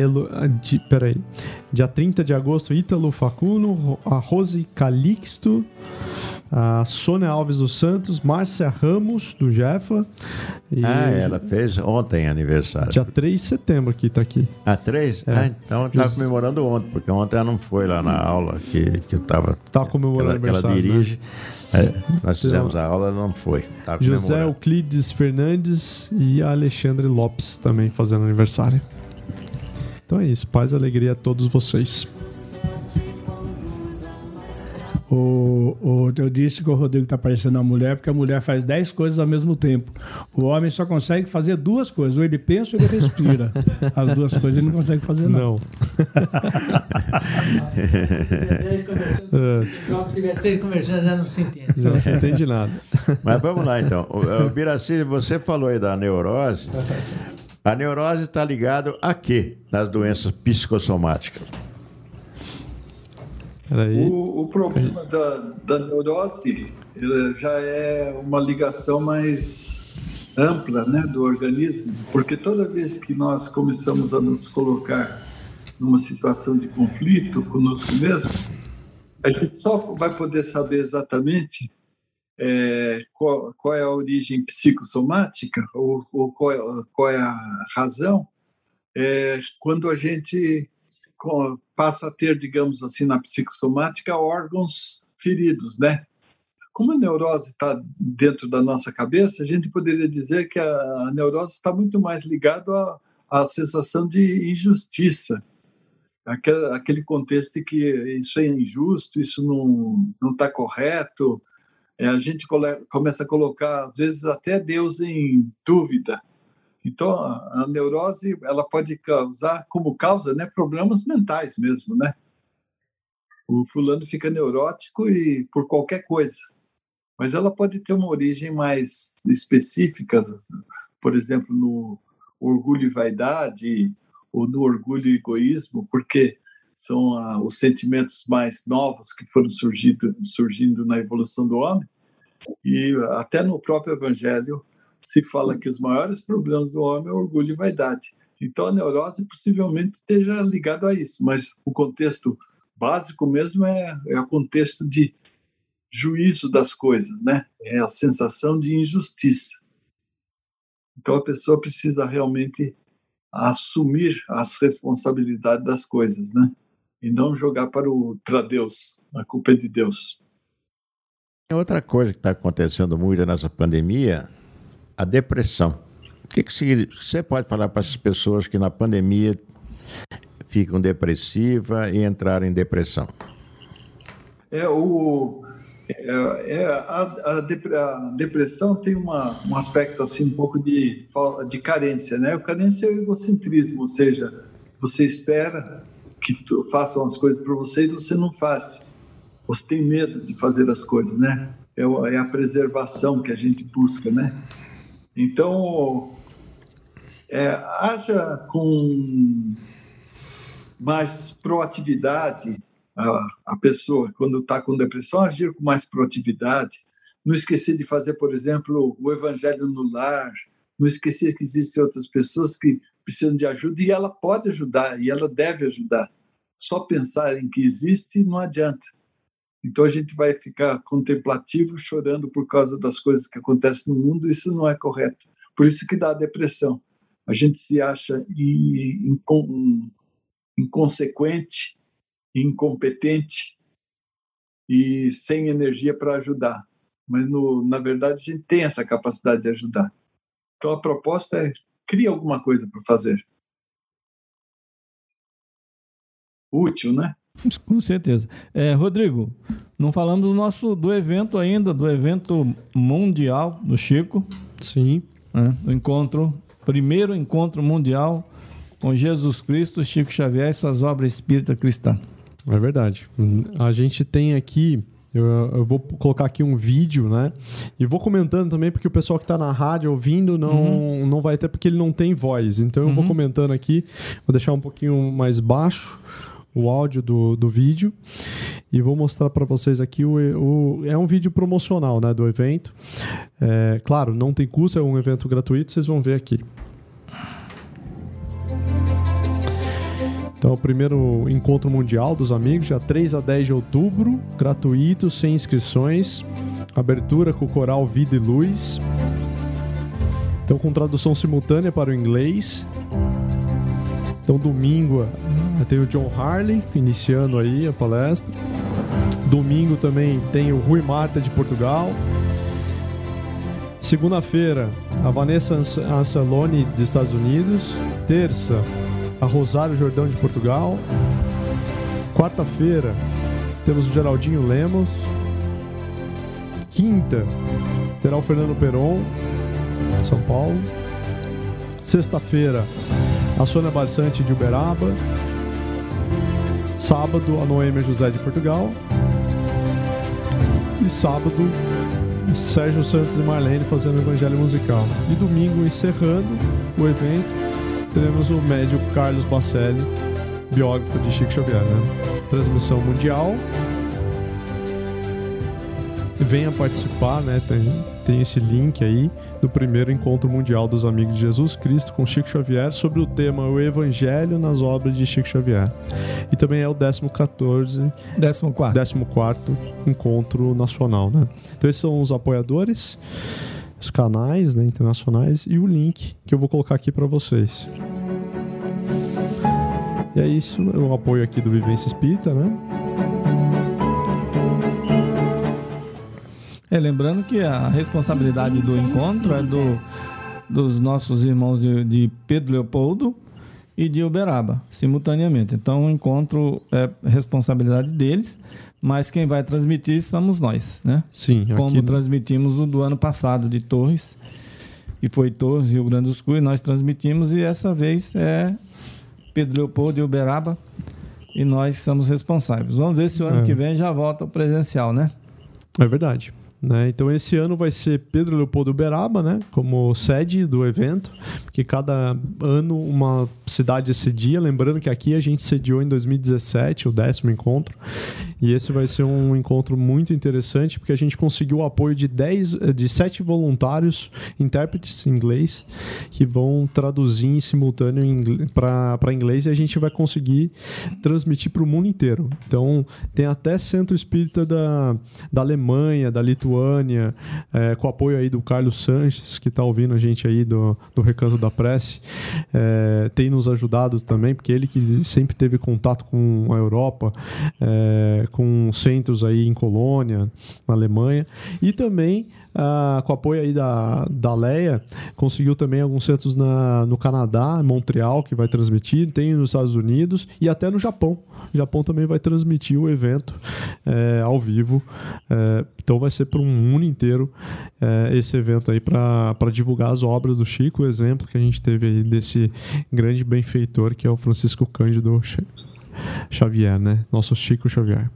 dia 30 de agosto, Ítalo Facundo, a Rose Calixto, a Sônia Alves dos Santos, Márcia Ramos, do Jefa. Ela fez ontem aniversário. Dia 3 de setembro aqui, tá aqui. 3? Então estava comemorando ontem, porque ontem ela não foi lá na aula que eu estava... Tá comemorando ela aniversário, dirige. né? Nós fizemos a aula, ela não foi. Tava José comemorando. Euclides Fernandes e a Alexandre Lopes também fazendo aniversário. Então é isso. Paz e alegria a todos vocês. Eu disse que o Rodrigo está parecendo uma mulher porque a mulher faz 10 coisas ao mesmo tempo. O homem só consegue fazer 2 coisas. Ou ele pensa ou ele respira. As 2 coisas ele não consegue fazer, não. Se tiver 3 conversando, já não se entende. Já não se entende nada. Mas vamos lá, então. O Birassi, você falou aí da neurose. A neurose está ligada a quê nas doenças psicossomáticas? O problema da neurose já é uma ligação mais ampla, né, do organismo, porque toda vez que nós começamos a nos colocar numa situação de conflito conosco mesmo, a gente só vai poder saber exatamente qual é a origem psicossomática ou qual é a razão quando a gente passa a ter, digamos assim, na psicossomática, órgãos feridos, né? Como a neurose está dentro da nossa cabeça, a gente poderia dizer que a neurose está muito mais ligada à sensação de injustiça, aquele contexto de que isso é injusto, isso não está correto. A gente começa a colocar, às vezes, até Deus em dúvida. Então, a neurose, ela pode causar, como causa, né, problemas mentais mesmo, né? O fulano fica neurótico e por qualquer coisa. Mas ela pode ter uma origem mais específica, por exemplo, no orgulho e vaidade, ou no orgulho e egoísmo, porque são os sentimentos mais novos que foram surgindo na evolução do homem. E até no próprio Evangelho, se fala que os maiores problemas do homem é orgulho e vaidade. Então, a neurose possivelmente esteja ligada a isso, mas o contexto básico mesmo é o contexto de juízo das coisas, né? É a sensação de injustiça. Então, a pessoa precisa realmente assumir as responsabilidades das coisas, né? E não jogar para Deus. A culpa é de Deus. Outra coisa que está acontecendo muito nessa pandemia, a depressão. O que você pode falar para essas pessoas que na pandemia ficam depressivas e entraram em depressão? A depressão tem um aspecto assim, um pouco de carência, né? A carência é o egocentrismo, ou seja, você espera que façam as coisas para você e você não faz. Você tem medo de fazer as coisas, né? É a preservação que a gente busca, né? Então, haja com mais proatividade a pessoa, quando está com depressão, agir com mais proatividade. Não esquecer de fazer, por exemplo, o evangelho no lar. Não esquecer que existem outras pessoas que precisam de ajuda e ela pode ajudar, e ela deve ajudar. Só pensar em que existe não adianta. Então a gente vai ficar contemplativo, chorando por causa das coisas que acontecem no mundo, isso não é correto. Por isso que dá a depressão. A gente se acha inconsequente, incompetente e sem energia para ajudar. Mas, na verdade, a gente tem essa capacidade de ajudar. Então a proposta é criar alguma coisa para fazer. Útil, né? Com certeza. Rodrigo, não falamos do evento ainda, do evento mundial do Chico. Sim. Primeiro encontro mundial com Jesus Cristo, Chico Xavier e suas obras espírita cristã. É verdade. A gente tem aqui, eu vou colocar aqui um vídeo, né? E vou comentando também, porque o pessoal que está na rádio ouvindo não vai ter, porque ele não tem voz. Então eu vou comentando aqui, vou deixar um pouquinho mais baixo o áudio do vídeo e vou mostrar para vocês aqui é um vídeo promocional, né, do evento. Claro, não tem custo, é um evento gratuito, vocês vão ver aqui. Então, o primeiro encontro mundial dos amigos, dia 3 a 10 de outubro, gratuito, sem inscrições, abertura com o coral Vida e Luz. Então, com tradução simultânea para o inglês. Então, domingo tem o John Harley, iniciando aí a palestra. Domingo também tem o Rui Marta de Portugal. Segunda-feira, a Vanessa Anceloni dos Estados Unidos. Terça, a Rosário Jordão de Portugal. Quarta-feira, temos o Geraldinho Lemos. Quinta, terá o Fernando Peron, São Paulo. Sexta-feira, a Sônia Barçante de Uberaba. Sábado, a Noêmia José de Portugal. E sábado, Sérgio Santos e Marlene fazendo o Evangelho Musical. E domingo, encerrando o evento, teremos o médium Carlos Bacelli, biógrafo de Chico Xavier, né? Transmissão mundial. Venha participar, né? Tem esse link aí do primeiro encontro mundial dos amigos de Jesus Cristo com Chico Xavier sobre o tema O Evangelho nas obras de Chico Xavier. E também é o 14º encontro nacional, né? Então esses são os apoiadores, os canais, né, internacionais e o link que eu vou colocar aqui para vocês. E é isso, é o apoio aqui do Vivência Espírita, né? Lembrando que a responsabilidade do encontro é dos nossos irmãos de Pedro Leopoldo e de Uberaba, simultaneamente. Então o encontro é responsabilidade deles, mas quem vai transmitir somos nós, né? Sim. Como transmitimos o do ano passado de Torres, e foi Torres, Rio Grande do Sul, e nós transmitimos, e essa vez é Pedro Leopoldo e Uberaba, e nós somos responsáveis. Vamos ver se o ano que vem já volta o presencial, né? É verdade. Né? Então esse ano vai ser Pedro Leopoldo Uberaba, né? Como sede do evento, porque cada ano uma cidade cedia. Lembrando que aqui a gente sediou em 2017 o 10º encontro, e esse vai ser um encontro muito interessante, porque a gente conseguiu o apoio de 7 voluntários, intérpretes em inglês, que vão traduzir em simultâneo para inglês, e a gente vai conseguir transmitir para o mundo inteiro. Então tem até Centro Espírita da Alemanha, da Lituânia, com o apoio aí do Carlos Sanches, que está ouvindo a gente aí do Recanto da Prece, tem nos ajudado também, porque ele que sempre teve contato com a Europa, com centros aí em Colônia, na Alemanha, e também com o apoio aí da Leia, conseguiu também alguns centros no Canadá, em Montreal, que vai transmitir, tem nos Estados Unidos e até no Japão. O Japão também vai transmitir o evento ao vivo. Então vai ser para um mundo inteiro esse evento aí para divulgar as obras do Chico, o exemplo que a gente teve aí desse grande benfeitor que é o Francisco Cândido Xavier, né? Nosso Chico Xavier.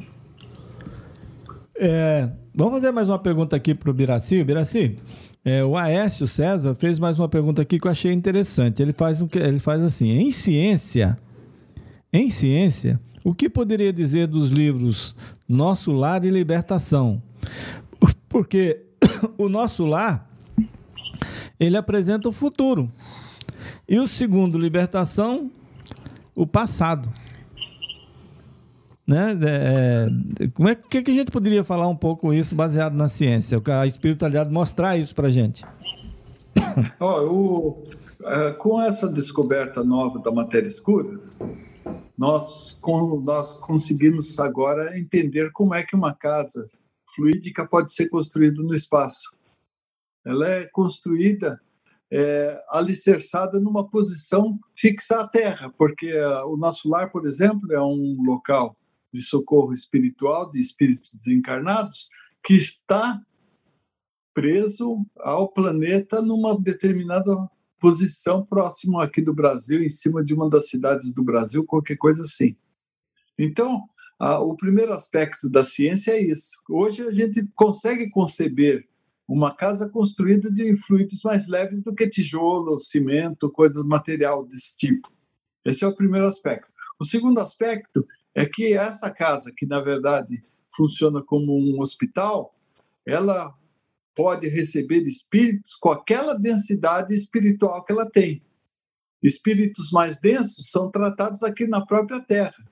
Vamos fazer mais uma pergunta aqui para o Biraci. Biraci, o Aécio César fez mais uma pergunta aqui que eu achei interessante. Ele faz assim: em ciência, o que poderia dizer dos livros Nosso Lar e Libertação? Porque o Nosso Lar, ele apresenta o futuro, e o segundo, Libertação, o passado. Né? Como é que a gente poderia falar um pouco isso baseado na ciência? A espiritualidade mostrar isso para a gente. Com essa descoberta nova da matéria escura, nós conseguimos agora entender como é que uma casa fluídica pode ser construída no espaço. Ela é construída alicerçada numa posição fixa à Terra, porque o nosso lar, por exemplo, é um local de socorro espiritual, de espíritos desencarnados, que está preso ao planeta numa determinada posição próximo aqui do Brasil, em cima de uma das cidades do Brasil, qualquer coisa assim. Então, o primeiro aspecto da ciência é isso. Hoje a gente consegue conceber uma casa construída de fluidos mais leves do que tijolo, cimento, coisas material desse tipo. Esse é o primeiro aspecto. O segundo aspecto é que essa casa, que na verdade funciona como um hospital, ela pode receber espíritos com aquela densidade espiritual que ela tem. Espíritos mais densos são tratados aqui na própria Terra,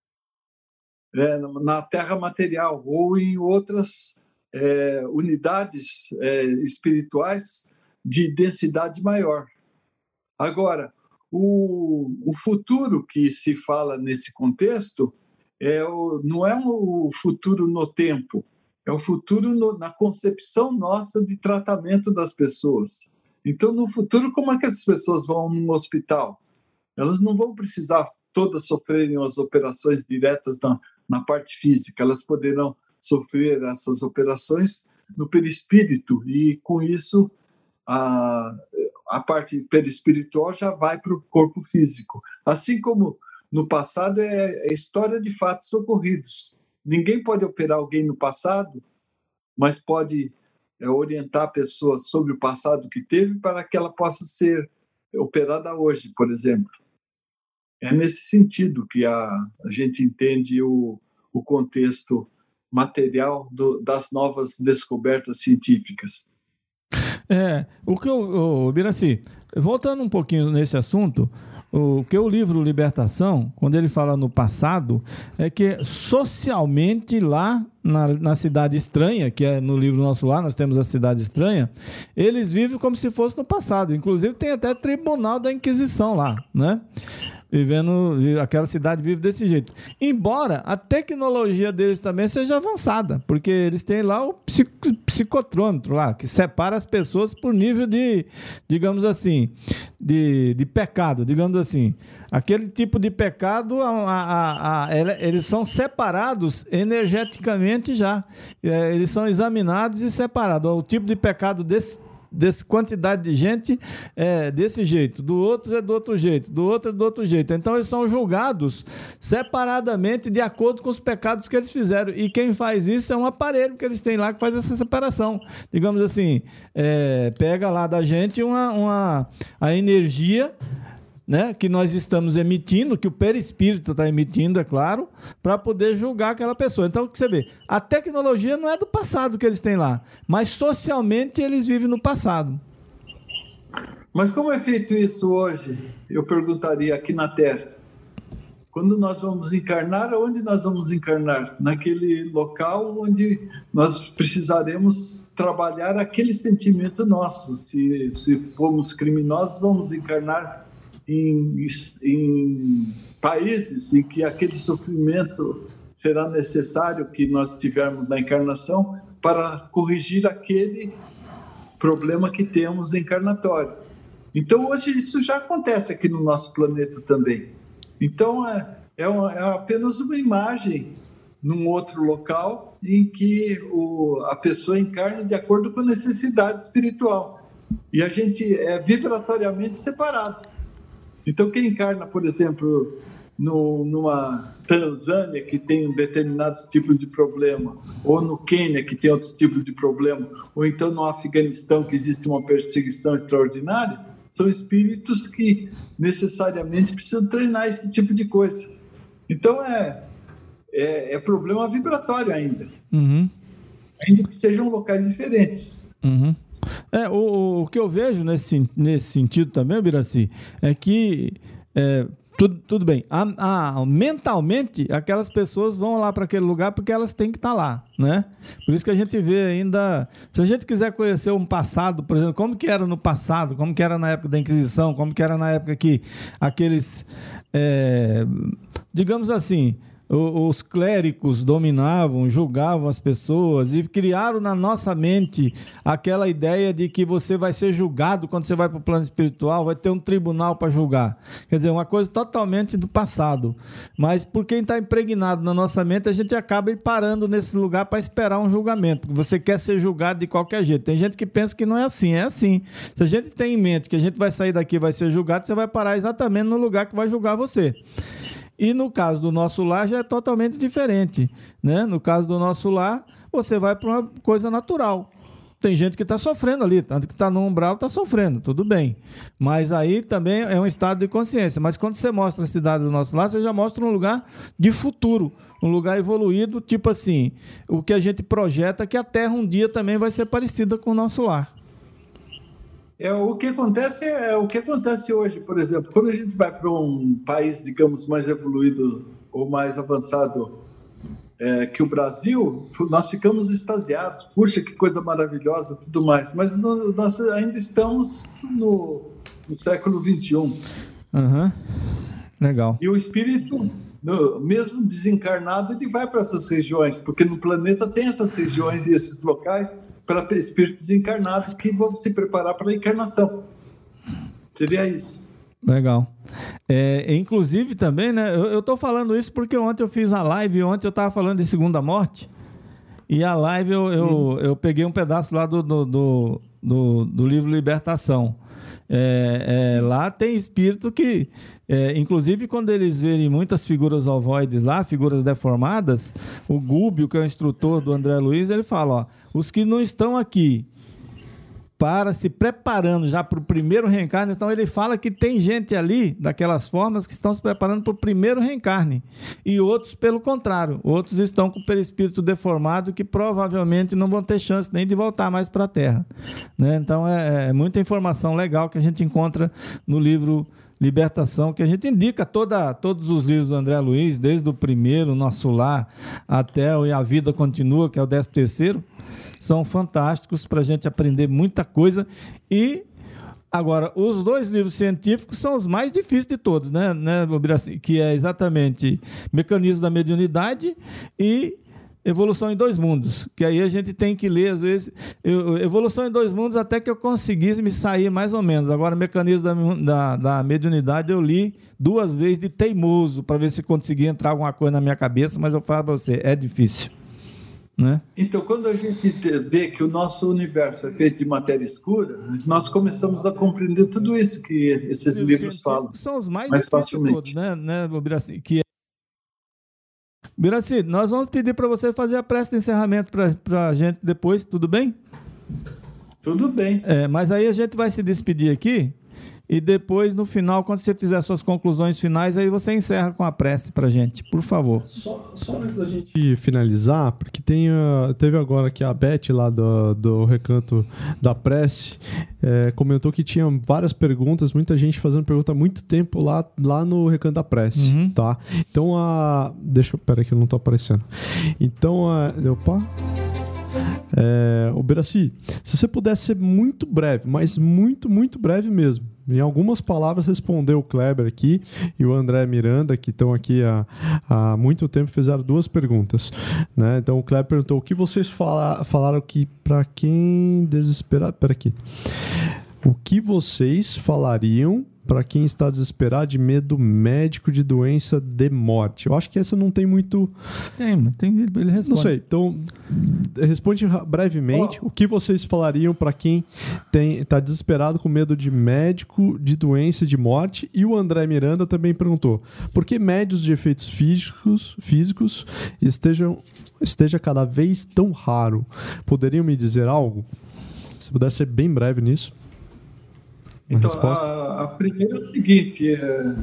na Terra material, ou em outras unidades espirituais de densidade maior. Agora, o futuro que se fala nesse contexto não é o futuro no tempo, é o futuro na concepção nossa de tratamento das pessoas. Então, no futuro, como é que as pessoas vão num hospital? Elas não vão precisar todas sofrerem as operações diretas na parte física, elas poderão sofrer essas operações no perispírito, e com isso a parte perispiritual já vai para o corpo físico. Assim como no passado é história de fatos ocorridos. Ninguém pode operar alguém no passado, mas pode orientar a pessoa sobre o passado que teve para que ela possa ser operada hoje, por exemplo. É nesse sentido que a gente entende o contexto material das novas descobertas científicas. Biraci, voltando um pouquinho nesse assunto, o que o livro Libertação, quando ele fala no passado, é que socialmente lá na Cidade Estranha, que é no livro nosso lá, nós temos a Cidade Estranha, eles vivem como se fosse no passado. Inclusive tem até tribunal da Inquisição lá, né? Aquela cidade vive desse jeito. Embora a tecnologia deles também seja avançada, porque eles têm lá o psicotrômetro lá, que separa as pessoas por nível de, digamos assim, de pecado, digamos assim. Aquele tipo de pecado, eles são separados energeticamente já. Eles são examinados e separados. O tipo de pecado dessa quantidade de gente é desse jeito, do outro é do outro jeito, do outro é do outro jeito. Então eles são julgados separadamente de acordo com os pecados que eles fizeram. E quem faz isso é um aparelho que eles têm lá que faz essa separação. Digamos assim, pega lá da gente a energia, né, que nós estamos emitindo, que o perispírito está emitindo, é claro, para poder julgar aquela pessoa. Então, o que você vê? A tecnologia não é do passado que eles têm lá, mas socialmente eles vivem no passado. Mas como é feito isso hoje? Eu perguntaria aqui na Terra. Quando nós vamos encarnar, onde nós vamos encarnar? Naquele local onde nós precisaremos trabalhar aquele sentimento nosso. Se formos criminosos, vamos encarnar em países em que aquele sofrimento será necessário que nós tivermos na encarnação para corrigir aquele problema que temos encarnatório. Então, hoje isso já acontece aqui no nosso planeta também. Então, é apenas uma imagem num outro local em que a pessoa encarna de acordo com a necessidade espiritual. E a gente é vibratoriamente separado. Então, quem encarna, por exemplo, numa Tanzânia, que tem um determinado tipo de problema, ou no Quênia, que tem outro tipo de problema, ou então no Afeganistão, que existe uma perseguição extraordinária, são espíritos que necessariamente precisam treinar esse tipo de coisa. Então, é problema vibratório ainda. Uhum. Ainda que sejam locais diferentes. Uhum. O que eu vejo nesse sentido também, Biraci, é que tudo bem, mentalmente aquelas pessoas vão lá para aquele lugar porque elas têm que estar lá, né? Por isso que a gente vê ainda, se a gente quiser conhecer um passado, por exemplo, como que era no passado, como que era na época da Inquisição, como que era na época que aqueles, digamos assim, os clérigos dominavam, julgavam as pessoas e criaram na nossa mente aquela ideia de que você vai ser julgado quando você vai para o plano espiritual, vai ter um tribunal para julgar. Quer dizer, uma coisa totalmente do passado. Mas por quem está impregnado na nossa mente, a gente acaba ir parando nesse lugar para esperar um julgamento, porque você quer ser julgado de qualquer jeito. Tem gente que pensa que não é assim, é assim. Se a gente tem em mente que a gente vai sair daqui e vai ser julgado, você vai parar exatamente no lugar que vai julgar você. E no caso do nosso lar já é totalmente diferente, né? No caso do nosso lar, você vai para uma coisa natural. Tem gente que está sofrendo ali, tanto que está no umbral, está sofrendo, tudo bem. Mas aí também é um estado de consciência. Mas quando você mostra a cidade do nosso lar, você já mostra um lugar de futuro, um lugar evoluído, tipo assim, o que a gente projeta que a Terra um dia também vai ser parecida com o nosso lar. O que acontece hoje, por exemplo, quando a gente vai para um país, digamos, mais evoluído ou mais avançado que o Brasil, nós ficamos extasiados. Puxa, que coisa maravilhosa, tudo mais. Mas nós ainda estamos no século XXI. Uhum. Legal. E o espírito, mesmo desencarnado, ele vai para essas regiões, porque no planeta tem essas regiões e esses locais para espíritos desencarnados que vão se preparar para a encarnação. Seria isso. Legal. Inclusive também, né? Eu estou falando isso porque ontem eu fiz a live, ontem eu estava falando de segunda morte, e a live eu peguei um pedaço lá do livro Libertação. Lá tem espírito que, inclusive quando eles verem muitas figuras ovoides lá, figuras deformadas, o Gúbio, que é o instrutor do André Luiz, ele fala, ó, os que não estão aqui para se preparando já para o primeiro reencarne, então ele fala que tem gente ali, daquelas formas, que estão se preparando para o primeiro reencarne, e outros pelo contrário, outros estão com o perispírito deformado que provavelmente não vão ter chance nem de voltar mais para a Terra, né? Então é muita informação legal que a gente encontra no livro Libertação, que a gente indica todos os livros do André Luiz, desde o primeiro, Nosso Lar, até o E a Vida Continua, que é o 13º, são fantásticos para a gente aprender muita coisa. E agora, os dois livros científicos são os mais difíceis de todos, né, que é exatamente Mecanismo da Mediunidade e Evolução em Dois Mundos, que aí a gente tem que ler, às vezes, Evolução em Dois Mundos até que eu conseguisse me sair mais ou menos. Agora, Mecanismo da Mediunidade eu li 2 vezes de teimoso, para ver se conseguia entrar alguma coisa na minha cabeça, mas eu falo para você, é difícil. Né? Então, quando a gente vê que o nosso universo é feito de matéria escura, nós começamos a compreender tudo isso que esses livros falam. São os mais facilmente. Todos, né, Biraci? Biraci, nós vamos pedir para você fazer a prece de encerramento para a gente depois, tudo bem? Tudo bem. Mas aí a gente vai se despedir aqui. E depois, no final, quando você fizer suas conclusões finais, aí você encerra com a prece pra gente, por favor. Só antes da gente finalizar, porque teve agora que a Beth lá do Recanto da Prece comentou que tinha várias perguntas, muita gente fazendo pergunta há muito tempo lá no Recanto da Prece, tá? Então, peraí que eu não tô aparecendo. Então, opa... Biraci, se você pudesse ser muito breve, mas muito, muito breve mesmo, em algumas palavras responder o Kleber aqui e o André Miranda, que estão aqui há muito tempo, fizeram 2 perguntas, né? Então o Kleber perguntou: o que vocês falaram aqui para quem desesperado? Pera aqui. O que vocês falariam para quem está desesperado de medo médico de doença de morte? Eu acho que essa não tem muito... Tem, ele responde. Não sei, então responde brevemente. O que vocês falariam para quem está desesperado com medo de médico de doença de morte? E o André Miranda também perguntou: por que médios de efeitos físicos esteja cada vez tão raro? Poderiam me dizer algo? Se pudesse ser bem breve nisso. Então, a primeira é o seguinte,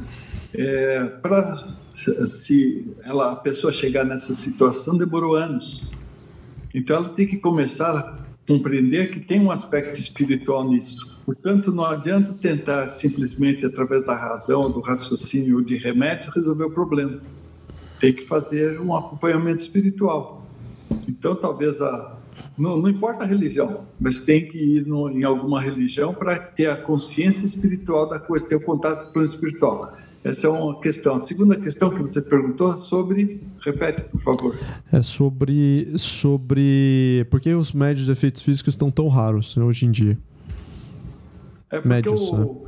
para a pessoa chegar nessa situação demorou anos. Então, ela tem que começar a compreender que tem um aspecto espiritual nisso. Portanto, não adianta tentar simplesmente, através da razão, do raciocínio ou de remédio, resolver o problema. Tem que fazer um acompanhamento espiritual. Então, talvez não importa a religião, mas tem que ir em alguma religião para ter a consciência espiritual da coisa, ter o contato com o plano espiritual. Essa é uma questão. A segunda questão que você perguntou sobre... Repete, por favor. É sobre por que os médios de efeitos físicos estão tão raros, né, hoje em dia? É porque médios,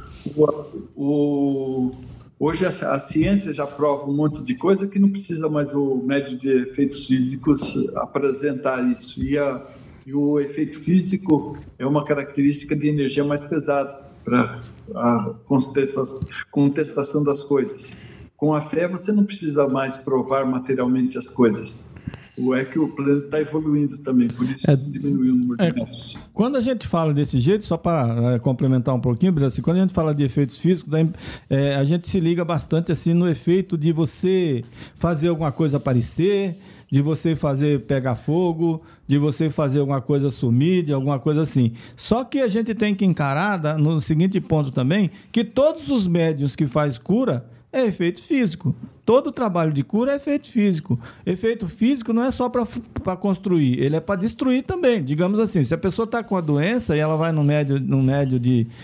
hoje a ciência já prova um monte de coisa que não precisa mais o médio de efeitos físicos apresentar isso. E o efeito físico é uma característica de energia mais pesada para a contestação das coisas. Com a fé, você não precisa mais provar materialmente as coisas. É que o planeta está evoluindo também, por isso diminuiu o número de médios. Quando a gente fala desse jeito, só para complementar um pouquinho, assim, quando a gente fala de efeitos físicos, a gente se liga bastante assim, no efeito de você fazer alguma coisa aparecer, de você fazer pegar fogo, de você fazer alguma coisa sumir, de alguma coisa assim. Só que a gente tem que encarar no seguinte ponto também, que todos os médiuns que faz cura é efeito físico. Todo trabalho de cura é efeito físico. Efeito físico não é só para construir, ele é para destruir também. Digamos assim, se a pessoa está com a doença e ela vai no médio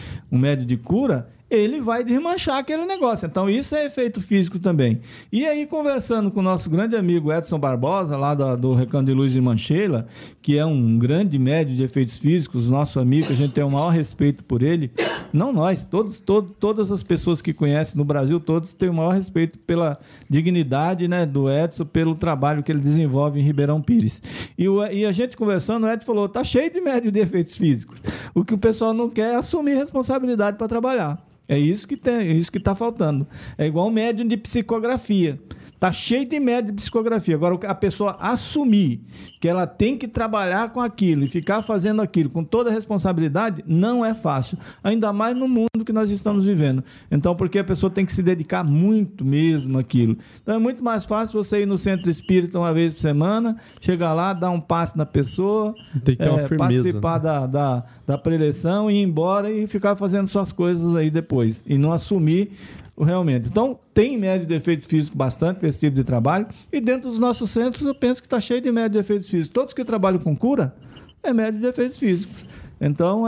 de cura, ele vai desmanchar aquele negócio. Então, isso é efeito físico também. E aí, conversando com o nosso grande amigo Edson Barbosa, lá do Recanto de Luz de Manchela, que é um grande médium de efeitos físicos, nosso amigo, a gente tem o maior respeito por ele. Não nós, todas as pessoas que conhecem no Brasil, todos têm o maior respeito pela dignidade, né, do Edson, pelo trabalho que ele desenvolve em Ribeirão Pires. E a gente conversando, o Edson falou, tá cheio de médium de efeitos físicos. O que o pessoal não quer é assumir responsabilidade para trabalhar. É isso que está faltando. É igual um médium de psicografia. Está cheio de médium de psicografia. Agora, a pessoa assumir que ela tem que trabalhar com aquilo e ficar fazendo aquilo com toda a responsabilidade, não é fácil. Ainda mais no mundo que nós estamos vivendo. Então, porque a pessoa tem que se dedicar muito mesmo àquilo. Então, é muito mais fácil você ir no centro espírita uma vez por semana, chegar lá, dar um passe na pessoa, tem que ter uma firmeza, participar da preleção, ir embora e ficar fazendo suas coisas aí depois. E não assumir realmente. Então, tem médio de efeito físico bastante para esse tipo de trabalho. E dentro dos nossos centros, eu penso que está cheio de médio de efeitos físicos. Todos que trabalham com cura, é médio de efeitos físicos. Então,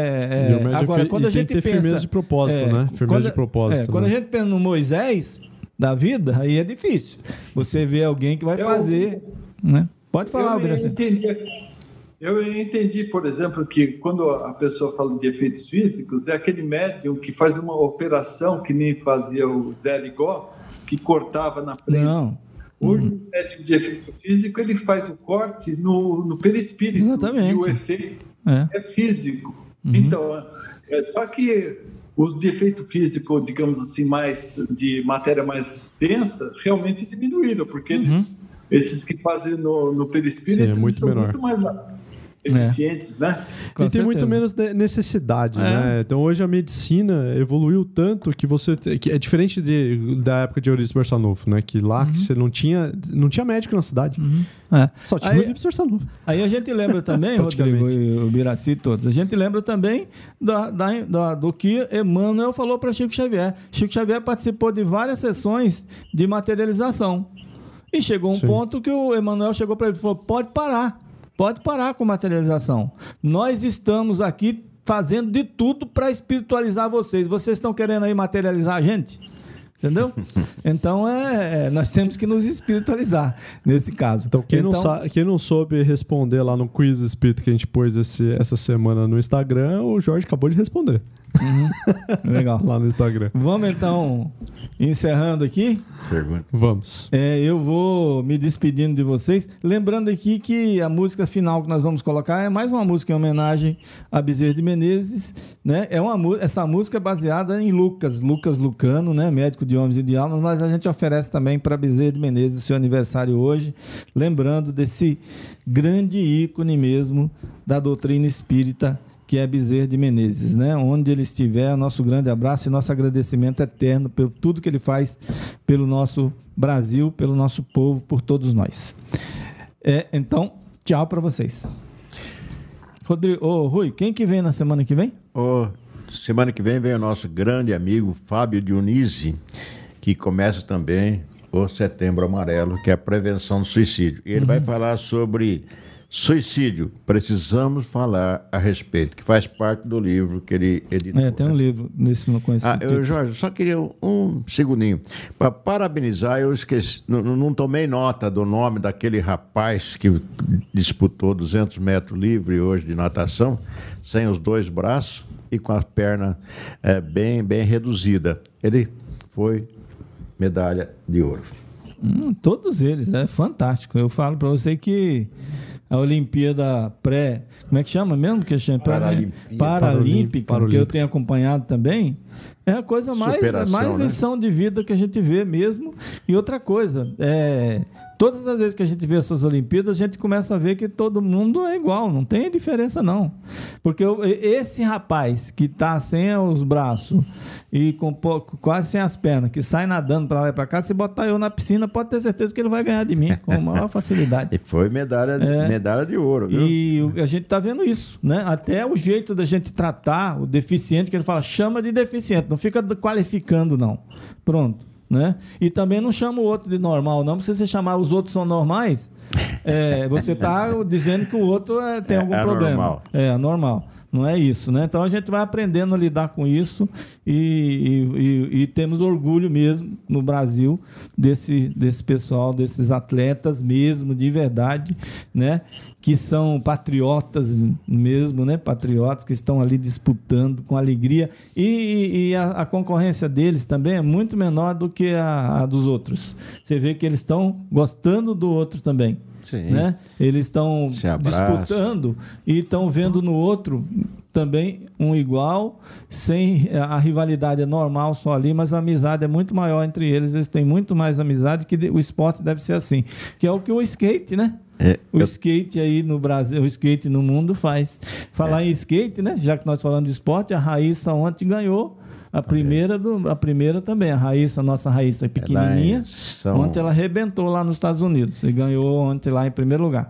agora, quando a gente pensa... firmeza de propósito, né? Firmeza de propósito. Quando a gente pensa no Moisés da vida, aí é difícil. Você vê alguém que vai fazer... Né? Pode falar, Eu entendi, por exemplo, que quando a pessoa fala de efeitos físicos, é aquele médium que faz uma operação que nem fazia o Zé Ligó, que cortava na frente. Não. Hoje, o médium de efeito físico, ele faz o corte no perispírito. Exatamente. E o efeito é físico. Então, só que os de efeito físico, digamos assim, de matéria mais densa, realmente diminuíram, porque esses que fazem no perispírito são muito mais eficientes, né? E tem muito menos necessidade, né? Então hoje a medicina evoluiu tanto que é diferente da época de Eurípides Barçanufo, né? Que lá você não tinha médico na cidade. Só tinha Eurípides Barçanufo. Aí a gente lembra também, Rodrigo e o Biraci e todos, a gente lembra também do que Emmanuel falou para Chico Xavier. Chico Xavier participou de várias sessões de materialização. E chegou um ponto que o Emmanuel chegou para ele e falou, pode parar com materialização. Nós estamos aqui fazendo de tudo para espiritualizar vocês. Vocês estão querendo aí materializar a gente? Entendeu? Então, nós temos que nos espiritualizar nesse caso. Então, quem não soube responder lá no quiz espírito que a gente pôs essa semana no Instagram, o Jorge acabou de responder. Legal. Lá no Instagram. Vamos, então, encerrando aqui? Pergunta. Vamos. Eu vou me despedindo de vocês. Lembrando aqui que a música final que nós vamos colocar é mais uma música em homenagem a Bezerra de Menezes, né? Essa música é baseada em Lucas Lucano, né? Médico de homens e de almas, mas a gente oferece também para Bezerra de Menezes o seu aniversário hoje, lembrando desse grande ícone mesmo da doutrina espírita, que é Bezerra de Menezes, né? Onde ele estiver, nosso grande abraço e nosso agradecimento eterno por tudo que ele faz pelo nosso Brasil, pelo nosso povo, por todos nós. Então, tchau para vocês. Rui, quem que vem na semana que vem? Semana que vem o nosso grande amigo Fábio Dionísio, que começa também o Setembro Amarelo, que é a prevenção do suicídio. E ele vai falar sobre Suicídio, precisamos falar a respeito, que faz parte do livro que ele editou. Tem um livro nesse não conheço. Jorge, só queria um segundinho. Para parabenizar, eu esqueci, não tomei nota do nome daquele rapaz que disputou 200 metros livre hoje de natação, sem os dois braços e com a perna bem reduzida. Ele foi medalha de ouro. Todos eles, é fantástico. Eu falo para você que a Olimpíada como é que chama mesmo? Que chama Paralímpica, que eu tenho acompanhado também, é a coisa mais lição de vida que a gente vê mesmo. E outra coisa, todas as vezes que a gente vê essas Olimpíadas, a gente começa a ver que todo mundo é igual, não tem diferença não. Porque esse rapaz que está sem os braços e quase sem as pernas, que sai nadando para lá e para cá, se botar eu na piscina, pode ter certeza que ele vai ganhar de mim com a maior facilidade. E foi medalha de ouro, viu? E a gente está vendo isso, né? Até o jeito da gente tratar o deficiente, que ele fala, chama de deficiente, não fica qualificando não. Pronto. Né? E também não chama o outro de normal, não, porque se você chamar os outros são normais, você está dizendo que o outro tem algum problema. Normal. É anormal. Não é isso, né? Então a gente vai aprendendo a lidar com isso e temos orgulho mesmo no Brasil desse pessoal, desses atletas mesmo, de verdade, né? Que são patriotas mesmo, né? Patriotas que estão ali disputando com alegria e a concorrência deles também é muito menor do que a dos outros. Você vê que eles estão gostando do outro também. Sim. Né? Eles estão disputando e estão vendo no outro também um igual, sem a rivalidade é normal só ali, mas a amizade é muito maior entre eles. Eles têm muito mais amizade, que o esporte deve ser assim, que é o que o skate, né? Skate aí no Brasil, o skate no mundo faz. Falar em skate, né? Já que nós falamos de esporte, a Raíssa ontem ganhou a primeira também, a Raíssa, nossa Raíssa pequenininha, ontem ela arrebentou lá nos Estados Unidos e ganhou ontem lá em primeiro lugar.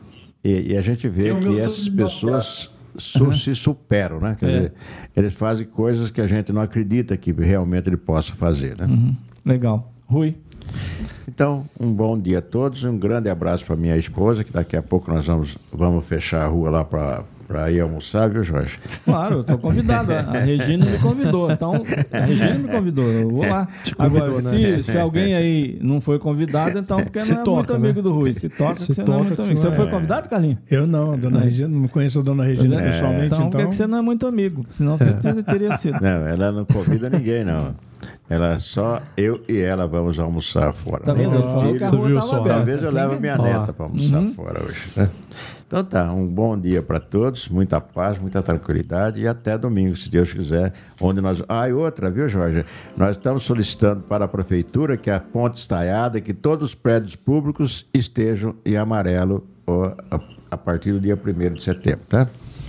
E a gente vê que essas pessoas se superam, né? Quer dizer, eles fazem coisas que a gente não acredita que realmente ele possa fazer, né? Legal. Rui? Então, um bom dia a todos, um grande abraço para minha esposa, que daqui a pouco nós vamos fechar a rua lá para ir almoçar, viu, Jorge? Claro, eu estou convidado. A Regina me convidou. Então, a Regina me convidou. Eu vou lá. Agora, se alguém aí não foi convidado, então porque não é muito amigo do Rui. Se toca, você não é muito amigo. Você foi convidado, Carlinhos? Eu não, dona Regina. Não conheço a dona Regina pessoalmente. Então, porque você não é muito amigo. Senão você teria sido. Não, ela não convida ninguém, não. Ela só eu e ela vamos almoçar fora. Tá vendo? Ele falou que a rua estava aberta. Talvez eu leve minha neta para almoçar fora hoje, né? Então tá, um bom dia para todos, muita paz, muita tranquilidade e até domingo, se Deus quiser, onde nós... e outra, viu, Jorge? Nós estamos solicitando para a prefeitura que a ponte estaiada, que todos os prédios públicos estejam em amarelo a partir do dia 1º de setembro, tá?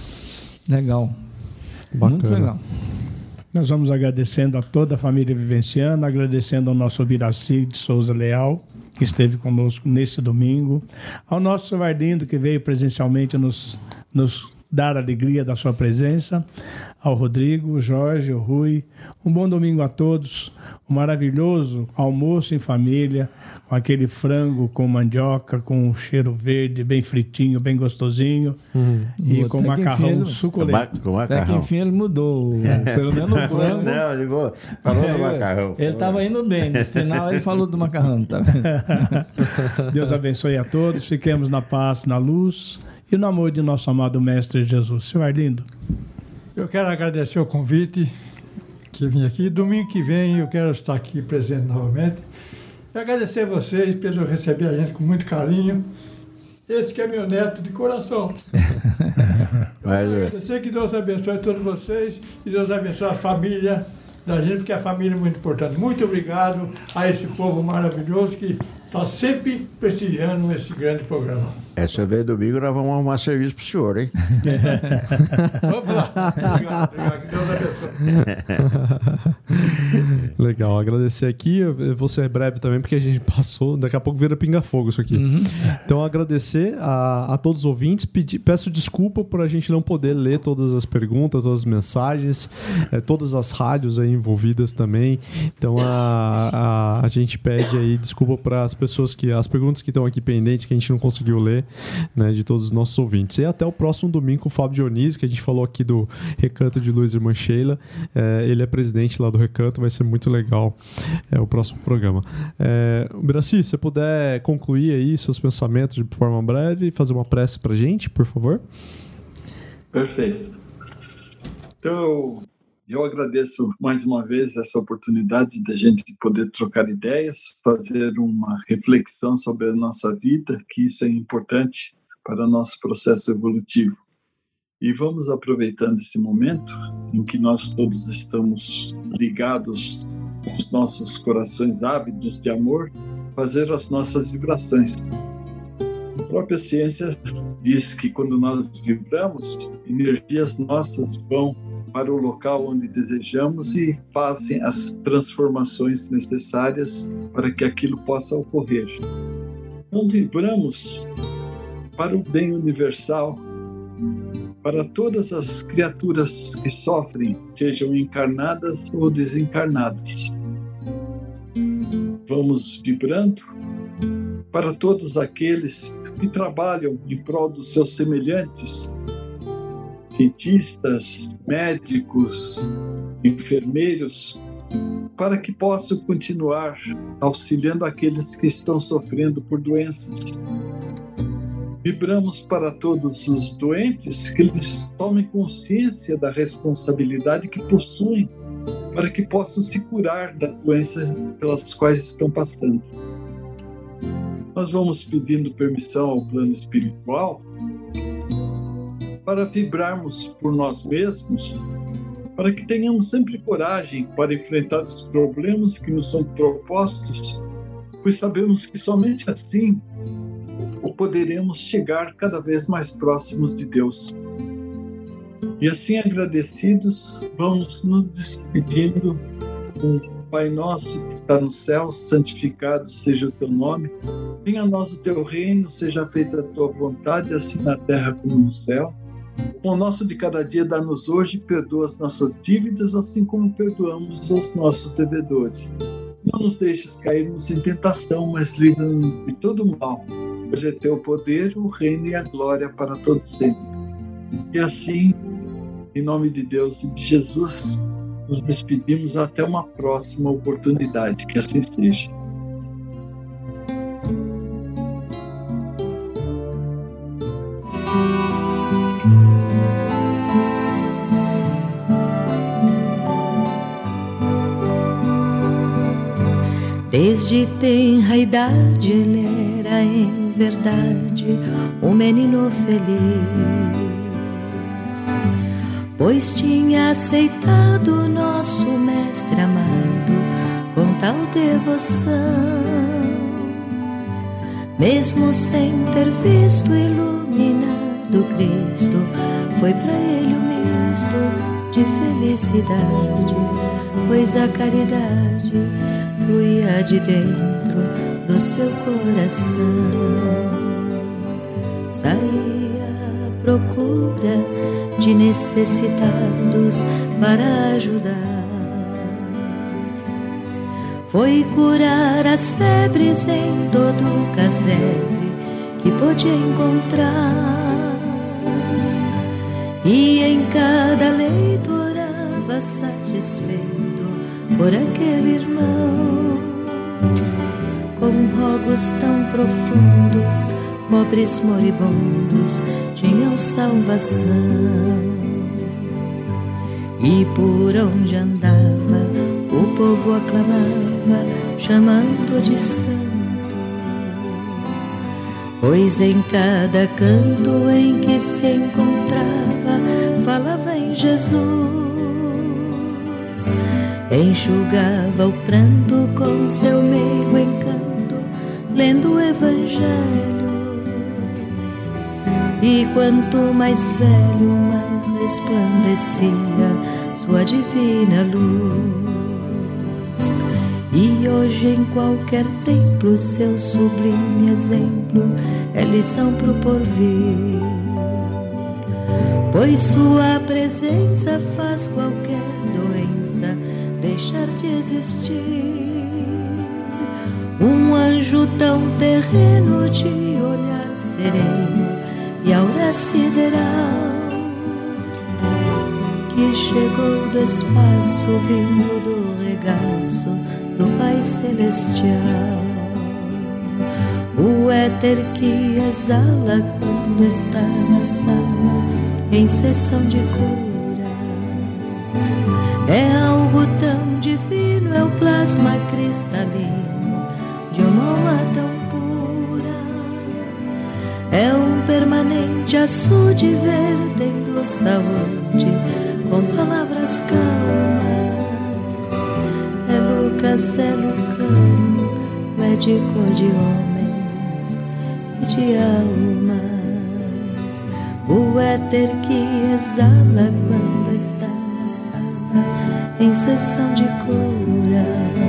Legal. Bacana. Muito legal. Nós vamos agradecendo a toda a família vivenciana, agradecendo ao nosso Biraci de Souza Leal, que esteve conosco neste domingo, ao nosso senhor Arlindo, que veio presencialmente nos dar a alegria da sua presença, ao Rodrigo, o Jorge, o Rui. Um bom domingo a todos, um maravilhoso almoço em família, com aquele frango com mandioca, com um cheiro verde, bem fritinho, bem gostosinho, e com macarrão suculento. Até que enfim ele mudou, pelo menos o frango. Não, ele falou do macarrão. Ele estava indo bem, no final ele falou do macarrão, tá vendo? Deus abençoe a todos, fiquemos na paz, na luz e no amor de nosso amado Mestre Jesus. Senhor Arlindo. Eu quero agradecer o convite que vim aqui. Domingo que vem eu quero estar aqui presente novamente. E agradecer a vocês pelo receber a gente com muito carinho. Esse que é meu neto de coração. Agradecer, que Deus abençoe todos vocês e Deus abençoe a família da gente, porque a família é muito importante. Muito obrigado a esse povo maravilhoso que está sempre prestigiando esse grande programa. Se eu ver domingo, nós vamos arrumar serviço para o senhor, hein? Vamos lá. Obrigado. Que Deus abençoe. Legal, agradecer aqui. Eu vou ser breve também, porque a gente passou, daqui a pouco vira pinga-fogo isso aqui. Então, agradecer a todos os ouvintes. Peço desculpa por a gente não poder ler todas as perguntas, todas as mensagens, todas as rádios aí envolvidas também. Então, a gente pede aí desculpa para as pessoas as perguntas que estão aqui pendentes, que a gente não conseguiu ler, né, de todos os nossos ouvintes. E até o próximo domingo com o Fábio Dionísio, que a gente falou aqui do Recanto de Luz, Irmã Sheila. Ele é presidente lá do Recanto, vai ser muito legal o próximo programa. Biraci, se você puder concluir aí seus pensamentos de forma breve e fazer uma prece pra gente, por favor. Perfeito. Então, eu agradeço mais uma vez essa oportunidade da gente poder trocar ideias, fazer uma reflexão sobre a nossa vida, que isso é importante para o nosso processo evolutivo. E vamos aproveitando esse momento em que nós todos estamos ligados com os nossos corações ávidos de amor, fazer as nossas vibrações. A própria ciência diz que quando nós vibramos, energias nossas vão para o local onde desejamos e fazem as transformações necessárias para que aquilo possa ocorrer. Então vibramos para o bem universal, para todas as criaturas que sofrem, sejam encarnadas ou desencarnadas. Vamos vibrando para todos aqueles que trabalham em prol dos seus semelhantes, cientistas, médicos, enfermeiros, para que possam continuar auxiliando aqueles que estão sofrendo por doenças. Vibramos para todos os doentes, que eles tomem consciência da responsabilidade que possuem, para que possam se curar da doença pelas quais estão passando. Nós vamos pedindo permissão ao plano espiritual para vibrarmos por nós mesmos, para que tenhamos sempre coragem para enfrentar os problemas que nos são propostos, pois sabemos que somente assim poderemos chegar cada vez mais próximos de Deus. E assim, agradecidos, vamos nos despedindo com Pai nosso que está no céu, santificado seja o teu nome, venha a nós o teu reino, seja feita a tua vontade, assim na terra como no céu. O pão nosso de cada dia dá-nos hoje, perdoa as nossas dívidas, assim como perdoamos aos nossos devedores. Não nos deixes cairmos em tentação, mas livra-nos de todo mal, pois é teu poder, o reino e a glória para todos sempre. E assim, em nome de Deus e de Jesus, nos despedimos até uma próxima oportunidade. Que assim seja. Desde tenra idade ele era em verdade um menino feliz, pois tinha aceitado nosso mestre amado com tal devoção, mesmo sem ter visto iluminado Cristo, foi para ele um misto de felicidade, pois a caridade fluía de dentro do seu coração. Saía à procura de necessitados para ajudar. Foi curar as febres em todo o casebre que podia encontrar, e em cada leito orava satisfeito por aquele irmão. Com rogos tão profundos, pobres moribundos tinham salvação. E por onde andava, o povo aclamava, chamando de santo, pois em cada canto em que se encontrava, falava em Jesus. Enxugava o pranto com seu meigo encanto, lendo o Evangelho. E quanto mais velho, mais resplandecia sua divina luz. E hoje em qualquer templo seu sublime exemplo é lição pro porvir, pois sua presença faz qualquer doença deixar de existir. Um anjo tão terreno de olhar sereno e aura sideral, que chegou do espaço vindo do regaço do Pai Celestial. O éter que exala quando está na sala em sessão de cura é algo tão divino, é o plasma cristalino de uma alma tão pura. É um permanente açude vertendo saúde com palavras calmas. É Lucas, é Lucano, médico de homens e de almas. O éter que exala quando está na sala em sessão de cura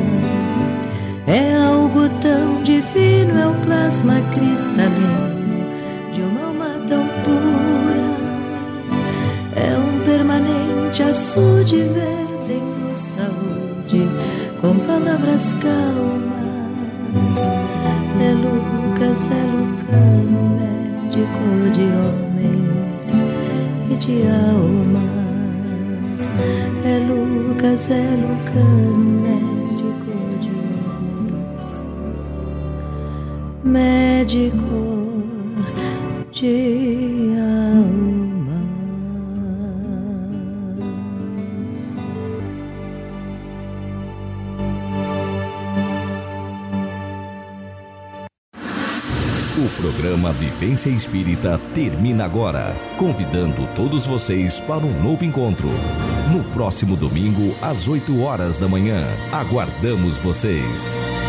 é algo tão divino, é o plasma cristalino de uma alma tão pura. É um permanente açude vertendo saúde com palavras calmas. É Lucas, é Lucano, médico de homens e de almas. É Lucas, é Lucano, médico de homens, médico de almas. O programa Vivência Espírita termina agora, convidando todos vocês para um novo encontro. No próximo domingo, às 8 horas da manhã. Aguardamos vocês.